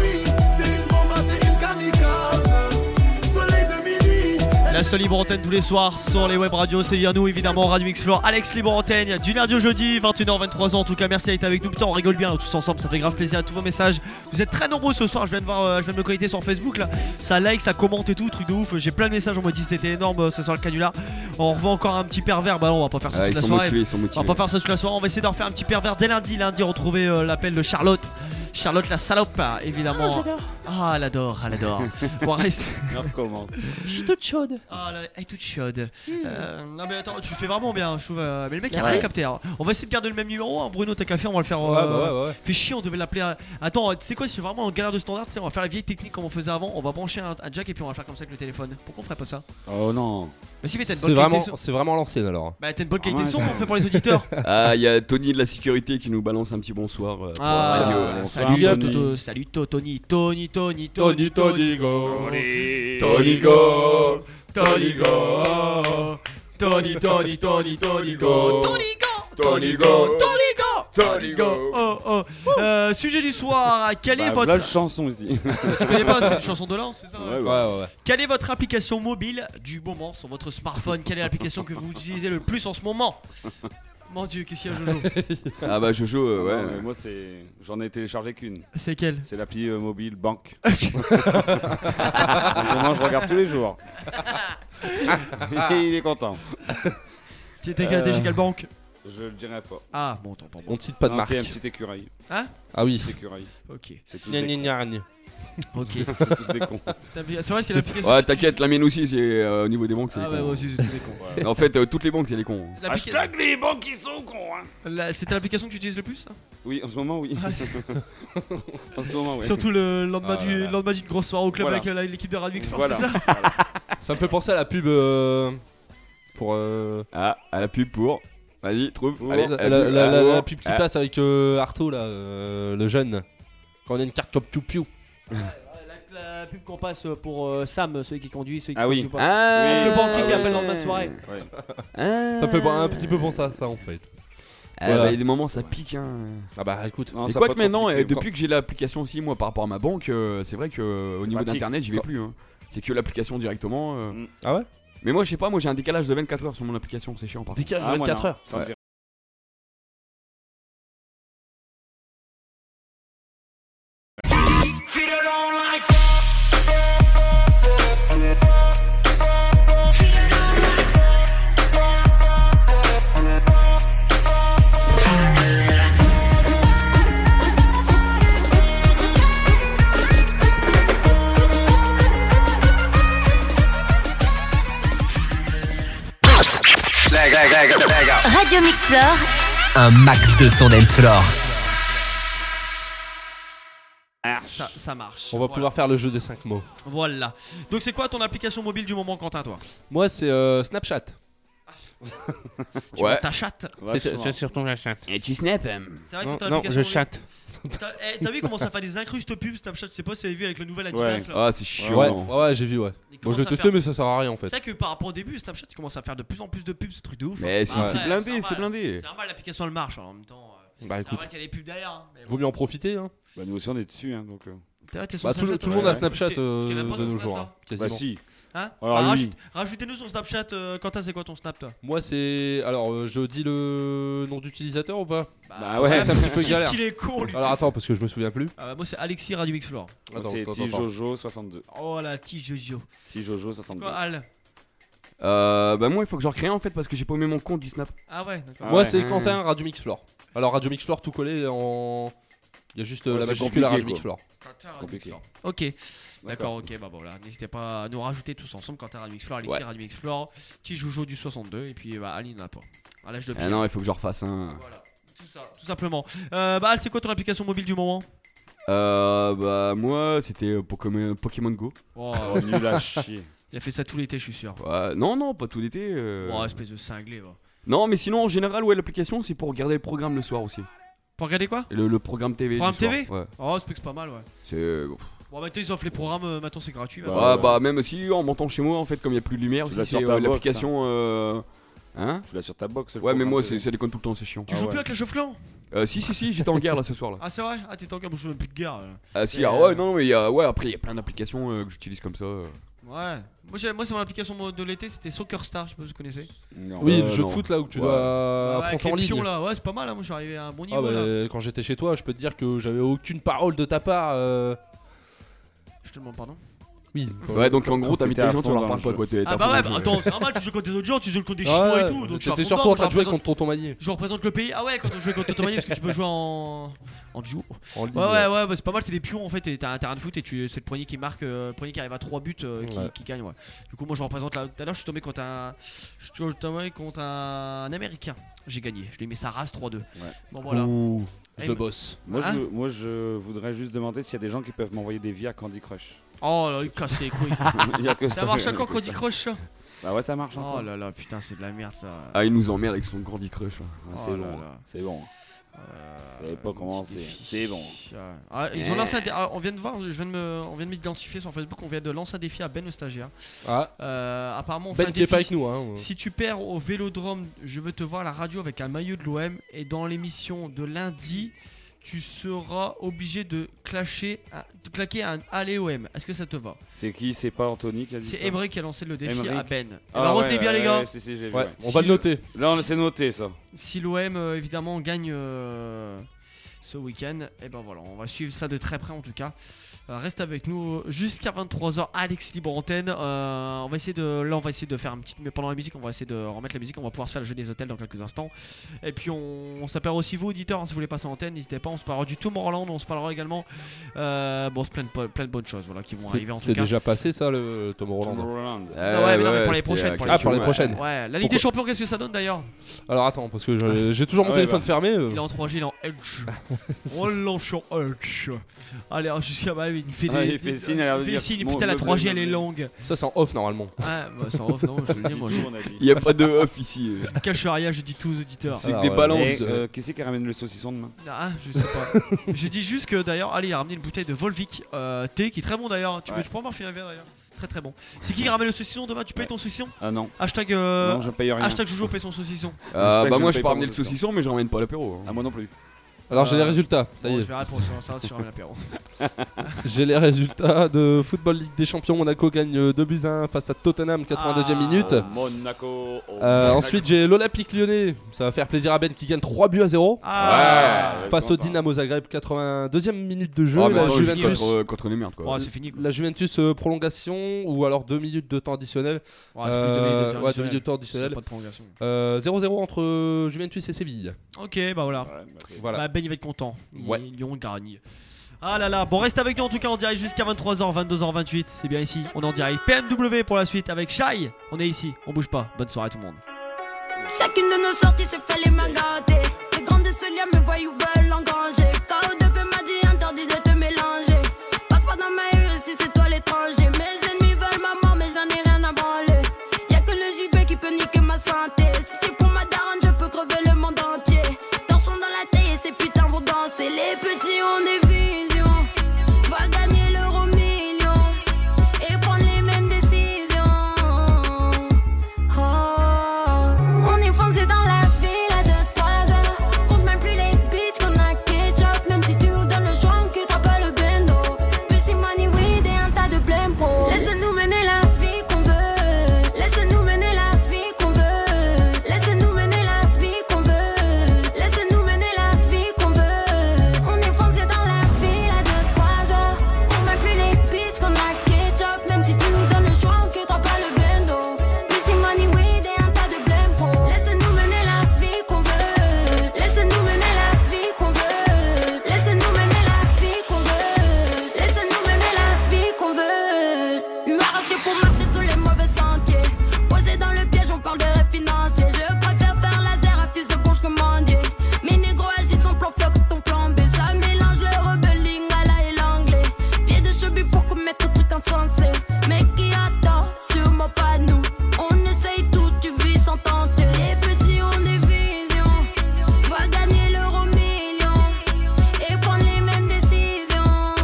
S3: La seule libre antenne tous les soirs sur les web radios, c'est via nous évidemment, Radio Mixplore, Alex Libre Antenne, du lundi au jeudi, vingt et une heures vingt-trois heures. En tout cas, merci d'être avec nous. Putain, on rigole bien tous ensemble, ça fait grave plaisir à tous vos messages. Vous êtes très nombreux ce soir, je viens de voir, euh, je viens de me connecter sur Facebook là. Ça like, ça commente et tout, truc de ouf. J'ai plein de messages, on m'a dit c'était énorme euh, ce soir le canular. On revoit encore un petit pervers, bah non, on va pas faire ça
S5: Ah,
S3: toute
S5: ils
S3: la
S5: sont
S3: soirée.
S5: motivés, ils sont motivés.
S3: On va pas faire ça toute la soirée, on va essayer d'en refaire un petit pervers dès lundi. Lundi, retrouver euh, l'appel de Charlotte. Charlotte la salope, évidemment.
S7: Ah, j'adore.
S3: Ah, elle adore, elle adore. Bon, reste.
S4: On recommence.
S7: Je suis toute chaude.
S3: Ah là, elle est toute chaude. Euh, non mais attends, tu fais vraiment bien, je trouve. euh, mais le mec il a
S7: Ouais.
S3: rien capté. Hein. On va essayer de garder le même numéro. Hein. Bruno, t'as qu'à faire, on va le faire.
S6: Ouais,
S3: euh,
S6: bah ouais, ouais.
S3: Fait chier, on devait l'appeler. à- Attends, tu sais quoi, c'est vraiment en galère de standard. Tu sais, on va faire la vieille technique comme on faisait avant. On va brancher un, un jack et puis on va le faire comme ça avec le téléphone. Pourquoi on ferait pas ça?
S4: Oh non.
S3: Bah si, mais t'as une
S6: C'est
S3: bonne
S6: vraiment,
S3: qualité son.
S6: c'est vraiment l'ancienne alors.
S3: Bah t'as une bonne qualité
S4: Ah ouais,
S3: son,
S4: ça-
S3: on fait pour les auditeurs.
S5: Ah, il y a Tony de la sécurité qui nous balance un petit bonsoir euh, pour la radio.
S3: Ah,
S5: Bonsoir,
S3: salut,
S5: Tony.
S3: Toto, salut Toto, Tony, Tony, Tony, Tony,
S6: Tony,
S3: Tony,
S6: go.
S3: Tony, go, Tony, go, Tony, Tony, Tony, Tony, go, Tony, go, Tony, go, Tony, go, Tony, go. Oh, oh. Euh, sujet du soir, quelle est
S4: Bah,
S3: votre.
S4: voilà une chanson aussi.
S3: Tu connais pas, c'est une chanson de l'an, c'est ça?
S4: Ouais, ouais.
S6: Ouais, ouais, ouais.
S3: Quelle est votre application mobile du moment sur votre smartphone? Quelle est l'application que vous utilisez le plus en ce moment? Mon dieu, qu'est-ce qu'il y a, Jojo?
S5: Ah bah Jojo, euh,
S4: Non,
S5: ouais.
S4: mais moi c'est, j'en ai téléchargé qu'une.
S3: C'est quelle?
S4: C'est l'appli euh, mobile banque. En ce moment, je regarde tous les jours. Et il est content.
S3: Tu étais chez quelle banque?
S4: Je le dirai pas.
S3: Ah, bon, tant pas bon.
S6: On ne cite pas de
S4: Non,
S6: marque.
S4: c'est un petit écureuil.
S3: Hein?
S6: Ah oui.
S4: Petit écureuil.
S3: Ok.
S4: C'est tous
S6: Gna
S4: des
S6: gna gna gna.
S3: Ok.
S4: C'est tous des cons.
S3: C'est vrai, c'est l'application.
S5: Ouais, t'inquiète, la mienne aussi, c'est euh, au niveau des banques, c'est
S3: Ah
S5: des
S3: ouais,
S5: cons.
S3: moi aussi, c'est tous des cons.
S5: Ouais. En fait, euh, toutes les banques, c'est des cons.
S3: L'application-
S4: Hashtag les banques qui sont cons, hein.
S3: La- C'était l'application que tu utilises le plus, ça
S4: Oui, en ce moment, oui. En ce moment, oui.
S3: Surtout le lendemain,
S4: Ah
S3: du,
S4: là là.
S3: lendemain d'une grosse soirée au club
S4: Voilà.
S3: avec euh, l'équipe de Radio Mix Sport,
S4: Voilà.
S3: c'est ça
S6: Ça me fait penser à la pub euh, pour. euh,
S5: Ah, à la pub pour. Vas-y, trouve.
S6: Oh,
S5: Allez,
S6: la,
S5: à
S6: la-
S5: pub,
S6: la-
S5: ah,
S6: la-
S5: oh.
S6: la pub qui
S5: Ah.
S6: passe avec euh, Arto là, euh, le jeune. Quand on a une carte top piou piou.
S13: La, la pub qu'on passe pour euh, Sam, celui qui conduit, celui qui
S4: Ah oui.
S13: conduit pas.
S5: Ah,
S13: Avec le
S5: oui.
S13: banquier qui
S5: Ah,
S13: appelle
S5: ouais.
S13: en fin de soirée.
S4: Ouais.
S5: Ah.
S6: Ça me fait un petit peu penser à ça en fait.
S5: Ah,
S6: Voilà.
S5: bah, il y a des moments, ça pique. Hein.
S6: Ah bah écoute.
S4: Non,
S5: Et
S4: ça
S5: quoi
S4: peut
S5: que
S4: trop
S5: maintenant,
S4: piquer,
S5: euh,
S4: quoi.
S5: depuis que j'ai l'application aussi, moi, par rapport à ma banque, euh, c'est vrai que euh, au niveau
S4: pratique.
S5: d'internet, j'y vais
S6: Quoi.
S5: plus. Hein. C'est que l'application directement. euh.
S4: Mm.
S6: Ah ouais.
S5: Mais moi, je sais pas, moi j'ai un décalage de vingt-quatre heures sur mon application, c'est chiant par contre.
S6: Décalage
S4: Ah,
S6: de
S4: moi,
S6: vingt-quatre
S4: non.
S6: heures.
S4: Ça me
S5: Ouais.
S4: dit-
S22: Radio Mix Floor,
S1: Un max de son dance floor.
S3: ça, ça marche.
S6: On va
S3: Voilà.
S6: pouvoir faire le jeu des cinq mots.
S3: Voilà. Donc c'est quoi ton application mobile du moment, Quentin, toi
S6: Moi c'est euh, Snapchat.
S3: Tu
S5: Ouais.
S3: vois ta chatte.
S4: Vachement.
S6: C'est sur ton chat.
S5: Et tu snap.
S3: C'est vrai,
S6: Non,
S3: c'est ton
S6: non,
S3: application
S6: je
S3: mobile.
S6: chatte.
S3: T'as eh, t'as vu comment ça fait des incrustes pubs Snapchat? Je sais pas si vous avez vu avec le nouvel Adidas
S4: Ouais.
S3: là.
S5: Ah, c'est chiant.
S6: Ouais, ouais, ouais, j'ai vu, ouais.
S3: Il
S6: Bon,
S3: commence
S6: je
S3: à
S6: vais tester,
S3: faire-
S6: mais ça sert à rien en fait.
S3: C'est vrai que par rapport au début, Snapchat il commence à faire de plus en plus de pubs, c'est truc de ouf.
S5: Mais
S3: hein.
S5: si,
S3: Bah
S5: c'est
S3: ouais,
S5: blindé,
S3: normal.
S5: c'est blindé.
S3: C'est normal, l'application elle marche en même temps. euh,
S6: Bah
S3: C'est
S6: écoute,
S3: normal qu'il y a des pubs derrière. hein, mais
S6: vaut
S3: bon.
S6: mieux en profiter. Hein.
S4: Bah, nous aussi, on est dessus, hein, donc. euh.
S3: T'es vrai, t'es sur
S6: Bah, tout,
S3: Snapchat,
S6: tout le
S3: toi
S6: monde a
S3: Ouais.
S6: Snapchat
S3: Je t'ai- je t'ai même
S6: euh,
S3: pas
S6: de
S3: sur
S6: nos
S3: Snap,
S6: jours.
S3: là.
S6: hein,
S4: Bah,
S6: quasiment.
S4: si.
S3: Hein
S4: Alors,
S3: Bah,
S4: lui.
S3: rajoute- Rajoutez-nous sur Snapchat, euh, Quentin, c'est quoi ton Snap toi
S6: Moi c'est. Alors euh, je dis le nom d'utilisateur ou pas?
S4: Bah ouais.
S6: C'est un petit peu
S3: Qu'est-ce
S6: galère.
S3: qu'il est con lui
S6: Alors attends, parce que je me souviens plus.
S3: Ah bah, moi c'est Alexis Radio Mix Floor.
S4: Moi,
S6: Attends,
S4: c'est
S6: attends,
S4: T
S6: attends.
S4: Jojo soixante-deux.
S3: Oh la petite Jojo.
S4: T Jojo soixante-deux.
S3: Quoi Al
S5: Euh, bah, moi, il faut que j'en recrée un en fait parce que j'ai pas mis mon compte du snap.
S3: Ah ouais, d'accord.
S4: Ah
S6: Moi
S4: ouais.
S6: c'est
S5: Mmh.
S6: Quentin Radio Mix Floor. Alors Radio Mix Floor tout collé en. Il y a juste euh,
S4: Ouais,
S6: la
S4: c'est
S6: majuscule à Radio
S4: compliqué,
S6: Mix Floor.
S3: Quentin Radio
S4: Compliqué.
S3: Mix Floor. Ok. D'accord, ok, bah voilà. N'hésitez pas à nous rajouter tous ensemble Quentin Radio Mix Floor, Alexis
S5: Ouais.
S3: Radio Mix Floor, petit Jojo du soixante-deux et puis bah, Aline n'a pas. À l'âge de
S5: Ah
S3: pierre.
S5: non, il faut que j'en refasse un.
S3: Voilà, tout ça, tout simplement. Euh, bah Al, c'est quoi ton application mobile du moment?
S5: Euh, bah, moi, c'était euh, Pokémon, Pokémon Go.
S3: Oh,
S4: Oh, nul à chier.
S3: il a fait ça tout l'été, je suis sûr.
S5: Ouais, non, non, pas tout l'été. euh.
S3: Oh, espèce de cinglé, va.
S5: Non, mais sinon, en général, ouais, l'application, c'est pour regarder le programme le soir aussi.
S3: Pour regarder quoi?
S5: Le, le programme T V.
S3: Programme
S5: du soir.
S3: T V?
S5: Ouais.
S3: Oh, c'est pas mal, ouais.
S5: C'est.
S3: Bon, maintenant ils offrent les programmes, euh, maintenant c'est gratuit.
S5: Ouais,
S3: maintenant.
S5: bah, même si en montant chez moi, en fait, comme il n'y a plus de lumière,
S4: Tu
S5: aussi,
S4: l'as sur
S5: c'est
S4: ta
S5: euh,
S4: box,
S5: l'application. Euh... Hein?
S4: Tu l'as sur ta box. le
S5: Ouais, mais
S4: programme
S5: moi,
S4: de-
S5: c'est- ça déconne tout le temps, c'est chiant.
S3: Tu
S4: Ah
S3: joues
S4: ouais.
S3: plus avec la chauffe-clan?
S5: Euh, si, si, si, j'étais en guerre là ce soir là.
S3: Ah, c'est vrai? Ah, t'es en guerre, moi je joue même plus de guerre. là.
S5: Ah, si,
S3: Et,
S5: ah,
S3: euh,
S5: ouais, non, non, mais il y a, ouais, après, il y a plein d'applications euh, que j'utilise comme ça. euh.
S3: Ouais. Moi, j'ai- moi c'est mon application mo- de l'été, c'était Soccer Star, je sais pas si vous connaissez.
S4: Non.
S6: Oui,
S5: Euh,
S6: le jeu
S5: non.
S6: de foot là où tu
S5: Ouais.
S6: dois
S3: Ouais, avec
S6: affronter en
S3: les
S6: ligne.
S3: pions, là, ouais, c'est pas mal, hein, moi je suis arrivé à un bon
S6: Ah
S3: niveau
S6: bah,
S3: là.
S6: quand j'étais chez toi, je peux te dire que j'avais aucune parole de ta part. euh,
S3: Je te demande pardon.
S6: Oui.
S5: Ouais, donc en gros, t'invites
S4: t'étais
S5: les
S4: à
S5: gens, tu
S4: fond
S5: leur
S4: dans
S5: parles
S4: le
S5: pas
S4: jeu.
S5: quoi. t'es- t'es
S3: Ah
S5: à
S3: bah
S5: fond
S3: ouais,
S5: dans
S3: bah
S5: le jeu.
S3: attends, c'est normal, tu joues contre des autres gens, tu joues contre des Chinois et tout, donc je suis à
S6: T'étais
S3: fond
S6: sur
S3: dedans,
S6: toi en
S3: moi,
S6: train de
S3: je
S6: jouer
S3: représente-
S6: contre Tonton Manier.
S3: Je représente le pays. Ah ouais, quand on jouait contre Toto Manier, parce que tu peux jouer en en duo.
S6: En ligne,
S3: Ouais, ouais, ouais, bah, c'est pas mal, c'est des pions en fait. Et t'as un terrain de foot et tu... c'est le premier qui marque, euh, le premier qui arrive à trois buts euh, qui,
S6: Ouais.
S3: qui gagne. Ouais. Du coup, moi je représente là. Tout à l'heure, je suis tombé contre un, je suis tombé contre un américain. J'ai gagné. Je lui ai mis sa race trois deux.
S4: Ouais.
S3: Bon voilà.
S6: Ouh,
S3: Eh,
S6: The Boss.
S4: Moi,
S3: Hein
S4: je, moi, je voudrais juste demander s'il y a des gens qui peuvent m'envoyer des vies à Candy Crush.
S3: Oh là, il casse les couilles.
S4: Il y a que
S3: Ça
S4: ça.
S3: marche encore Candy Crush ça?
S4: Bah ouais, ça marche
S3: Oh
S4: encore.
S3: là là, putain, c'est de la merde ça.
S5: Ah, il nous emmerde avec son Candy Crush là.
S4: Ah,
S3: Oh
S4: c'est
S3: là
S4: bon,
S3: là.
S4: c'est bon.
S3: Euh,
S4: Vous savez pas comment c'est. C'est bon.
S3: Ah, ils ont lancé un dé- ah, on vient de voir, je viens de me, on vient de m'identifier sur Facebook, on vient de lancer un défi à Ben le stagiaire.
S6: Ah.
S3: Euh, apparemment, on
S6: Ben
S3: fait un
S6: qui est
S3: défi.
S6: pas avec nous, hein.
S3: Si tu perds au Vélodrome, je veux te voir à la radio avec un maillot de l'O M et dans l'émission de lundi, tu seras obligé de clasher, un- de claquer un aller O M. Est-ce que ça te va?
S4: C'est qui? C'est pas Anthony qui a dit ça?
S3: C'est Emery qui a lancé le défi
S4: Emmerich.
S3: à Ben. Eh
S4: Ah
S3: ben,
S4: ouais,
S3: retenez bien
S4: ouais,
S3: les gars.
S4: ouais, si, si, j'ai vu,
S6: Ouais,
S4: ouais.
S6: on va le noter.
S4: Là, on s'est noté ça.
S3: Si l'O M euh, évidemment gagne, euh, ce week-end. Et ben voilà, on va suivre ça de très près en tout cas. Euh, reste avec nous jusqu'à vingt-trois heures, Alex libre antenne. Euh, on va essayer de, là on va essayer de faire un petit, mais pendant la musique on va essayer de remettre la musique. On va pouvoir se faire le jeu des hôtels dans quelques instants. Et puis on, on s'appelle aussi vous auditeurs, hein, si vous voulez passer en antenne, n'hésitez pas. On se parlera du Tomorrowland, on se parlera également, euh, bon, c'est plein de plein de bonnes choses, voilà, qui vont
S6: C'est-
S3: arriver en tout
S6: C'est
S3: cas.
S6: déjà passé ça le Tomorrowland.
S4: Tomorrowland.
S3: Ah ouais, mais non, mais pour les prochaines.
S6: Ah, pour les prochaines.
S3: Ouais, la Ligue
S6: Pourquoi
S3: des Champions, qu'est-ce que ça donne d'ailleurs?
S6: Alors attends, parce que je- j'ai toujours mon
S3: Ah ouais,
S6: téléphone
S3: bah.
S6: fermé. euh.
S3: Il est en trois G, il est en Edge. Oh l'enchant Edge. Allez, alors, jusqu'à bah, il fait des.
S4: Ah, il fait signe, alors,
S3: il fait
S4: dire,
S3: signe,
S4: bon,
S3: putain, la
S4: le-
S3: trois G
S4: le-
S3: elle est
S4: le-
S3: longue.
S6: Ça c'est en off normalement.
S3: Ouais, bah c'est en off, non, je le dis, moi j'ai.
S5: Il y a pas de off ici.
S3: Je cache rien, je dis tout aux auditeurs.
S5: C'est que des balances.
S4: Et, euh, qui c'est qui ramène le saucisson demain?
S3: Ah, je sais pas. Je dis juste que d'ailleurs, allez, il a ramené une bouteille de Volvic euh, thé qui est très bon d'ailleurs. Tu peux,
S4: Ouais.
S3: tu peux en avoir fait un verre d'ailleurs. Très très bon. C'est qui qui ramène le saucisson demain? Tu payes ton saucisson?
S4: Ah non.
S3: Hashtag. Euh,
S4: Non, je paye rien.
S3: Hashtag Jojo paye son saucisson.
S5: Euh, bah
S4: je
S5: moi
S4: ne
S5: je
S4: paye
S5: peux
S4: pas
S5: ramener
S4: mon
S5: le
S4: saucisson.
S5: saucisson mais je ramène pas l'apéro.
S4: Ah, moi non plus.
S6: Alors j'ai les
S3: Euh,
S6: résultats, ça
S3: bon,
S6: y est.
S3: Je vais répondre sur ça sur un apéro.
S6: J'ai les résultats de Football Ligue des Champions. Monaco gagne deux buts à un face à Tottenham, quatre-vingt-deuxième
S3: Ah.
S6: minute.
S4: Monaco. oh,
S6: Euh,
S4: Monaco.
S6: ensuite j'ai l'Olympique Lyonnais, ça va faire plaisir à Ben qui gagne trois buts à zéro.
S3: Ah.
S4: Ouais,
S6: Face au
S4: content.
S6: Dynamo Zagreb, quatre-vingt-deuxième minute de jeu.
S5: Ah, mais
S6: la,
S5: attends,
S6: Juventus,
S5: contre, contre les merdes quoi.
S3: Ouais, c'est fini quoi.
S6: la Juventus euh, prolongation ou alors deux minutes de temps additionnel.
S3: Ouais, c'est plus de deux minutes de temps
S6: Euh, ouais, deux
S3: additionnel.
S6: minutes de temps
S3: C'est
S6: additionnel.
S3: pas de prolongation.
S6: Euh, zéro zéro entre euh, Juventus et Séville.
S3: Ok, bah voilà.
S4: Ouais, bah, c'est-
S6: Voilà.
S3: Bah, Ben il va être content. Il-
S6: Ouais.
S3: Lyon gagne. Ah là là, bon reste avec nous en tout cas en direct jusqu'à vingt-trois heures, vingt-deux heures vingt-huit. C'est bien ici, on est en direct. P M W pour la suite avec Shai. On est ici, on bouge pas. Bonne soirée à tout le monde.
S19: Chacune de nos sorties se fait les mains gâtées. Les grands de ce lien me voient ou veulent engranger. K O deux P m'a dit interdit de te mélanger. Passe pas dans ma rue ici c'est toi l'étranger. Mes ennemis veulent ma mort mais j'en ai rien à branler. Y'a que le J B qui peut niquer ma santé. Si c'est pour ma daronne je peux crever le monde entier. Torchons dans la taille et ces putains vont danser. Les petits ont des visions. Va gagner l'euro million et prendre les mêmes décisions. Oh, on est foncé dans la ville à deux trois heures. Compte même plus les bitches qu'on a ketchup. Même si tu nous donnes le choix, on quittera pas le bendo. Pussy money weed et un tas de blême pro. Laisse-nous mener la vie qu'on veut. Laisse-nous mener la vie qu'on veut. Laisse-nous mener la vie qu'on veut. Laisse-nous mener la vie qu'on veut. On est foncé dans la ville à deux trois heures. Compte même plus les bitches qu'on a ketchup. Même si tu nous donnes le choix, on quittera pas le bendo. Pussy money weed et un tas de blême pro. Laisse-nous mener la vie qu'on veut. Laisse-nous mener la vie qu'on veut. Laisse-nous mener la vie qu'on veut. Laisse-nous mener la vie qu'on veut. M'arracher pour marcher sur les mauvais sentiers. Posé dans le piège, on parle de rêve financier. Je préfère faire laser à fils de bourge que mendier. Mes négros agissent en plan fuck ton plan B. Ça mélange le rebelling à la et l'anglais. Pied de cheveux pour commettre truc insensé. Mais qui attend, sûrement pas nous. On essaye tout, tu vis sans tenter. Les petits ont des visions. Va gagner l'euro million et prendre les mêmes décisions.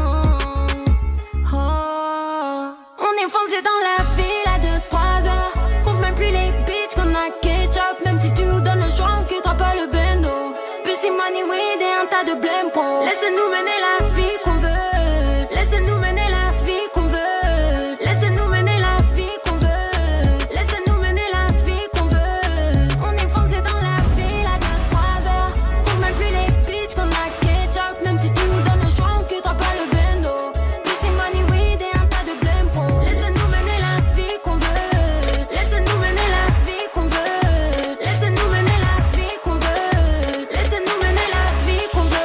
S19: Oh, on est foncé dans la ville à deux trois heures. Compte même plus les bitches qu'on a ketchup. Même si tu nous donnes le choix, on quittera pas le bendo. Pussy money weed et un tas de blême pro. Laisse-nous mener la vie qu'on veut. Laisse-nous mener la vie qu'on veut. Laisse-nous mener la vie qu'on veut. Laisse-nous mener la vie qu'on veut. On est foncé dans la ville à deux trois heures. Compte même plus les bitches qu'on a ketchup. Même si tu nous donnes le choix, on quittera pas le bendo. Pussy money weed et un tas de blême pro. Laisse-nous mener la vie qu'on veut. Laisse-nous mener la vie qu'on veut. Laisse-nous mener la vie qu'on veut. Laisse-nous mener la vie qu'on veut.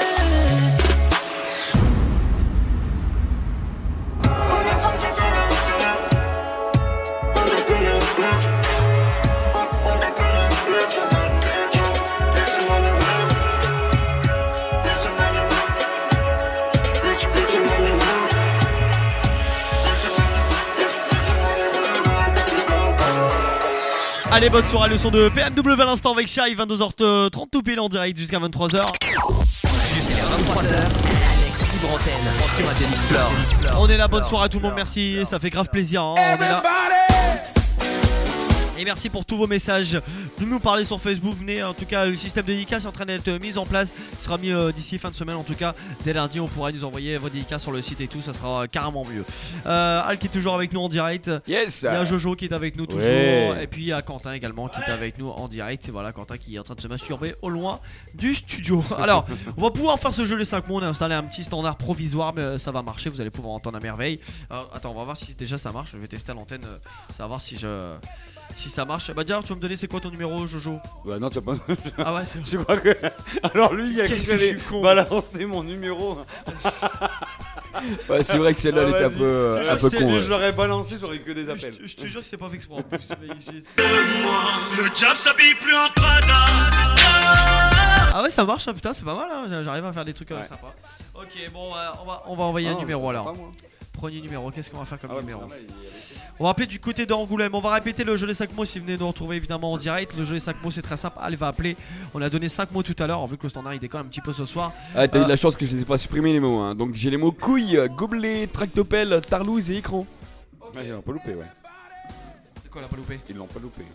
S3: Allez, bonne soirée, le son de P M W à l'instant avec Shai, vingt-deux heures trente tout pile en direct jusqu'à vingt-trois heures.
S1: Jusqu'à vingt-trois heures, Alex libre antenne sur Radio Mix Floor.
S3: On est là, bonne soirée à tout le monde, merci, ça fait grave plaisir, hein, on est là. Et merci pour tous vos messages. Venez nous parler sur Facebook. Venez, en tout cas, le système de dédicace est en train d'être mis en place. Il sera mis euh, d'ici fin de semaine. En tout cas, dès lundi, on pourra nous envoyer vos dédicaces sur le site et tout. Ça sera euh, carrément mieux. Euh, Al qui est toujours avec nous en direct.
S5: Yes.
S3: Il y a Jojo qui est avec nous toujours.
S5: Ouais.
S3: Et puis il y a Quentin également qui est avec nous en direct. Et voilà, Quentin qui est en train de se masturber au loin du studio. Alors, on va pouvoir faire ce jeu les cinq mots. On a installé un petit standard provisoire, mais euh, ça va marcher. Vous allez pouvoir entendre à merveille. Alors, attends, on va voir si déjà ça marche. Je vais tester à l'antenne, euh, savoir si je. Si ça marche, bah d'ailleurs tu vas me donner c'est quoi ton numéro Jojo?
S4: Bah non tu vas pas.
S3: Ah ouais c'est
S4: Je crois que. Alors lui il a
S3: Qu'est-ce
S4: cru
S3: que je
S4: j'allais
S3: suis con.
S4: balancer mon numéro.
S5: Ouais, c'est vrai que celle-là elle
S4: Ah,
S5: était un
S4: vas-y.
S5: peu, euh,
S4: Je
S5: un peu
S4: sais,
S5: con.
S4: mais
S5: ouais.
S4: Je l'aurais balancé, j'aurais que des appels.
S3: Je te jure que c'est pas fait exprès en plus.
S9: Le job s'habille plus en Prada.
S3: Ah ouais ça marche hein, putain c'est pas mal hein. J'arrive à faire des trucs euh,
S4: Ouais.
S3: sympas. Ok bon euh, on, va, on va envoyer
S4: Ah
S3: un
S4: non,
S3: numéro
S4: pas
S3: alors.
S4: moi.
S3: Premier numéro, qu'est-ce qu'on va faire comme
S4: Ah ouais,
S3: numéro?
S4: mais ça va, il- il-
S3: On va appeler du côté d'Angoulême. On va répéter le jeu des cinq mots si vous venez nous retrouver évidemment en direct. Le jeu des cinq mots c'est très simple. Elle va appeler. On a donné cinq mots tout à l'heure. Vu que le standard il déconne un petit peu ce soir.
S5: Ah, t'as eu
S3: Euh,
S5: de la chance que je les ai pas supprimés les mots. Hein. Donc j'ai les mots couille, gobelet, tractopelle, tarlouse et écran.
S4: Ouais, ils l'ont pas loupé, ouais.
S3: C'est quoi, on l'a pas loupé?
S4: Ils l'ont pas loupé.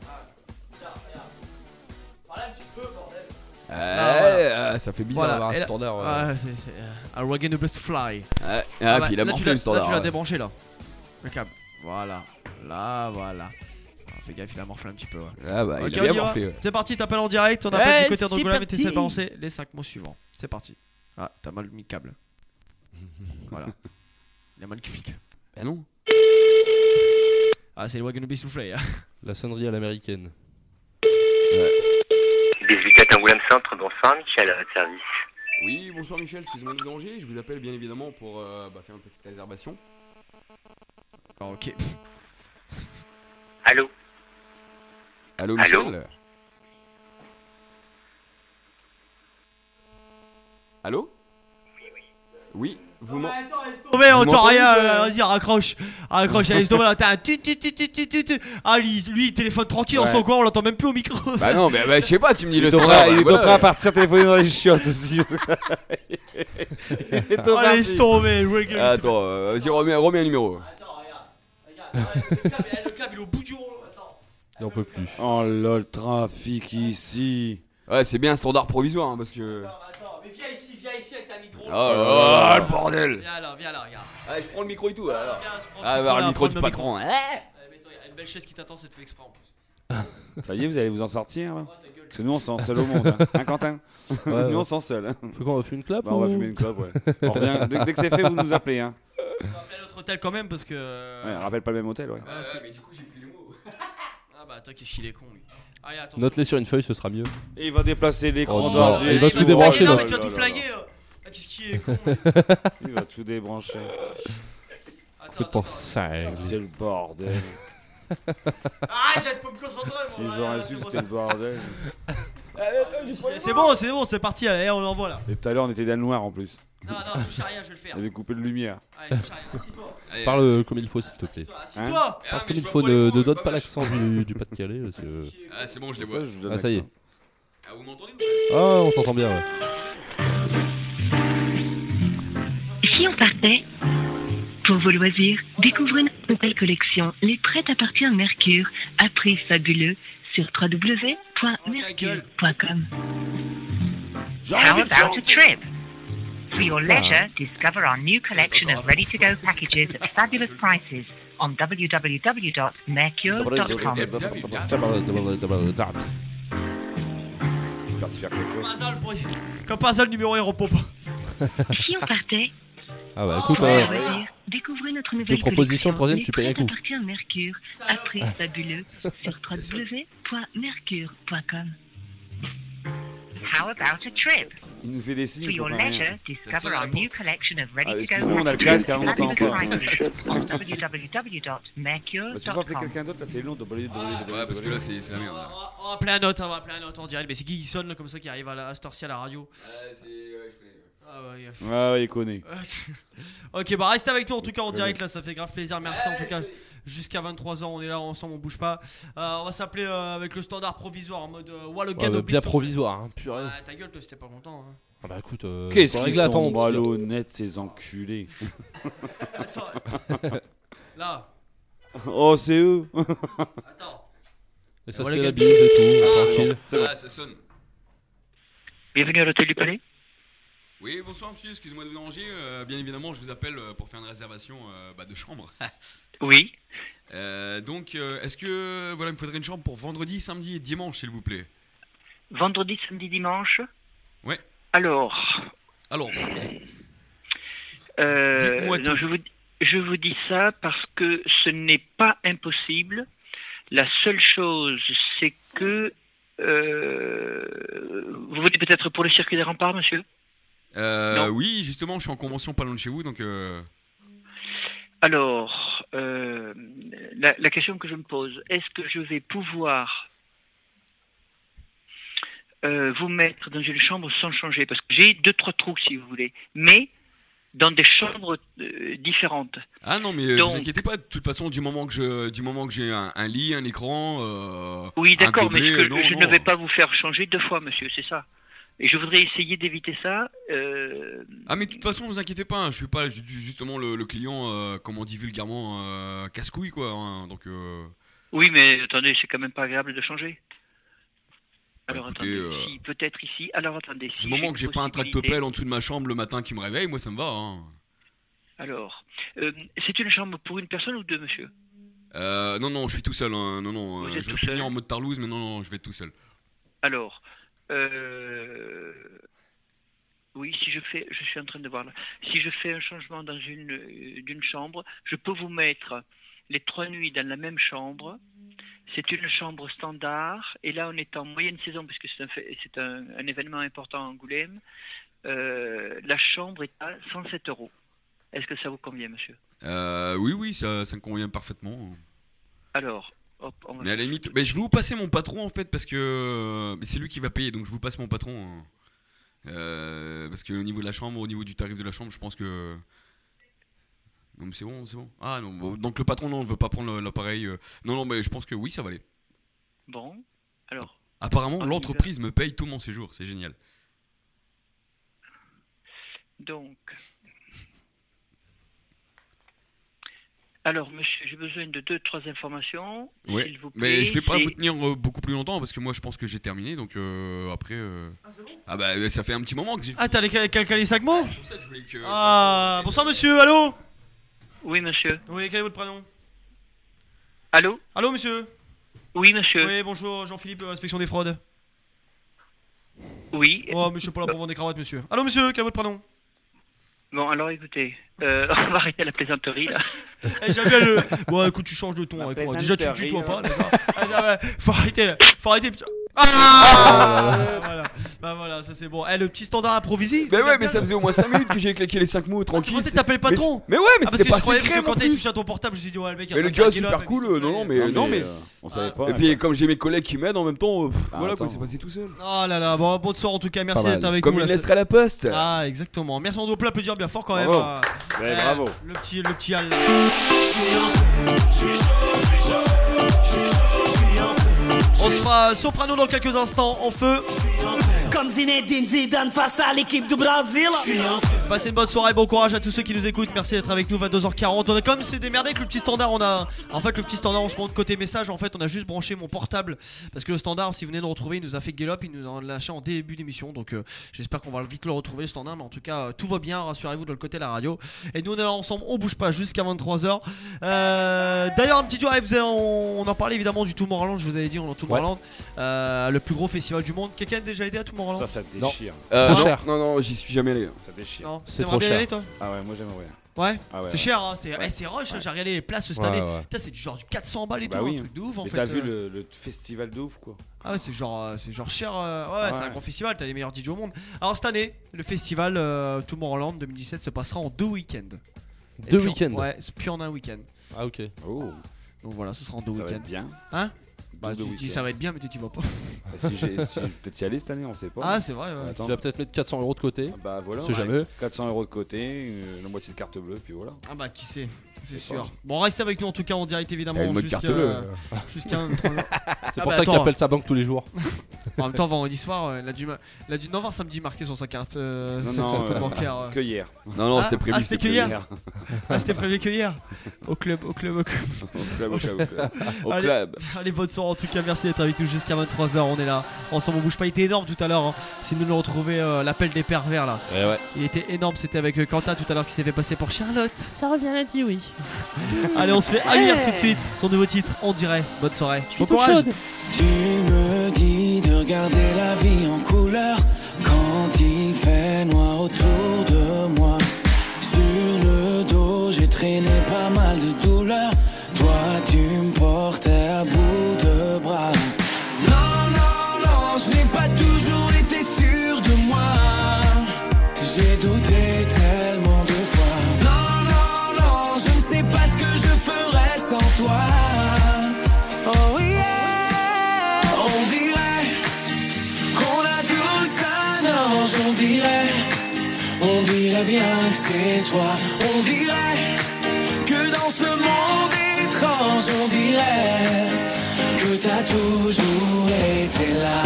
S5: Ouais,
S3: Ah, voilà.
S5: ah, ça fait bizarre d'avoir un
S3: Et là-
S5: standard. euh.
S3: Ah, c'est. c'est, euh, A Wagon Best Fly.
S5: Ouais. Ah,
S3: bah,
S5: puis il a
S3: là,
S5: morflé
S3: tu l'as-
S5: le standard.
S3: Là, tu l'as
S5: ouais.
S3: débranché là. Le câble. Voilà. Là, voilà. Ah, fais gaffe, il a morflé un petit peu. Ouais.
S5: Ah bah,
S3: Ok,
S5: il a
S3: on
S5: bien
S3: y va.
S5: morflé. Ouais.
S3: C'est parti, t'appelles en direct. On appelle
S5: Ouais,
S3: du côté
S5: c'est
S3: d'Angoulême et
S5: parti.
S3: t'essaies de balancer les cinq mots suivants. C'est parti. Ah, t'as mal mis le câble. Voilà. Il a mal cliqué.
S5: Bah non.
S3: Ah, c'est le Wagon Best Soufflé.
S6: La sonnerie à l'américaine.
S10: Biscuit Angoulême Centre, bonsoir, Michel à votre service.
S5: Oui, bonsoir Michel, excusez-moi de vous déranger. Je vous appelle bien évidemment pour euh, bah, faire une petite réservation.
S3: Oh, ok.
S10: Allô
S5: Allô
S10: Allô
S5: Michel. Allô Oui, vous m'en...
S3: Tomber, on
S5: Vous
S3: entend
S5: m'entendez,
S3: rien,
S5: euh
S3: euh, vas-y, raccroche. Raccroche, allez, tomber là, t'as un tu tu tu tu tu tu tu. Ah, lui, lui, il téléphone tranquille dans
S5: Ouais.
S3: son coin, on l'entend même plus au micro.
S5: Bah non, mais bah, je sais pas, tu me dis
S4: Il
S5: le
S4: est prêt,
S5: standard.
S4: il
S5: bah,
S4: est
S5: voilà.
S4: prêt à partir téléphoner dans les chiottes aussi. Il est au
S3: Oh,
S4: parti.
S3: laisse tomber, Wagon.
S5: Ah, attends, euh, vas-y, remets, remets un numéro.
S3: Le câble, il est au bout du rond. Attends.
S6: Il en peut plus.
S4: Oh là, le trafic ici.
S5: Ouais, c'est bien un standard provisoire hein, parce que.
S3: Attends, mais viens ici, viens ici avec ta micro.
S5: Oh là là, le bordel.
S3: Viens là, viens là, regarde.
S5: Allez, je prends le micro et tout alors.
S3: Viens, prends ce
S5: Ah,
S3: micro-là,
S5: vers le micro
S3: prends
S5: du patron. hein.
S3: Eh, mets-toi, il y a une belle chaise qui t'attend, c'est fait exprès en plus.
S4: Ça y est, vous allez vous en sortir là. Parce que nous on se sent seul au monde. Hein, hein Quentin
S6: Ouais,
S4: Nous on
S6: ouais.
S4: se sent seul. Hein.
S6: Faut qu'on fume une clope
S4: Bah, on va
S6: ou-
S4: fumer une clope, ouais. On revient. Dès, dès que c'est fait, vous nous appelez. Hein.
S3: On va appeler notre hôtel quand même parce que.
S4: Ouais, rappelle pas le même hôtel, ouais.
S3: parce que-
S5: mais du coup, j'ai plus les mots.
S3: Ah bah attends, qu'est-ce qu'il est con lui. Allez, attention.
S6: Note-les sur une feuille, ce sera mieux.
S4: Et il va déplacer l'écran
S6: Oh non,
S4: d'ordi.
S6: il va
S3: Eh,
S6: tout débrancher,
S3: Non,
S6: là.
S3: mais tu vas
S4: Oh
S3: tout
S4: là là
S3: flinguer là. Ah, qu'est-ce qu'il est con.
S4: Il va tout débrancher.
S6: C'est pour ça.
S4: C'est le bordel.
S3: Ah, j'arrive pas à me concentrer.
S4: Si
S3: moi,
S4: j'aurais
S3: là,
S4: su,
S3: c'est bon,
S4: c'était le bordel.
S3: C'est bon, c'est bon, c'est parti, allez, on l'envoie là.
S4: Et tout à l'heure, on était dans le noir en plus.
S3: Non, non, touche à rien, je vais le faire.
S4: On avait coupé de lumière.
S3: Allez, touche à rien, assis-toi.
S6: Parle euh, comme il faut, s'il te plaît.
S3: Assis-toi.
S6: Parle comme il faut, ne, ne donne pas l'accent du, du Pas-de-Calais. Parce que...
S5: Ah, c'est bon, je les
S4: Ça,
S5: vois.
S4: je donne
S6: Ah, ça y est.
S4: l'accent.
S5: Ah, vous m'entendez
S6: Ah, on t'entend bien, ouais.
S20: Si on partait pour vos loisirs, découvrez notre nouvelle collection Les prêts-à-partir Mercure à prix fabuleux sur w w w point mercure point com.
S22: How about a trip? For your leisure, discover our new collection of ready-to-go packages at fabulous prices on w w w dot mercure dot com.
S4: Il est parti faire quelque
S3: Comme
S4: chose.
S3: par hasard, le bruit- Comme par hasard, le numéro il repop.
S20: Si on partait
S6: Ah bah écoute,
S20: pour
S6: euh,
S20: vos loisirs, découvrez notre nouvelle
S6: deux propositions, le troisième,
S20: collection
S6: tu payes un
S20: Les
S6: coup.
S20: prêts-à-partir Mercure à prix fabuleux sur w w w point mercure point com.
S22: How about a trip?
S4: Il nous fait des signes.
S22: For
S4: il
S22: your
S4: comprend rien.
S22: leisure, discover our new collection of
S4: Ah,
S22: ready-to-go
S4: excuse-nous, on a le
S22: packages
S4: casque, alors on
S22: at
S4: entend
S22: fabulous
S4: encore.
S22: prices on w w w dot mercure
S4: Bah, tu peux
S22: dot
S4: appeler
S22: com.
S4: quelqu'un d'autre là, c'est long.
S5: Ouais, parce que là, c'est c'est la merde. là.
S3: On va appeler un autre, on va appeler un autre en direct. Mais c'est qui qui sonne là, comme ça qui arrive à, la, à cette heure-ci à la radio?
S5: Euh, c'est. Ouais, je connais.
S3: Ah ouais, yeah.
S4: Ouais, ouais, il connaît.
S3: Ok, bah restez avec nous en tout cas en direct là, ça fait grave plaisir. Merci en tout cas. Jusqu'à vingt-trois heures, on est là ensemble, on bouge pas. Euh, on va s'appeler euh, avec le standard provisoire en mode euh, Wallogan
S6: Ouais,
S3: au
S6: bah, bien
S3: biston.
S6: provisoire, hein, purée.
S3: Ah, ta gueule, toi, c'était pas content. Hein.
S6: Ah bah écoute, euh,
S4: Qu'est-ce
S6: faut
S4: qu'ils
S6: régler à temps,
S4: sont
S6: mon petit gars.
S4: malhonnêtes, ces enculés.
S3: Attends, là.
S4: Oh, c'est eux.
S3: Attends.
S6: Et ça
S3: Voilà,
S6: c'est la
S3: quel-
S6: bise et tout,
S3: Ah,
S6: tranquille.
S5: C'est bon. Ah, ça sonne.
S22: Bienvenue à l'hôtel du Palais.
S5: Oui, bonsoir monsieur, excusez-moi de vous déranger. euh, bien évidemment, je vous appelle euh, pour faire une réservation euh, bah, de chambre.
S22: Oui.
S5: Euh, donc, euh, est-ce que voilà, il me faudrait une chambre pour vendredi, samedi et dimanche, s'il vous plaît.
S22: Vendredi, samedi, dimanche.
S5: Ouais.
S22: Alors.
S5: Alors.
S22: Euh,
S5: Dites-moi
S22: non,
S5: tout.
S22: je vous, je vous dis ça parce que ce n'est pas impossible. La seule chose, c'est que euh, vous venez peut-être pour le circuit des remparts, monsieur.
S5: Euh,
S22: Non.
S5: oui, justement, je suis en convention pas loin de chez vous, donc. Euh...
S22: Alors, euh, la, la question que je me pose, est-ce que je vais pouvoir euh, vous mettre dans une chambre sans changer? Parce que j'ai deux, trois trous, si vous voulez, mais dans des chambres euh, différentes.
S5: Ah non, mais euh,
S22: Donc-
S5: vous inquiétez pas. De toute façon, du moment que je, du moment que j'ai un, un lit, un écran, euh,
S22: Oui,
S5: un
S22: d'accord, mais
S5: gobelet,
S22: ce que
S5: euh, non,
S22: je
S5: non.
S22: ne vais pas vous faire changer deux fois, monsieur, c'est ça. Et je voudrais essayer d'éviter ça. euh,
S5: Ah mais de toute façon, vous inquiétez pas, hein, je suis pas ju- justement le, le client, euh, comme on dit vulgairement, euh, casse-couille quoi. Hein, donc. Euh...
S22: Oui, mais attendez, c'est quand même pas agréable de changer. Alors
S5: écoutez,
S22: attendez,
S5: euh,
S22: si peut-être ici. Alors attendez.
S5: Du
S22: si
S5: moment
S22: j'ai
S5: que j'ai
S22: une
S5: pas un
S22: possibilité-
S5: tractopelle en dessous de ma chambre le matin qui me réveille, moi ça me va. Hein.
S22: Alors, euh, c'est une chambre pour une personne ou deux, monsieur?
S5: Euh, non non, je suis tout seul. Hein. Non non,
S22: Vous
S5: euh,
S22: êtes
S5: je vais
S22: tout
S5: plus venir
S22: seul
S5: en mode Tarlouse, mais non non, je vais être tout seul.
S22: Alors, euh, oui, si je fais, je suis en train de voir là. Si je fais un changement dans une euh, d'une chambre, je peux vous mettre les trois nuits dans la même chambre. C'est une chambre standard, et là on est en moyenne saison puisque c'est un, fait- c'est un, un événement important à Angoulême. Euh, la chambre est à cent sept euros. Est-ce que ça vous convient, monsieur?
S5: Euh, oui oui, ça, ça me convient parfaitement.
S22: Alors, hop, on va
S5: Mais à la limite, mais je vais vous passer mon patron en fait parce que euh, mais c'est lui qui va payer, donc je vous passe mon patron. Hein. Euh, parce que au niveau de la chambre, au niveau du tarif de la chambre, je pense que non mais c'est bon, c'est bon. Ah non, bon, donc le patron non, on veut pas prendre le- l'appareil. euh. Non non, mais je pense que oui, ça va aller.
S22: Bon, alors.
S5: Apparemment,
S22: on y
S5: l'entreprise me paye tout mon séjour, c'est génial.
S22: Donc, alors, monsieur, j'ai besoin de deux, trois informations,
S5: Ouais.
S22: s'il vous plaît.
S5: Mais je vais pas
S22: C'est-
S5: vous tenir euh, beaucoup plus longtemps parce que moi je pense que j'ai terminé, donc euh, après. euh, Ah bah ça fait un petit moment que j'ai.
S3: Ah, t'as les quelqu'un les cinq mots?
S5: C'est pour ça que je voulais que.
S3: Ah, bonsoir monsieur, allô?
S22: Oui, monsieur.
S3: Oui, quel est votre prénom?
S22: Allô?
S3: Allô, monsieur?
S22: Oui, monsieur.
S3: Oui, bonjour, Jean-Philippe, euh, inspection des fraudes.
S22: Oui.
S3: Oh, monsieur, pas là pour vendre des cravates, monsieur. Allô, monsieur, quel est votre prénom?
S22: Bon, alors écoutez, euh, on va arrêter la plaisanterie, là.
S3: Eh, j'aime bien le. Bon, écoute, tu changes de ton. avec moi. Déjà, tu me tutoies pas, d'accord. Ah, ça va. Faut arrêter là. Faut arrêter, putain. Ah, voilà. Bah voilà, ça c'est bon. Eh, le petit standard improvisé.
S5: Mais ouais, mais ça faisait au moins cinq minutes que j'ai claqué les cinq mots tranquille.
S3: Je pensais que t'appelais le patron.
S5: Mais, mais ouais, mais
S3: ah, parce
S5: c'était
S3: que
S5: pas
S3: je croyais
S5: secret
S3: que quand
S5: en
S3: t'as
S5: plus.
S3: touché à ton portable, je me suis dit, ouais, le mec, il
S5: Mais
S3: a
S5: le
S3: un
S5: gars
S3: gueule
S5: super
S3: up,
S5: cool,
S3: et puis
S5: euh,
S3: tout
S5: non
S3: ça,
S5: non
S3: et-
S5: mais
S4: Ah,
S5: non
S4: mais,
S5: mais.
S4: euh, on savait pas.
S5: Et puis comme j'ai mes collègues qui m'aident en même temps, euh, pff,
S4: Ah,
S5: voilà
S4: attends.
S5: quoi, c'est passé tout seul.
S3: Oh là là, bon, bon soir en tout cas, merci
S5: Pas mal.
S3: d'être avec
S5: Comme
S3: nous.
S5: une
S3: là,
S5: lettre
S3: c'est-
S5: à la poste.
S3: Ah, exactement. Merci, on doit applaudir bien fort quand même.
S4: Bravo.
S3: euh,
S4: Ouais,
S3: eh,
S4: bravo.
S3: Le petit, le petit Al. On se fera soprano dans quelques instants en feu.
S1: Comme Zinedine Zidane face à l'équipe du Brésil.
S3: Passez une bonne soirée, bon courage à tous ceux qui nous écoutent. Merci d'être avec nous, vingt-deux heures quarante. On a quand même s'est démerdé avec le petit standard. On a, en fait, le petit standard, on se montre côté message. En fait, on a juste branché mon portable parce que le standard, si vous venez de nous retrouver, il nous a fait gueule up. Il nous a lâché en début d'émission. Donc, euh, j'espère qu'on va vite le retrouver le standard. Mais en tout cas, euh, tout va bien. Rassurez-vous de le côté de la radio. Et nous, on est là ensemble. On bouge pas jusqu'à vingt-trois heures. Euh, D'ailleurs, un petit tour. Vous avez- on, on en parlait évidemment du Tomorrowland. Je vous avais dit, on est en Tomorrowland, euh, le plus gros festival du monde. Quelqu'un a déjà été à Tomorrowland?
S4: Ça, ça
S5: Non.
S4: déchire.
S5: Euh,
S6: Trop
S5: non,
S6: cher.
S5: non non, j'y suis jamais allé.
S4: Ça déchire.
S3: Non,
S6: C'est
S3: t'aimerais
S6: trop
S3: bien y
S6: cher.
S3: aller, toi?
S4: Ah ouais, moi j'aimerais.
S3: Ouais,
S4: Ah ouais,
S3: c'est
S4: ouais.
S3: cher, hein, c'est
S4: Ouais.
S3: eh, c'est rush.
S4: Ouais.
S3: J'ai regardé les places cette
S6: Ouais,
S3: année.
S6: ouais.
S3: Putain, c'est du genre du quatre cents balles et
S4: Bah
S3: tout,
S4: oui.
S3: un truc de ouf en
S4: Mais
S3: fait.
S4: t'as vu
S3: euh.
S4: le, le festival de ouf quoi.
S3: Ah ouais, c'est genre, euh, c'est genre cher. euh, Ouais, ouais, c'est
S4: Ouais.
S3: un gros festival. T'as les meilleurs D J au monde. Alors cette année, le festival euh, Tomorrowland deux mille dix-sept se passera en deux week-ends. Et
S6: Deux
S3: puis en-
S6: week-ends.
S3: Ouais, c'est plus en un week-end.
S6: Ah, ok.
S4: Oh,
S3: Donc voilà, ce sera en deux
S4: ça va
S3: week-ends.
S4: être bien.
S3: Hein? Bah,
S4: Deux
S3: tu dis
S4: week-ends.
S3: ça va être bien, mais tu t'y vas pas.
S4: Bah, si j'ai si, peut-être y aller cette année, on sait pas.
S3: Ah, c'est vrai, ouais.
S4: Attends.
S6: Tu vas peut-être mettre quatre cents euros de côté.
S4: Bah voilà.
S6: On sait
S4: ouais.
S6: jamais.
S4: quatre cents euros de côté, euh, la moitié de carte bleue, puis voilà.
S3: Ah bah, qui sait, c'est
S4: C'est
S3: sûr.
S4: pas.
S3: Bon, restez avec nous en tout cas en direct évidemment
S5: Eh, le mode
S3: jusqu'à
S5: carte bleue.
S3: jusqu'à vingt-trois heures.
S6: C'est
S3: Ah
S6: pour
S3: bah,
S6: ça qu'il
S3: attends.
S6: appelle sa banque tous les jours.
S3: En même temps, vendredi soir, euh, il a dû, ma- il a dû en avoir samedi marqué sur sa carte euh,
S4: Non,
S3: sur
S4: non,
S3: son compte
S4: euh,
S3: bancaire. euh.
S4: que hier.
S2: Non, non,
S3: Ah,
S2: c'était prévu.
S3: Ah, c'était que hier. Ah, c'était prévu que hier. Au club, au club, au club.
S4: Au club, au club, au club. Au
S3: Allez,
S4: club.
S3: allez, bonne soirée en tout cas. Merci d'être avec nous jusqu'à vingt-trois heures. On est là ensemble. On bouge pas. Il était énorme tout à l'heure. Hein. Si nous nous retrouver euh, l'appel des pervers là.
S2: Ouais, ouais.
S3: Il était énorme. C'était avec euh, Quentin tout à l'heure qui s'est fait passer pour Charlotte.
S7: Ça revient à dit oui.
S3: Allez, on se fait haïr tout de suite. Son nouveau titre, on dirait. Bonne soirée. Bon
S7: tout
S3: courage.
S7: chaude.
S12: Tu me dis de regarder la vie en couleur quand il fait noir autour de moi. Sur le dos, j'ai traîné pas mal de douleurs. Toi, tu me portais à bout de bras. Non, non, non, je n'ai pas toujours été sûr de moi. J'ai douté tellement de fois. Non, non, non, je ne sais pas ce que je ferais sans toi. Oh yeah. On dirait qu'on a tous un ange, on dirait. On dirait bien que c'est toi. On dirait que dans ce monde étrange, on dirait que t'as toujours été là.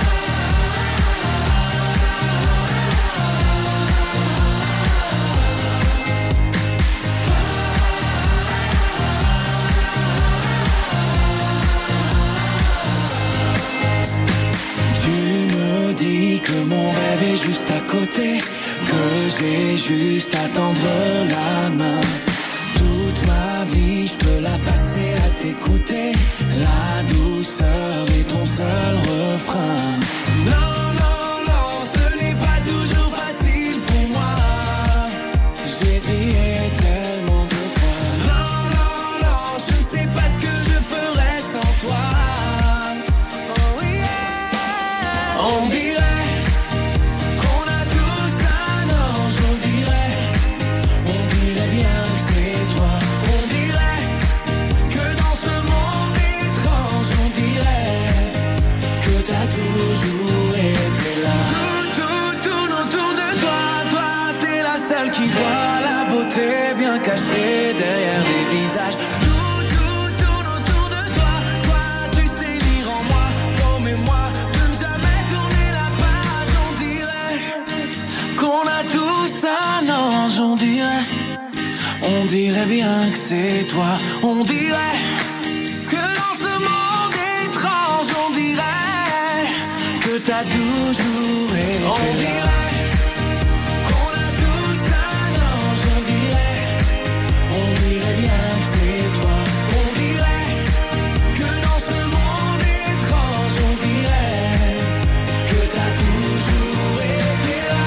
S12: Tu me dis que mon rêve est juste à côté, que j'ai juste à tendre la main. Toute ma vie, je peux la passer à t'écouter. La douceur est ton seul refrain. Non, non, non, ce n'est pas toujours facile pour moi. J'ai prié tellement de fois. Non, non, non, je ne sais pas ce que je ferais sans toi. Oh yeah. On dirait qu'on a tous un ange, on dirait. On dirait bien que c'est toi. On dirait que dans ce monde étrange, on dirait que t'as toujours été là. Tout, tout, tout autour de toi, toi, t'es la seule qui voit la beauté bien cachée derrière les visages. Tout, tout, tout autour de toi, toi, tu sais lire en moi, promets-moi de ne jamais tourner la page. On dirait qu'on a tous un ange, on dirait. On dirait bien que c'est toi. On dirait que dans ce monde étrange, on dirait que t'as toujours été là. On dirait qu'on a tous un ange, on dirait. On dirait bien que c'est toi. On dirait que dans ce monde étrange, on dirait que t'as toujours été là.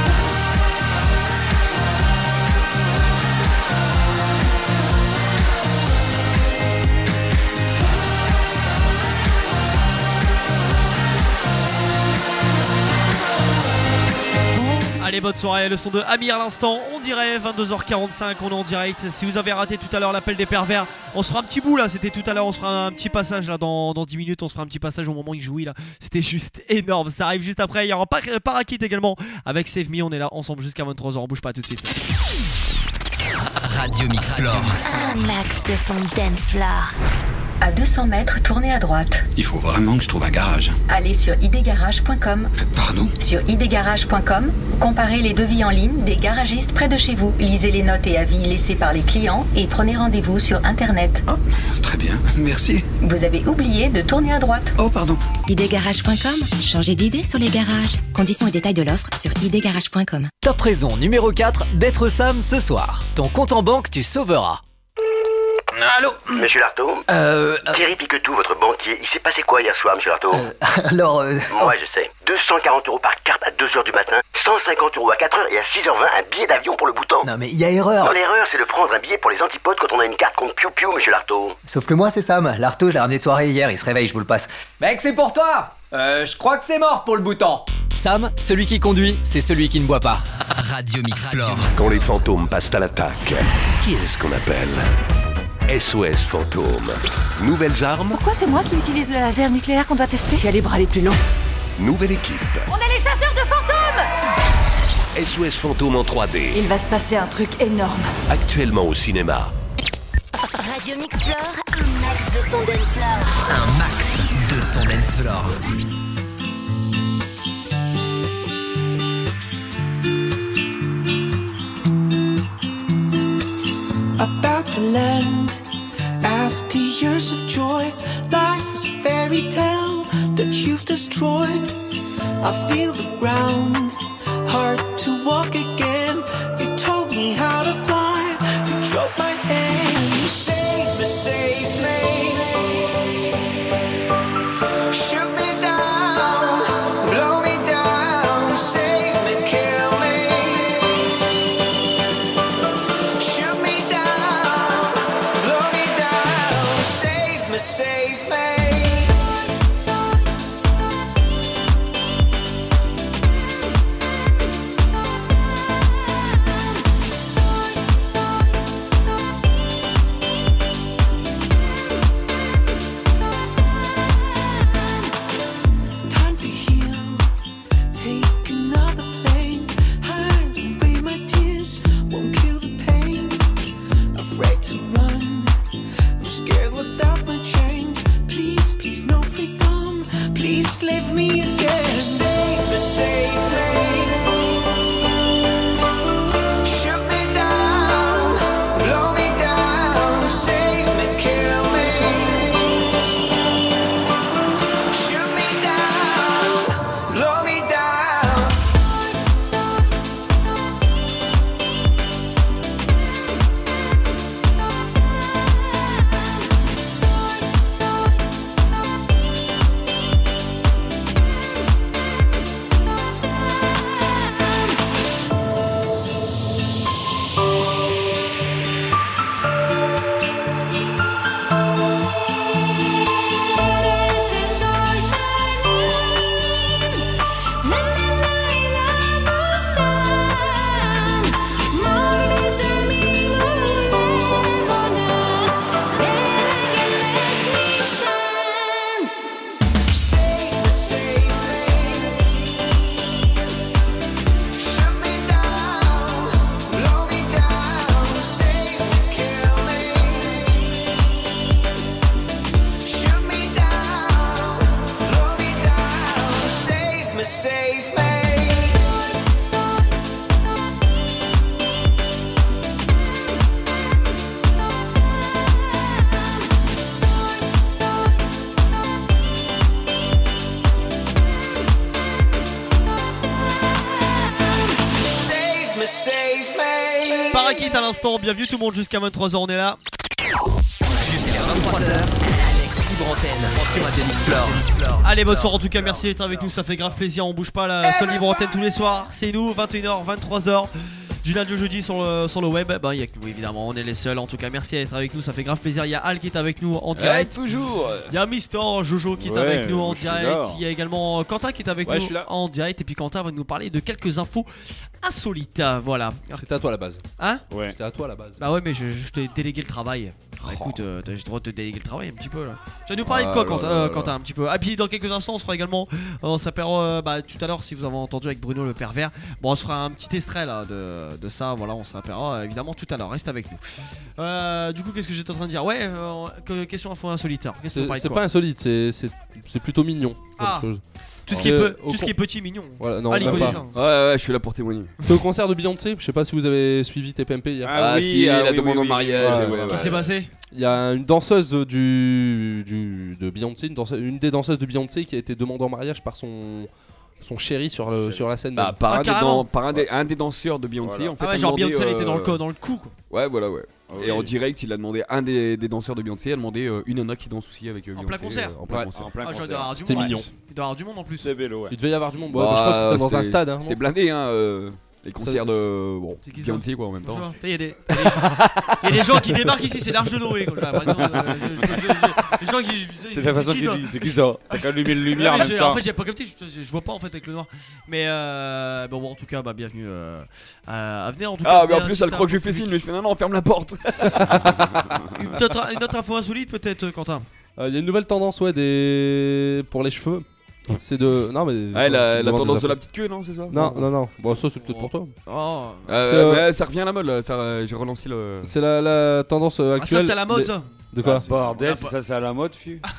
S3: Allez, bonne soirée, le son de Amir à l'instant, on dirait vingt-deux heures quarante-cinq, on est en direct. Si vous avez raté tout à l'heure l'appel des pervers, on se fera un petit bout là, c'était tout à l'heure, on se fera un petit passage là dans, dans dix minutes, on se fera un petit passage au moment où il jouait là. C'était juste énorme, ça arrive juste après, il y aura pas Parakit également avec Save Me, on est là ensemble jusqu'à vingt-trois heures, on bouge pas tout de suite.
S1: Radio Mixplore.
S19: Un max de son dance floor.
S20: À deux cents mètres, tournez à droite.
S18: Il faut vraiment que je trouve un garage.
S20: Allez sur idgarage point com.
S18: Pardon?
S20: Sur idgarage point com, comparez les devis en ligne des garagistes près de chez vous. Lisez les notes et avis laissés par les clients et prenez rendez-vous sur Internet.
S18: Oh, très bien, merci.
S20: Vous avez oublié de tourner à droite.
S18: Oh, pardon.
S16: idgarage point com, changez d'idée sur les garages. Conditions et détails de l'offre sur idgarage point com.
S1: Top raison numéro quatre d'être Sam ce soir. Ton compte en banque, tu sauveras.
S10: Allô? Monsieur Lartaud? Euh... Thierry Piquetou, votre banquier, il s'est passé quoi hier soir, monsieur Lartaud? Euh, alors... Euh... Moi, je sais. deux cent quarante euros par carte à deux heures du matin, cent cinquante euros à quatre heures et à six heures vingt, un billet d'avion pour le Bhoutan.
S21: Non mais il y a erreur.
S10: Non, l'erreur, c'est de prendre un billet pour les antipodes quand on a une carte contre Piu Piu, monsieur Lartaud.
S21: Sauf que moi, c'est Sam. L'artaud, je l'ai ramené de soirée hier, il se réveille, je vous le passe.
S23: Mec, c'est pour toi. Euh, je crois que c'est mort pour le Bhoutan.
S1: Sam, celui qui conduit, c'est celui qui ne boit pas. Radio Mixplore.
S14: Quand les fantômes passent à l'attaque, qui est-ce qu'on appelle? S O S Fantôme. Nouvelles armes,
S25: Pourquoi c'est moi qui utilise le laser nucléaire qu'on doit tester? Tu as les bras les plus longs.
S14: nouvelle équipe.
S25: On est les chasseurs de fantômes!
S14: S O S Fantôme en trois D.
S25: Il va se passer un truc énorme.
S14: Actuellement au cinéma.
S19: Radio Mixplore, un max de son dance floor.
S1: Un max de son dance floor.
S12: wonderland. After years of joy, life was a fairy tale that you've destroyed. I feel the ground, hard to walk again. You told me how to fly, you drove my hand. You saved me, saved me. Shoot me down, blow me down, save me, kill me. Shoot me down, blow me down, save me, save me. Time to heal, take another plane. Hide away my tears, won't kill the pain. Afraid to run, I'm scared without my chains. Please, please, no freedom. Please save me again. Save me, save me. Shoot me down, blow me down, save me, kill me. Shoot me down, blow me down. Save me, save me. Save me, save me.
S3: Parakit à l'instant, bienvenue tout le monde jusqu'à vingt-trois heures, on est là.
S1: Jusqu'à vingt-trois heures, Alex libre antenne sur Radio Mix Floor.
S3: Allez, bonne soirée en tout cas, merci d'être avec nous, ça fait grave plaisir, on bouge pas, la seule libre antenne tous les soirs, c'est nous, vingt et une heures, vingt-trois heures. Du lundi au jeudi sur le, sur le web, ben, il y a que nous évidemment, on est les seuls en tout cas, merci d'être avec nous, ça fait grave plaisir. Il y a Al qui est avec nous en direct.
S2: Ouais, toujours.
S3: Il y a Mister Jojo qui est
S2: Ouais,
S3: avec nous en
S2: je suis
S3: direct.
S2: là.
S3: Il y a également Quentin qui est avec
S6: Ouais, je
S3: nous
S6: suis là.
S3: en direct. Et puis Quentin va nous parler de quelques infos insolites. Voilà.
S6: C'était à toi à la base.
S3: Hein
S2: Ouais.
S6: C'était à toi à la base.
S3: Bah ouais, mais je, je t'ai délégué le travail. Bah écoute, euh, t'as j'ai le droit de te déléguer le travail un petit peu là. Tu vas nous parler de quoi,
S2: Ah,
S3: Quentin,
S2: là, là,
S3: euh,
S2: là.
S3: Quentin, un petit peu. Ah, puis dans quelques instants, on se fera également. On s'appellera euh, bah, tout à l'heure, si vous avez entendu avec Bruno le pervers. Bon, on se fera un petit extrait là de, de ça. Voilà, on s'appellera euh, évidemment tout à l'heure. Reste avec nous. Euh, du coup, qu'est-ce que j'étais en train de dire? Ouais, euh, que- question info insolite. Alors, qu'est-ce que vous
S6: C'est
S3: parlez de
S6: c'est
S3: quoi
S6: pas insolite, c'est c'est- c'est plutôt mignon. comme
S3: Ah.
S6: chose.
S3: Tout ce qui est,
S6: Euh,
S3: peu-
S6: au
S3: tout ce qui
S6: con-
S3: est petit, mignon.
S6: Voilà, non,
S3: Ah, il
S6: même
S3: connaît
S6: pas.
S3: ça.
S2: Ouais, ouais, je suis là pour témoigner.
S6: C'est au concert de Beyoncé, je sais pas si vous avez suivi T P M P hier.
S2: Ah, oui, si,
S4: ah
S2: la
S4: oui,
S2: demande
S4: oui,
S2: en
S4: oui,
S2: mariage.
S6: ouais,
S2: et ouais,
S6: ouais,
S3: Qu'est-ce
S2: ouais.
S3: qui s'est passé?
S6: Il y a une danseuse du, du de Beyoncé, une, danseuse- une des danseuses de Beyoncé qui a été demandée en mariage par son son chéri sur, le, sur la scène.
S2: Bah,
S6: même.
S2: par
S3: Ah,
S2: un, des,
S3: carrément.
S2: dan- par un, des, un des danseurs de Beyoncé,
S6: Voilà.
S2: en fait.
S3: Ah ouais,
S2: a
S3: genre
S2: demandé,
S3: Beyoncé elle était dans le,
S2: euh,
S3: co- dans le coup quoi.
S2: Ouais, voilà, ouais.
S4: Ok.
S2: Et en direct, il a demandé un des, des danseurs de Beyoncé, a demandé euh, une nana qui danse aussi avec euh,
S3: En
S2: Beyoncé.
S3: plein concert.
S2: euh, En plein
S6: Ouais.
S2: concert.
S4: En plein
S3: Ah, je dois
S4: concert.
S3: avoir du
S6: C'était
S3: monde.
S6: mignon.
S3: Il doit y avoir du monde en plus.
S4: C'est vélo, ouais.
S6: Il devait y avoir du monde. Ouais,
S2: Bah,
S6: je crois que c'était dans
S2: c'était-
S6: un stade. Hein,
S2: C'était
S6: non
S2: blindé, hein. euh, Les concerts de bon,
S3: C'est qui ça
S2: Beyoncé, quoi, en même temps.
S3: Bonjour. Il y a des, il y a des- il y a des gens qui débarquent ici, c'est l'Arche de Noé. Quoi. J'ai l'impression, euh, je- je- je- je- Les gens qui.
S4: C'est la façon
S3: qui,
S4: qu'il
S3: toi
S4: dit, c'est qui ça? T'as qu'à allumer le lumière
S3: Ouais,
S4: en
S3: mais
S4: même
S3: j'ai-
S4: temps.
S3: En fait, j'ai pas capté, je, je- je vois pas en fait avec le noir. Mais euh, bon, bon, en tout cas, bah, bienvenue euh, à, à venir. En tout cas,
S2: Ah, mais en
S3: venez
S2: plus,
S3: assister
S2: elle
S3: à
S2: croit que je
S3: un
S2: lui fais
S3: public.
S2: signe, mais je fais non, non, ferme la porte.
S3: Une autre, une autre info insolite, peut-être, Quentin.
S6: Euh, Il y a une nouvelle tendance, ouais, des pour les cheveux. C'est de non mais.
S2: Ah, la,
S6: je
S2: la
S6: demande
S2: tendance
S6: des
S2: de la
S6: infos.
S2: petite queue, non, c'est ça?
S6: Non, non, non. Bon, ça c'est peut-être pour toi.
S3: Oh.
S2: Euh,
S6: C'est, euh,
S2: mais ça revient à la mode, là. Ça, euh, j'ai relancé le.
S6: C'est la, la tendance euh,
S3: Ah,
S6: actuelle.
S3: ça, c'est à la mode,
S6: des-
S3: ça.
S6: De quoi?
S4: Bordel, c'est ça, c'est à la mode, fille.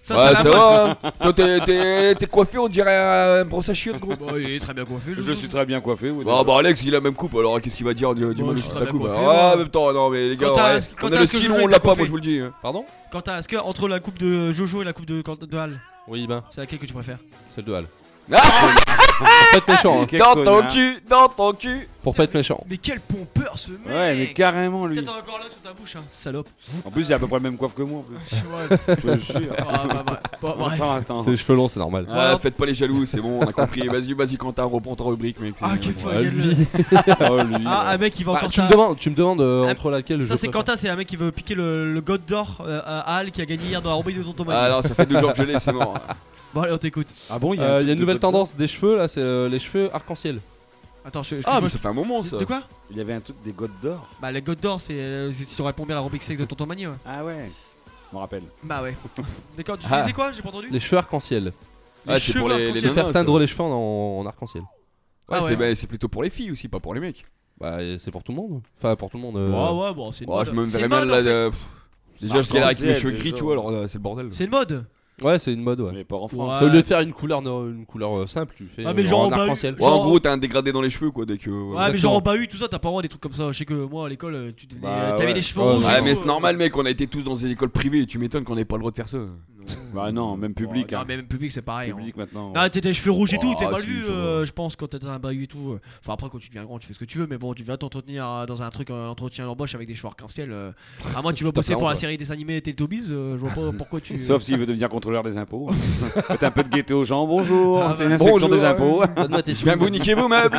S3: Ça,
S2: Ouais,
S3: c'est la
S2: ça
S3: mode.
S2: va. hein. Toi, t'es- t'es t'es coiffé, on dirait un brosse à chiottes, gros.
S3: Bah, il est très bien coiffé.
S4: Je suis très bien coiffé. oui,
S2: Ah
S4: déjà.
S2: bah Alex, il a la même coupe, alors qu'est-ce qu'il va dire du, du
S3: Bon,
S2: mal
S3: je
S2: de
S3: suis
S2: ta
S3: très bien
S2: coupe
S3: coiffé,
S2: hein.
S3: moi.
S2: Ouais, en même temps, non mais les gars,
S3: Quand t'as-
S2: ouais,
S3: quand
S2: on
S3: t'as
S2: a le
S3: ce que
S2: style,
S3: Jojo,
S2: on
S3: il
S2: l'a
S3: a
S2: pas, moi
S3: coiffé.
S2: je vous le dis. hein.
S6: Pardon
S3: Quentin, est-ce que entre la coupe de Jojo et la coupe de, de Hal,
S6: Oui, ben,
S3: c'est laquelle que tu préfères?
S6: celle de Hal.
S2: Ah
S6: Pour pas être méchant, hein.
S4: Quel
S2: Dans ton
S4: connard.
S2: cul, dans ton cul.
S6: Pour pas être méchant.
S3: Mais quel pompeur ce mec!
S4: Ouais, mais carrément lui.
S3: Peut-être encore là sur ta bouche, hein, salope.
S4: En plus, il a à peu près le même coiffe que moi. En plus.
S3: Ouais.
S4: Je te jure.
S3: Ah, bah, bah, bah, bref.
S4: Attends, attends.
S6: C'est les cheveux longs, c'est normal.
S2: Ouais, faites pas les jaloux, c'est bon, on a compris. Vas-y, vas-y, Quentin, reprends ta rubrique, mec. c'est
S3: Ah,
S2: bon.
S3: quel fois,
S6: Ouais,
S3: il y a le-
S6: lui.
S4: Oh, lui.
S3: Ah, un mec, il va
S6: Bah,
S3: encore
S6: tu me
S3: ça.
S6: demandes, tu me demandes euh,
S3: Ah,
S6: entre laquelle je
S3: Ça, c'est
S6: préfère.
S3: Quentin, c'est un mec qui veut piquer le, le God d'or euh, à Hal qui a gagné hier dans la rubrique de Tonton
S2: Ah
S3: Manu.
S2: non, ça fait deux jours que je l'ai, c'est mort.
S3: Bon, allez, on t'écoute.
S4: Ah bon, il y a,
S6: Euh,
S4: un
S6: Il y a
S4: truc
S6: une nouvelle
S4: de code
S6: tendance des cheveux là, c'est euh, les cheveux arc-en-ciel.
S3: Attends, je. je-
S2: Ah,
S3: je-
S2: mais ça fait un moment ça.
S3: De quoi?
S4: d'or. Il y avait un truc des godes d'or.
S3: Bah, le God d'or, c'est. euh, si tu réponds bien à la rubrique sexe de Tonton Manu. Ouais.
S4: Ah ouais. Je me rappelle.
S3: Bah, ouais. D'accord, tu
S6: Ah.
S3: disais quoi? J'ai pas entendu?
S6: Les cheveux arc-en-ciel.
S2: Ah, c'est pour les, les
S3: arc-en-ciel.
S2: nanas,
S6: Faire
S2: ça.
S6: teindre les cheveux en, en arc-en-ciel.
S2: Ouais,
S3: Ah
S2: c'est
S3: ouais.
S2: bah, c'est plutôt pour les filles aussi, pas pour les mecs.
S6: Bah, et c'est pour tout le monde. Enfin, pour tout le monde. euh,
S3: Ouais, ouais, bon, c'est une
S2: Ouais,
S3: mode.
S2: je me
S3: C'est
S2: verrais
S3: une
S2: bien
S3: mode,
S2: là.
S3: en fait.
S2: euh, pff, Déjà, je galère avec mes
S4: Arc-en-ciel,
S2: cheveux gris,
S4: déjà.
S2: tu vois, alors là, c'est le bordel.
S3: C'est une mode.
S6: Ouais, c'est une mode, ouais.
S4: Mais pas en France.
S3: Ouais.
S6: C'est au lieu de faire une couleur, no- une couleur euh, simple, tu fais
S3: Ah, mais
S6: euh,
S3: genre
S6: en
S3: en bahut.
S6: arc-en-ciel.
S2: Ouais, en
S3: Genre-
S2: gros, t'as un dégradé dans les cheveux quoi, dès que.
S3: Ouais, mais
S6: Exactement.
S3: genre en bahut, tout ça, t'as pas le droit des trucs comme ça. Je sais que moi à l'école, euh, tu devenais-
S4: Bah,
S3: t'avais
S4: ouais.
S3: les cheveux
S6: Ouais,
S3: rouges.
S2: Ouais,
S3: et
S2: mais
S3: tout,
S2: c'est
S3: euh.
S2: normal, mec, on a été tous dans des écoles privées, tu m'étonnes qu'on ait pas le droit de faire ça.
S4: Bah non, même public.
S3: Non,
S4: hein.
S3: mais même public, c'est pareil.
S4: Public maintenant.
S3: Ah, t'as des cheveux rouges et tout,
S2: Oh,
S3: t'es mal
S2: si,
S3: vu,
S2: ça va.
S3: euh, je pense, quand t'es dans un bahut et tout. Enfin, après, quand tu deviens grand, tu fais ce que tu veux, mais bon, tu vas t'entretenir euh, dans un truc, un entretien d'embauche avec des cheveux arc-en-ciel. euh. À moins que tu veux
S6: Tout à
S3: bosser
S6: fait,
S3: pour la
S6: quoi.
S3: série des animés Teletubbies, euh, je vois pas pourquoi tu.
S4: Sauf s'il veut devenir contrôleur des impôts. Faites un peu de gaieté aux gens. Bonjour,
S3: Ah,
S4: c'est
S3: bah,
S4: une inspection
S2: bonjour.
S4: des impôts.
S6: Donne-moi tes
S2: Je viens
S6: cheveux.
S2: vous niquer vos meubles.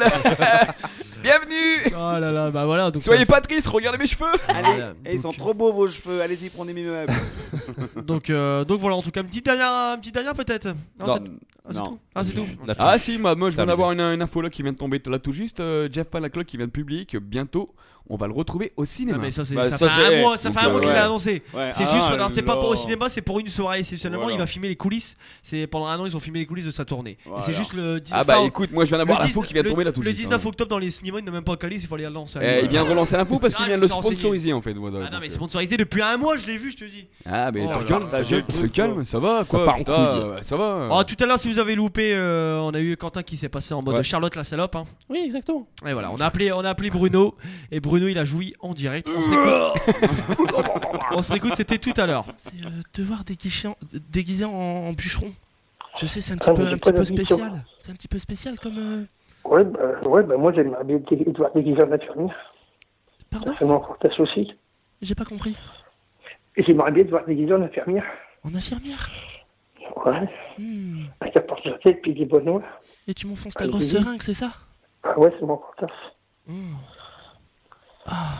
S2: Bienvenue.
S3: Oh là là, bah voilà. Donc
S2: Soyez
S3: ça,
S2: pas triste, regardez mes cheveux.
S4: Allez,
S3: Voilà,
S4: eh, ils sont
S3: donc-
S4: trop beaux vos cheveux. Allez-y, prenez mes meubles.
S3: Donc, euh, donc voilà, en tout cas, une petite dernière, une petite dernière peut-être. Non,
S4: Non.
S3: c'est- ah, c'est
S4: Non.
S3: tout. Ah, c'est tout.
S2: Ah si, moi, moi je viens
S6: Terminé.
S2: d'avoir une, une info là qui vient de tomber là tout juste. euh, Jeff Panaclock qui vient de publier que bientôt on va le retrouver au cinéma.
S3: Non, mais ça, c'est,
S4: Bah,
S3: ça,
S4: ça,
S3: fait
S4: c'est-
S3: un mois, ça
S4: donc,
S3: fait un mois
S4: euh,
S3: qu'il
S4: ouais.
S3: l'a annoncé.
S4: Ouais.
S3: C'est
S4: Ah,
S3: juste, non, c'est pas pour au
S4: là.
S3: cinéma, c'est pour une soirée exceptionnellement.
S4: Voilà.
S3: Il va filmer les coulisses. C'est pendant un an, ils ont filmé les coulisses de sa tournée. Et
S4: Voilà.
S3: c'est juste le dix-neuf
S2: Ah bah
S3: enfin,
S2: écoute, moi je viens
S3: le
S2: d'avoir
S3: dix-
S2: l'info qui vient de
S3: le-
S2: tomber là tout
S3: Le
S2: juste.
S3: dix-neuf
S2: hein.
S3: octobre dans les cinémas, il n'a même pas calé, il fallait aller lancer.
S2: Eh, il vient de relancer l'info parce qu'il
S3: Ah,
S2: vient
S3: il
S2: de le
S3: s'est renseigné.
S2: sponsoriser en fait. voilà,
S3: Ah non,
S2: donc,
S3: mais
S2: euh.
S3: sponsorisé depuis un mois, je l'ai vu, je te dis.
S2: Ah mais
S3: Oh
S2: t'as
S3: là
S2: calme,
S3: là,
S2: t'as
S4: j'ai
S2: calme,
S4: le
S2: te
S4: truc,
S2: calme,
S4: quoi.
S2: ça va quoi.
S6: part en
S2: putain,
S6: couille.
S2: euh, Ça va.
S3: Oh, tout à l'heure, si vous avez loupé, euh, on a eu Quentin qui s'est passé en mode
S6: Ouais.
S3: Charlotte la salope. Hein.
S6: Oui, exactement.
S3: Et voilà, on a appelé, on a appelé Bruno et Bruno il a joui en direct. On se réécoute. On se réécoute, c'était tout à l'heure.
S7: C'est euh, devoir déguisé en, déguisé en, en bûcheron. Je sais, c'est un petit
S8: Ah,
S7: peu,
S8: mais j'ai
S7: un
S8: pas
S7: petit peu
S8: d'ambition.
S7: spécial. C'est un petit peu spécial comme. euh,
S8: Ouais, bah, ouais, bah moi j'aimerais bien dé- devoir déguiser en infirmière.
S7: Pardon
S8: C'est mon cortès aussi.
S7: J'ai pas compris.
S8: Et j'aimerais bien devoir déguiser en infirmière.
S7: En infirmière.
S8: Ouais.
S7: Hmm.
S8: Avec un porte-tête puis des bonnes noirs.
S7: Et tu m'enfonces ta
S8: Ah,
S7: grosse
S8: oui.
S7: seringue, c'est ça?
S8: Ah ouais, c'est mon cortès.
S7: Hmm. Ah,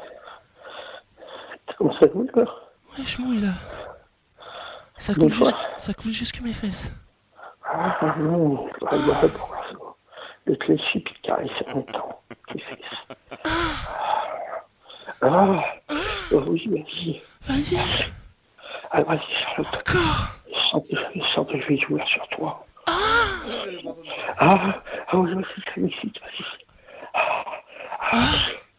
S8: Ça commence à mouiller là.
S7: ouais, je mouille là. Ça
S8: Une
S7: coule,
S8: fois.
S7: juste, ça coule jusque mes fesses.
S8: Ah non, ouais, bah, ouais, pour ça. Le cléchi puis caresser en même temps. Les fesses. Ah, oh, oui, vas-y.
S7: Vas-y,
S8: Ah, vas-y, Charlotte.
S7: encore.
S8: Je sens que, je sens que je vais jouer sur toi. Ah, ah, ah oui, vas-y, très excite, vas-y. Ah,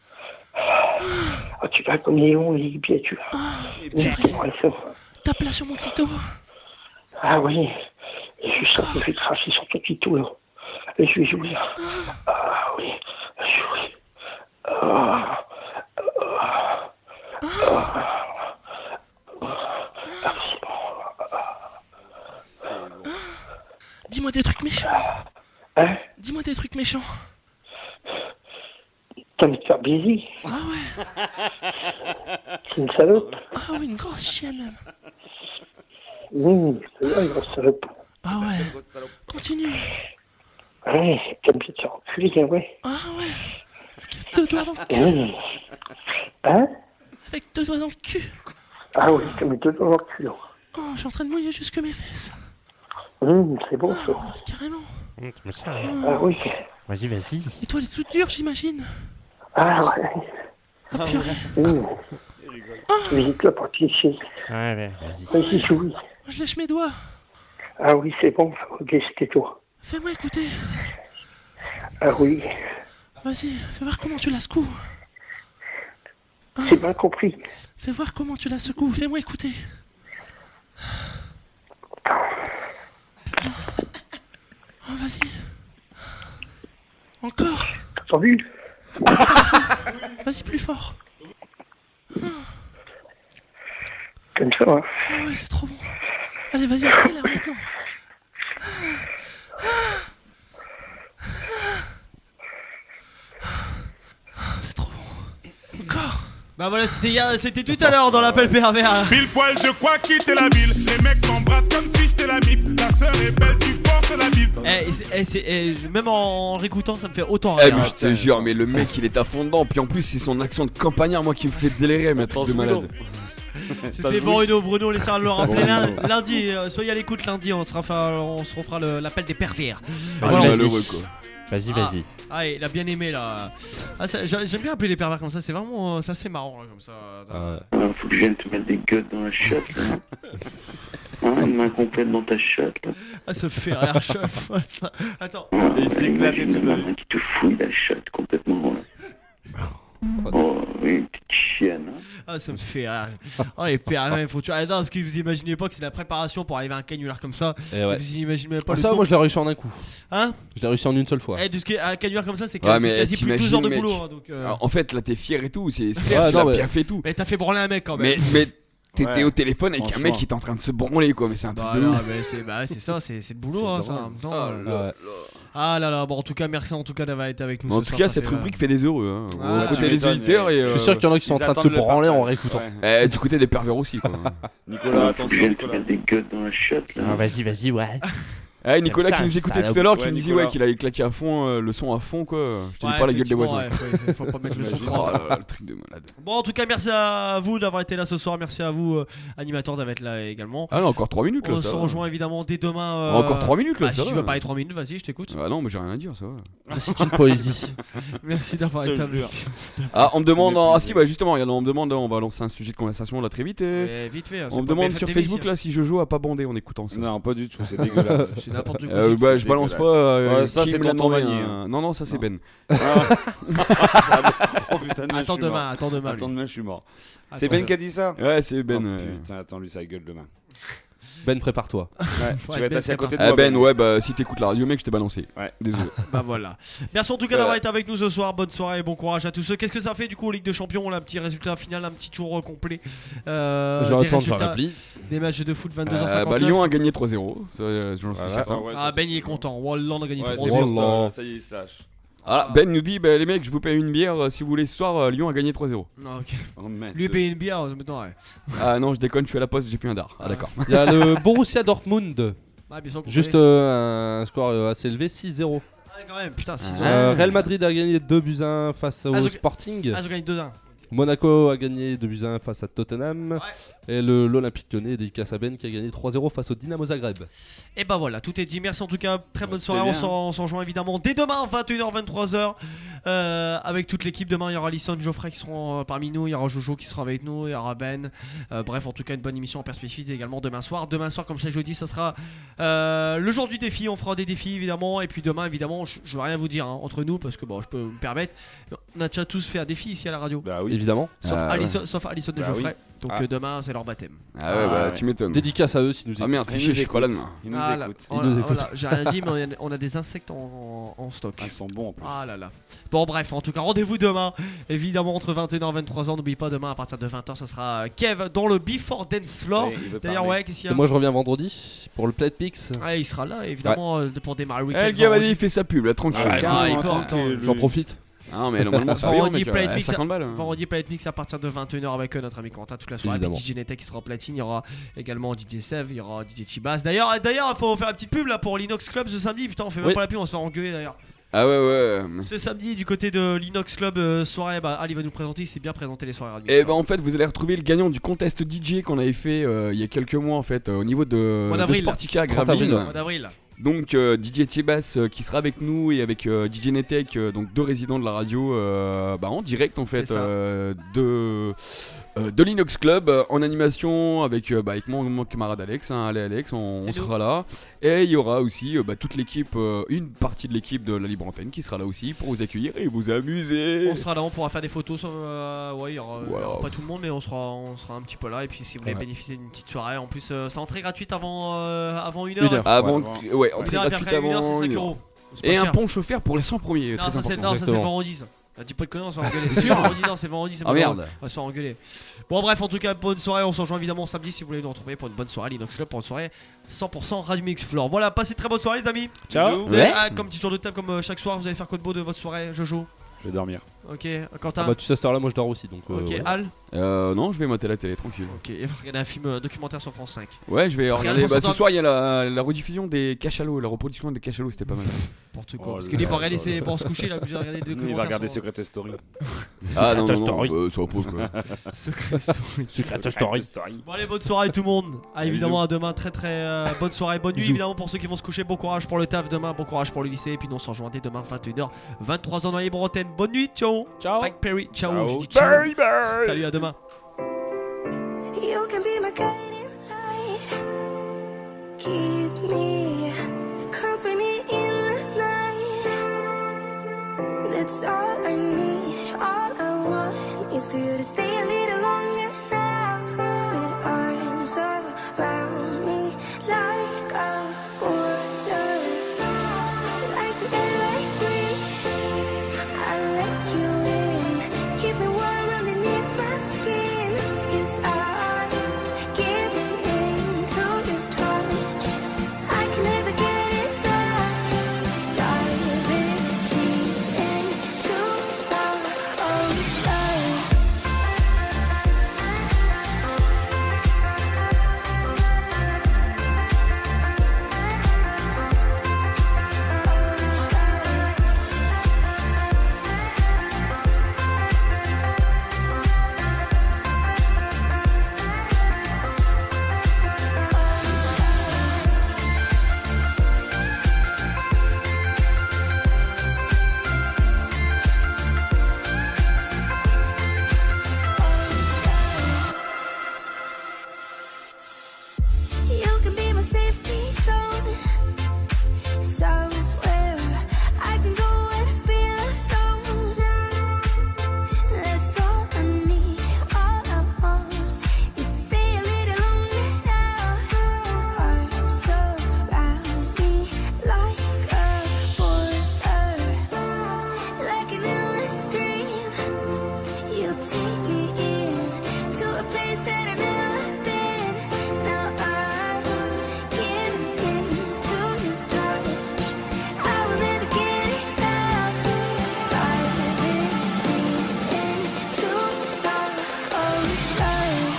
S8: ah, tu vas comme Léon et bien, tu vas. Bien, ouais, ça.
S7: Tape là sur mon clito.
S8: Ah oui, et je sens que je vais cracher sur ton clito, là. Et je vais jouer. Ah oui, jouer. Ah, ah, ah.
S7: Dis-moi des trucs méchants.
S8: Hein?
S7: Dis-moi des trucs méchants.
S8: T'as envie de faire baiser?
S7: Ah ouais.
S8: C'est une salope?
S7: Ah oui, une grosse chienne même.
S8: Oui, c'est vrai, une grosse salope.
S7: Ah ouais. Continue.
S8: Ouais, t'aimes bien te faire enculer, hein, ouais.
S7: Ah ouais. Avec deux doigts dans le cul.
S8: Mmh. Hein?
S7: Avec deux doigts dans le cul.
S8: Ah oui, t'as mis deux doigts dans le cul, là.
S7: Oh, je suis en train de mouiller jusque mes fesses.
S8: Mmh, c'est bon, ça.
S7: Ah, carrément.
S8: Ah oui.
S7: Vas-y, vas-y. Et toi, elle est toute dure, j'imagine.
S8: Ah ouais.
S7: Ah purée.
S8: Mmh. Visite-le pour cliché.
S7: Ouais, ouais, vas-y.
S8: Vas-y, jouis.
S7: Je lèche mes doigts.
S8: Ah oui, c'est bon, laisse tes doigts.
S7: Fais-moi écouter.
S8: Ah oui,
S7: Vas-y, fais voir comment tu la secoues.
S8: c'est bien compris.
S7: Fais voir comment tu la secoues. Fais-moi écouter. Oh, vas-y. Encore.
S8: T'as entendu?
S7: Vas-y, plus fort.
S8: Comme ça, hein.
S7: Ah ouais, c'est trop bon. Allez, vas-y, accélère maintenant. C'est trop bon. Encore.
S3: Bah voilà, c'était hier- c'était tout à l'heure dans l'appel pervers.
S9: Pile poil de quoi quitter la ville. Les mecs m'embrassent comme si j'étais la mif. Ta sœur est belle, tu forces la bise.
S3: Eh, et c'est- eh, c'est- eh, même en réécoutant, ça me fait autant
S2: Eh
S3: rire.
S2: mais je te jure, mais le mec il est à fond dedans. Puis en plus c'est son accent de campagnard moi qui me fait délirer, mais truc de malade.
S3: C'était Bruno, Bruno, on laissera le rappeler lin- lundi. euh, soyez à l'écoute lundi, on se refera, on se refera le- l'appel des pervers.
S2: Ah,
S3: Voilà.
S2: malheureux quoi.
S6: Vas-y,
S3: Ah,
S6: vas-y.
S3: Ah, il a bien aimé là. Ah, ça- j'a- j'aime bien appeler les pervers comme ça, c'est vraiment euh, c'est assez marrant là, comme ça. ça-
S11: Ah, faut que je vienne te mettre des gueules dans la chatte là. Hein, une main complète dans ta chatte là.
S3: Ah, ça fait rire à chaque fois ça. Attends.
S11: Et il s'est éclaté tout la main qui te fouille la chatte complètement là. Oh, oui, une petite chienne. Hein.
S3: Ah, ça me fait rire. Oh, les pervers, il faut tuer. Ah, non, parce que vous imaginez pas que c'est la préparation pour arriver à un canular comme ça.
S6: Eh ouais.
S3: Vous imaginez même pas
S6: Ah,
S3: le
S6: ça,
S3: nombre-
S6: moi je l'ai réussi en un coup.
S3: Hein?
S6: Je l'ai réussi en une seule fois.
S3: Eh, de ce qui est- un canular comme ça, c'est
S2: Ouais,
S3: quasi,
S2: mais
S3: quasi plus de douze
S2: t'imagines,
S3: heures de
S2: mec.
S3: boulot. Hein, donc, euh,
S2: Alors, en fait là t'es fier et tout, c'est c'est clair,
S6: Ouais,
S2: tu
S6: non,
S2: l'as
S6: mais-
S2: bien fait tout.
S3: Mais t'as fait branler un mec quand même.
S2: Mais, mais t'étais
S4: Ouais.
S2: au téléphone avec un
S4: Franchement.
S2: mec qui était en train de se branler quoi, mais c'est un truc
S3: Bah,
S2: de
S3: non,
S2: ouf.
S3: mais c'est bah, c'est ça, c'est c'est le boulot.
S2: C'est
S3: Hein, ça,
S2: drôle.
S3: en même temps,
S2: Ah
S3: euh,
S2: là là.
S3: Ah là là, bon en tout cas merci en tout cas d'avoir été avec nous.
S2: Mais en
S3: ce
S2: tout
S3: soir,
S2: cas
S3: ça
S2: cette
S3: fait,
S2: rubrique
S3: euh,
S2: fait des heureux hein.
S3: Ah,
S2: Au
S3: tu
S2: côté des
S4: m'étonnes,
S2: auditeurs
S4: mais-
S2: et
S6: Je
S2: euh,
S6: suis sûr qu'il y en a qui sont en
S4: ils
S6: train de se
S4: attendent le
S6: branler en
S4: partage.
S6: réécoutant.
S2: eh, du côté des pervers aussi quoi.
S4: Nicolas,
S11: Faut que je
S4: attention
S11: vienne te
S4: Nicolas.
S11: mettre des gueules dans la chatte là.
S6: Ah, vas-y, vas-y, ouais.
S2: Eh Nicolas
S6: Comme
S2: qui
S6: ça,
S2: nous écoutait
S6: salope.
S2: tout à l'heure, qui
S4: Ouais,
S2: me disait
S4: Nicolas.
S2: ouais qu'il avait claqué à fond euh, le son à fond quoi. Je te dis
S3: ouais,
S2: pas la gueule des
S3: effectivement,
S2: voisins.
S3: ouais, faut, faut pas mettre le son trop
S2: Oh
S3: fort.
S2: là là, le truc de malade.
S3: Bon en tout cas merci à vous d'avoir été là ce soir, merci à vous euh, animateurs d'avoir été là également.
S2: Ah non, encore trois minutes là.
S3: On
S2: ça
S3: se
S2: va.
S3: rejoint évidemment dès demain. euh,
S2: Encore trois minutes, là,
S3: bah,
S2: ça
S3: si
S2: va.
S3: tu veux parler trois minutes, vas-y, je t'écoute.
S2: Ah non, mais j'ai rien à dire, ça va.
S6: C'est une poésie.
S3: Merci d'avoir
S4: Je te
S3: été
S4: le
S3: avec
S4: jure.
S3: nous.
S2: Ah, on me demande.
S4: Mais
S2: en-
S4: puis,
S2: Ah, si, bah justement, regarde, on me demande, on va lancer un sujet de conversation là très vite. Et...
S3: Ouais, vite fait.
S2: On me demande sur Facebook là si je joue à pas bander en écoutant ça.
S4: Non, pas du tout, c'est dégueulasse.
S3: C'est n'importe quoi.
S2: Euh,
S3: c'est-
S2: bah,
S3: c'est
S2: je balance
S4: dégueulasse.
S2: pas. euh,
S4: Ouais, ça,
S2: qui
S4: c'est
S2: me l'a
S4: tonton
S2: demandé,
S4: Magnier,
S2: hein. Non, non, ça c'est
S4: Non.
S2: Ben.
S4: Oh putain, demain,
S3: Attends
S4: je suis
S3: demain,
S4: mort.
S3: attends demain.
S4: Attends,
S3: lui.
S4: demain, je suis mort.
S3: Attends,
S4: C'est Ben
S3: demain.
S4: qui a dit ça?
S2: Ouais, c'est Ben.
S4: Oh,
S2: euh.
S4: putain, attends, lui, sa gueule demain.
S6: Ben, prépare-toi.
S4: Ouais, tu vas être
S3: Ben,
S4: assis à côté de
S2: Ah
S4: moi.
S2: Ben, ouais, bah si t'écoutes la radio, mec, je t'ai balancé.
S4: Ouais.
S2: Désolé.
S3: Bah voilà. Merci en tout cas
S4: Voilà.
S3: d'avoir été avec nous ce soir. Bonne soirée et bon courage à tous ceux. Qu'est-ce que ça fait du coup en Ligue de Champions? On a un petit résultat final, un petit tour euh, complet. Euh,
S6: Je
S3: des
S6: vais attendre sur
S3: résultats
S6: l'appli.
S3: des matchs de foot vingt-deux heures
S2: Euh,
S3: cinquante-neuf.
S2: bah Lyon a gagné trois zéro. Ça, euh, j'en suis
S6: Voilà.
S2: certain.
S4: ouais, ça,
S3: Ah
S4: c'est
S3: Ben il est
S4: bon.
S3: content. Walland a gagné
S4: Ouais,
S3: trois
S4: c'est
S3: zéro.
S4: bon,
S6: Wallah.
S4: ça, ça y est, il se lâche.
S2: Ah, Ben nous dit, bah les mecs, je vous paye une bière euh, si vous voulez ce soir. euh, Lyon a gagné trois zéro.
S3: Non, ok.
S4: Oh, merde.
S3: Lui payer une bière, euh, maintenant ouais.
S2: Ah non, je déconne, je suis à la poste, j'ai plus un dard. Ah d'accord.
S6: Il y a le Borussia Dortmund.
S3: Ah, bien sûr qu'on
S6: Juste
S3: connaît.
S6: euh, un score euh, assez élevé, six zéro.
S3: Ah, quand même, putain, six
S6: Euh, Real Madrid a gagné deux buts à un face au
S3: Ah, je-
S6: Sporting.
S3: Ah, ils ont gagné deux un.
S6: Monaco a gagné deux buts à un face à Tottenham. Et le l'Olympique Lyonnais, dédicace à Ben, qui a gagné trois zéro face au Dynamo Zagreb.
S3: Et bah voilà, tout est dit. Merci en tout cas. Très bonne
S4: C'était
S3: soirée. On
S4: bien.
S3: s'en on s'en rejoint évidemment dès demain, vingt et une heures, vingt-trois heures. Euh, avec toute l'équipe. Demain, il y aura Lisson, Geoffrey qui seront euh, parmi nous. Il y aura Jojo qui sera avec nous. Il y aura Ben. Euh, bref, en tout cas, une bonne émission en perspective également demain soir. Demain soir, comme chaque jeudi, ça sera euh, le jour du défi. On fera des défis évidemment. Et puis demain, évidemment, je, je vais rien vous dire hein, entre nous parce que bon, je peux me permettre. On a déjà tous fait un défi ici à la radio.
S4: Bah oui.
S6: Évidemment.
S3: Sauf,
S2: Ah,
S3: Alison, sauf Alison et
S4: Bah
S3: Geoffrey.
S4: oui.
S3: Donc
S4: Ah.
S3: euh, demain, c'est leur baptême.
S2: Ah ouais,
S4: Ah,
S2: bah
S4: ouais.
S2: tu m'étonnes.
S6: Dédicace à eux si nous
S2: Ah
S6: écoutent.
S2: merde,
S4: Il
S2: fichier,
S4: nous
S2: je suis pas là
S4: écoute.
S2: demain.
S4: Il nous
S3: Ah, là,
S4: écoute.
S3: voilà,
S6: nous écoute.
S3: voilà, j'ai rien dit, mais on a, on a des insectes en, en- en stock.
S4: Ah, ils sont bons en plus.
S3: Ah là là. Bon bref, en tout cas rendez-vous demain. Évidemment entre vingt et une heures et vingt-trois heures. N'oublie pas demain à partir de vingt heures ça sera Kev dans le Before Dance Floor.
S4: Ouais, il veut
S3: D'ailleurs
S4: parler.
S3: ouais, qu'est-ce qu'il y
S6: Et
S3: a?
S6: moi je reviens vendredi pour le Plate Pix.
S3: Ouais, il sera là évidemment euh, pour démarrer le week-end.
S2: Eh le gars, vas-y,
S3: vendredi.
S2: il fait sa pub là, tranquille.
S3: Ah,
S4: carrément,
S3: il peut
S4: attends,
S3: entendre.
S4: que
S6: J'en
S4: lui-
S6: profite.
S2: Ah mais normalement c'est payant
S3: Vendredi
S2: mec,
S3: Plate
S2: euh,
S3: Mix,
S2: cinquante balles. hein.
S3: Vendredi Plate Mix à partir de vingt et une heures avec euh, notre ami Quentin toute la soirée.
S6: Évidemment.
S3: Puis D J Netek qui sera en platine. Il y aura également D J Sev, il y aura D J Chibas. D'ailleurs, d'ailleurs, il faut faire un petit pub là pour l'Inox Club ce samedi. Putain, on fait même
S6: Oui.
S3: pas la pub, on se fait engueuler d'ailleurs.
S2: Ah ouais ouais.
S3: Ce samedi du côté de l'Inox Club euh, soirée, bah Ali va nous présenter, il s'est bien présenté les soirées radio.
S2: Et bah en fait vous allez retrouver le gagnant du contest D J qu'on avait fait euh, il y a quelques mois en fait euh, au niveau de,
S3: Mois
S2: de
S3: d'avril.
S2: Sportica à
S6: trente
S2: Gravelines.
S6: avril.
S3: Mois d'avril.
S2: Donc euh, D J Chebas euh, qui sera avec nous et avec euh, D J Netek, euh, donc deux résidents de la radio, euh, bah, en direct en fait
S3: C'est ça.
S2: euh, de euh, de l'Inox Club euh, en animation avec, euh, bah, avec mon, mon camarade Alex. Hein, allez Alex, on, on sera là. Et il y aura aussi euh, bah, toute l'équipe, euh, une partie de l'équipe de la Libre Antenne qui sera là aussi pour vous accueillir et vous amuser.
S3: On sera là, on pourra faire des photos. Euh, ouais, il y aura,
S2: Wow.
S3: il y aura pas tout le monde, mais on sera, on sera un petit peu là. Et puis si vous voulez
S2: Ouais.
S3: bénéficier d'une petite soirée, en plus, euh, c'est entrée gratuite avant, euh, avant une heure.
S2: Une heure. Avant,
S3: Ouais,
S2: ouais,
S3: Une
S2: entrée
S3: heure, et puis
S2: gratuite
S3: après une heure,
S2: avant
S3: c'est cinq
S2: une heure.
S3: euros. C'est pas
S2: Et un
S3: cher.
S2: punch offert pour les cent premiers.
S3: Non,
S2: très
S3: ça c'est,
S2: important.
S3: non, ça c'est
S2: Exactement.
S3: vendredi. Ça. Ah, dis pas de conneries, on se fait engueuler.
S2: T'es
S3: C'est
S2: sûr
S3: vendredi, non, c'est vendredi. C'est
S2: Ah,
S3: vendredi.
S2: merde.
S3: On va se faire engueuler. Bon, bref, en tout cas, bonne soirée. On se rejoint évidemment samedi si vous voulez nous retrouver pour une bonne soirée. L'Inox Club pour une soirée cent pour cent Radio Mix Floor. Voilà, passez une très bonne soirée, les amis.
S4: Ciao.
S3: Bisous.
S4: Ouais.
S3: Ah, comme petit tour de table, comme euh, chaque soir, vous allez faire quoi de beau de votre soirée, Jojo?
S4: Je vais dormir.
S3: Ok, Quentin.
S6: Ah bah tu sais à cette heure là moi je dors aussi donc euh,
S3: Ok,
S6: ouais.
S3: Al.
S2: Euh, non, je vais mater la télé tranquille.
S3: Ok, et vous regardez un film euh, documentaire sur France cinq.
S2: Ouais, je vais
S3: Parce
S2: regarder.
S3: qu'il y a
S2: Bah,
S3: un
S2: ce soir, il y a la, la rediffusion des cachalots, la reproduction des cachalots, c'était pas mal.
S3: N'importe quoi.
S4: Oh
S3: Parce
S4: là
S3: qu'il est
S4: là
S3: pour regarder,
S4: là
S3: c'est
S4: là.
S3: pour se coucher là, obligé de regarder des
S4: Il
S3: documentaires.
S4: va regarder
S3: sur-
S4: Secret Story.
S2: Ah non, non,
S6: Secret
S2: non,
S6: Story.
S2: euh, ça oppose quoi.
S3: Secret Story.
S6: Secret Story.
S3: Bon allez, bonne soirée tout le monde. Ah, évidemment
S4: Bisous.
S3: à demain, très très euh, bonne soirée, bonne nuit
S6: Bisous.
S3: évidemment pour ceux qui vont se coucher. Bon courage pour le taf demain, bon courage pour le lycée. Et puis nous on se rejoint dès demain vingt et une heures, vingt-trois heures dans les Bretagne. Bonne nuit, ciao.
S6: Ciao.
S3: Mike Perry, ciao.
S4: Ciao.
S3: Je dis ciao.
S4: Bye, bye.
S3: Salut, à demain.
S19: You can be my guiding light. Keep me company in the night. That's all I need. All I want is for you to stay a little longer now. With arms around me like a border. Like the air I breathe, I let you in. Keep me warm underneath my skin. 'Cause I'm giving in to your touch. I can never get enough. Diving deep into the ocean. You can be my safety zone. Somewhere I can go and feel alone. That's all I need. All I want is to stay a little longer now. Arms around me like a border, like an endless stream. You take me in to a place that I've never been. Now I'm giving in to your touch. I will never get enough. Diving deep into the ocean.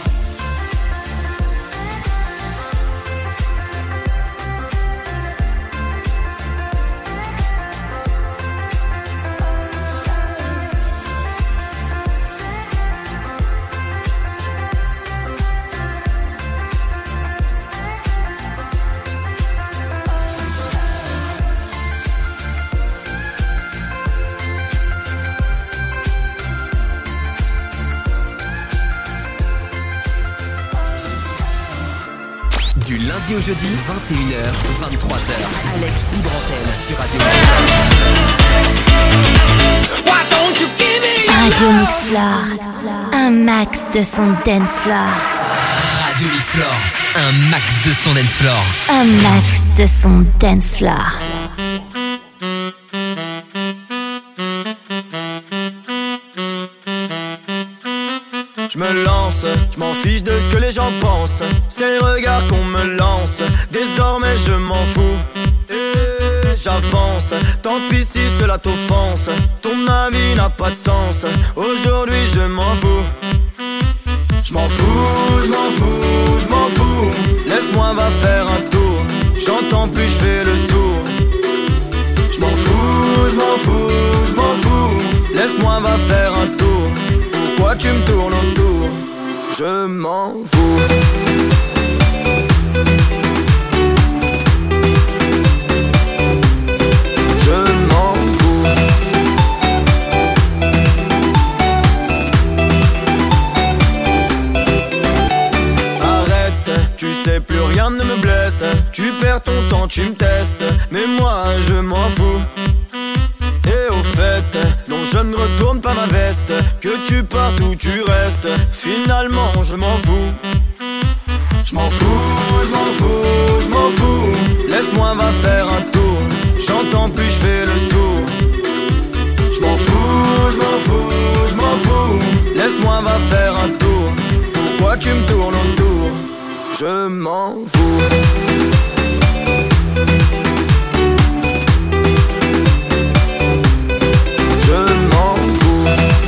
S1: Du lundi au jeudi, vingt et une heures, vingt-trois heures. Alex Libre Antenne sur Radio
S13: Radio Mix Floor, un max de son dance floor.
S1: Radio Mix Floor, un max de son dance floor.
S13: Un max de son dance floor.
S15: Je me lance, je m'en fiche de ce que les gens pensent. C'est le regard qu'on me lance. Désormais je m'en fous. Et j'avance. Tant pis si cela t'offense. Ton avis n'a pas de sens. Aujourd'hui je m'en fous. Je m'en fous, je m'en fous, je m'en fous. Laisse-moi va faire un tour. J'entends plus, je fais le sourd. Je m'en fous, je m'en fous, je m'en fous. Laisse-moi va faire un tour. Pourquoi tu me tournes autour? Je m'en fous. Je m'en fous. rien ne me blesse. Tu perds ton temps, tu me testes, mais moi je m'en fous. Et au fait, non je ne retourne pas ma veste. Que tu partes ou tu restes, finalement je m'en fous. Je m'en fous, je m'en fous, je m'en fous. Laisse-moi va faire un tour. J'entends plus, je fais le sourd. Je m'en fous, je m'en fous, je m'en fous. Laisse-moi va faire un tour. Pourquoi tu me tournes autour? Je m'en fous. Je m'en fous.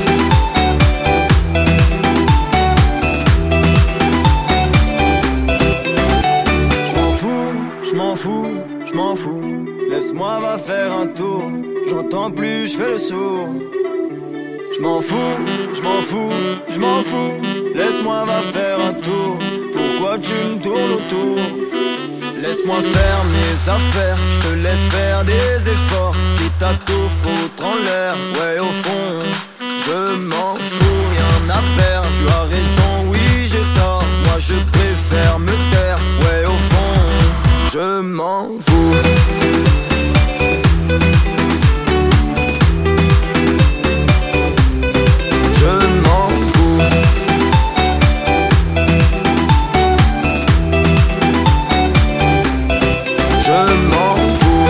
S15: Je m'en fous, je m'en fous, je m'en fous. Laisse-moi va faire un tour. J'entends plus, je fais le sourd. Je m'en fous, je m'en fous, je m'en fous. Laisse-moi va faire un tour. Pourquoi tu me tournes autour? Laisse-moi faire mes affaires. Je te laisse faire des efforts. Quitte à tout foutre en l'air. Ouais au fond, je m'en fous, rien à perdre. Tu as raison, oui j'ai tort. Moi je préfère me taire. Ouais au fond, je m'en fous. Je m'en fous. Je m'en fous.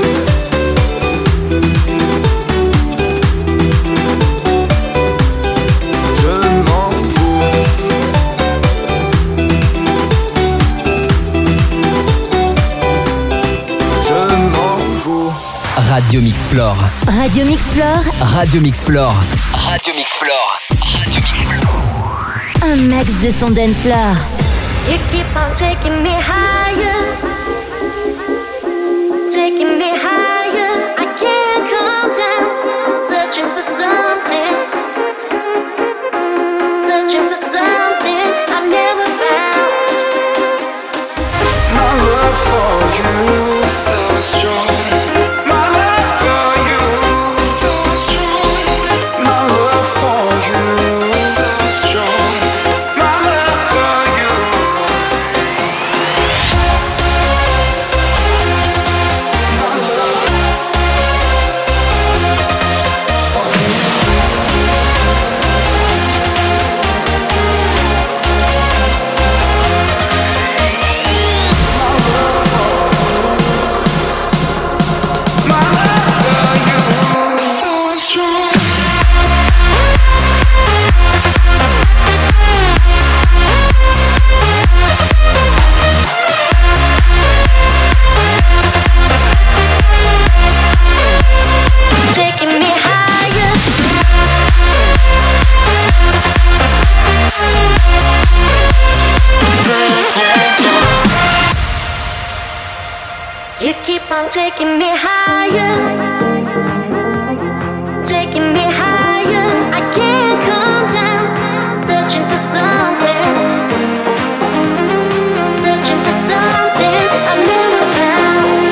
S15: Je m'en fous. Je m'en fous.
S1: Radio Mixflore.
S13: Radio Mixflore,
S1: Radio Mixflore. Radio Mixflore.
S13: un max de son dance floor.
S19: You keep on taking me higher, taking me higher. I can't calm down, searching for something, searching for something I've never found.
S12: My love for you so strong. My love for you so strong. My love for you so strong. My love for you. My love. My love for you so strong.
S19: Taking me higher. You keep on taking me higher, taking me higher. I can't calm down, searching for something, searching for something I've never found.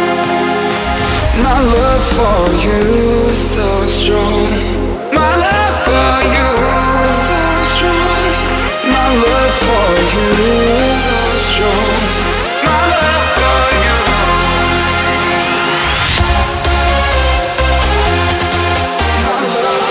S12: My love for you so strong. My love for you so strong. My love for you so strong. My love for you. My love.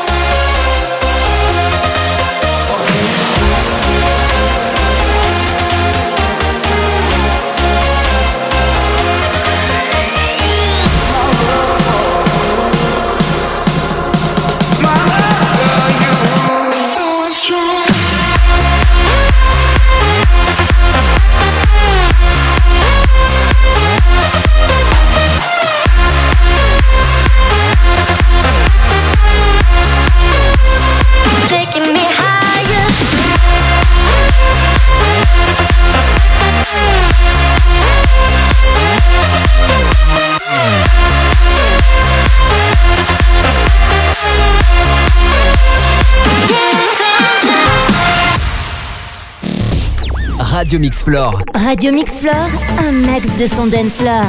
S12: My love for you so strong.
S19: Taking me higher.
S1: Radio Mixflore.
S13: Radio Mixflore, un max de son dance floor.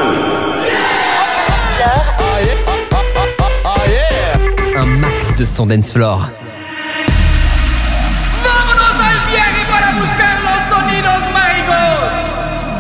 S1: Un max de son dance floor.
S12: ¡Vámonos al viaje para buscar los sonidos mágicos!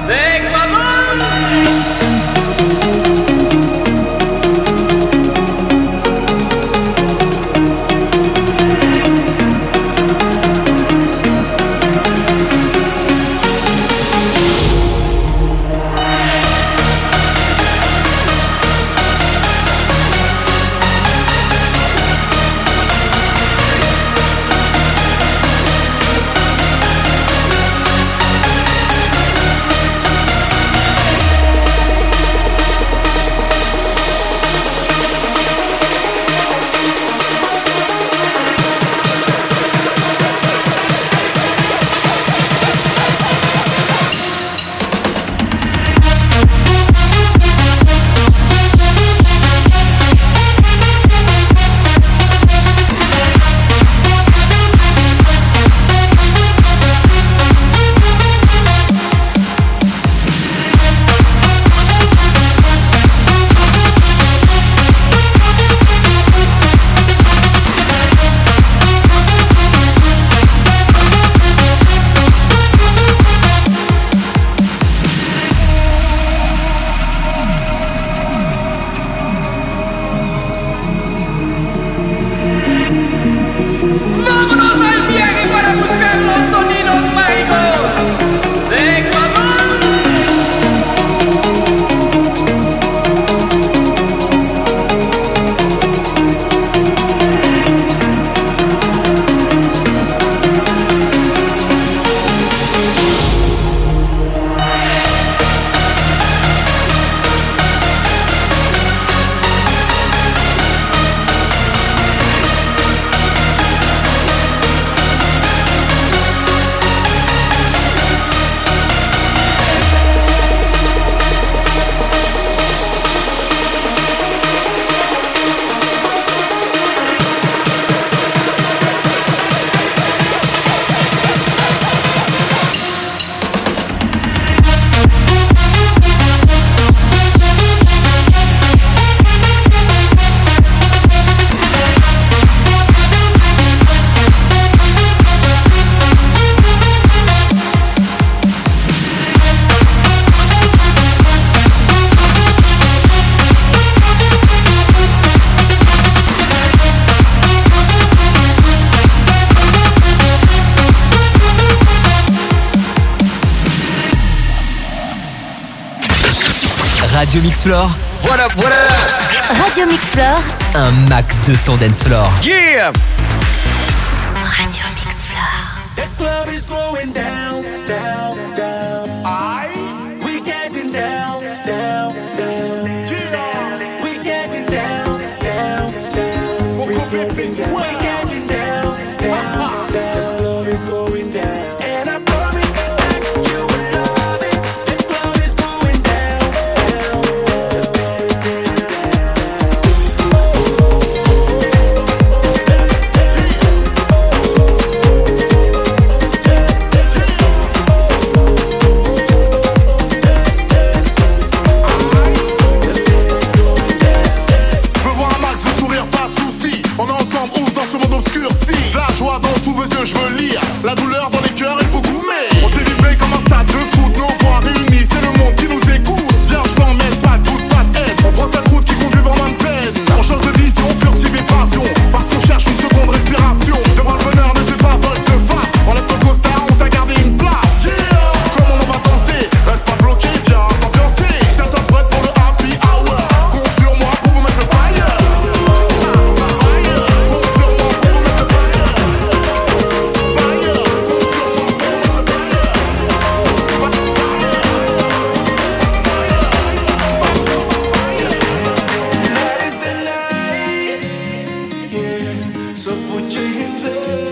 S1: Radio Mix-Floor.
S5: Voilà, voilà.
S13: Radio Mix-Floor.
S1: Un max de son dance floor.
S5: Yeah.
S13: Radio Mix-Floor.
S12: The club is going down, down, down. I, we getting down, down, down. Yeah. We getting down, down, down. We getting down, we getting down, down, down. The club is going down. And I promise you that you will love it. The club is going down, down, down. The club is going
S9: Je veux voir un max de sourire, pas de soucis. On est ensemble, ouf dans ce monde obscurci. La joie dans tous vos yeux, je veux lire. La douleur dans les cœurs, il faut goumer. On fait vibrer comme un stade de foot. Nos voix réunies, c'est le monde qui nous écoute. Viens, je t'emmène, pas de doute, pas de haine. On prend cette route qui conduit vraiment de peine. On change de vision, furtive évasion. Parce qu'on cherche une seconde respiration. De voir le bonheur ne fait pas volte face. Enlève ton costard, on t'a gardé une place. Yeah. Comment on va danser? Reste pas bloqué, viens t'ambiancer. Tiens-toi prête pour le happy hour. Compte sur moi pour vous mettre le fire. Fire. Compte sur moi pour vous mettre le fire. Fire. Compte sur moi pour vous mettre le fire.
S12: That is the light, yeah. So put your hands up.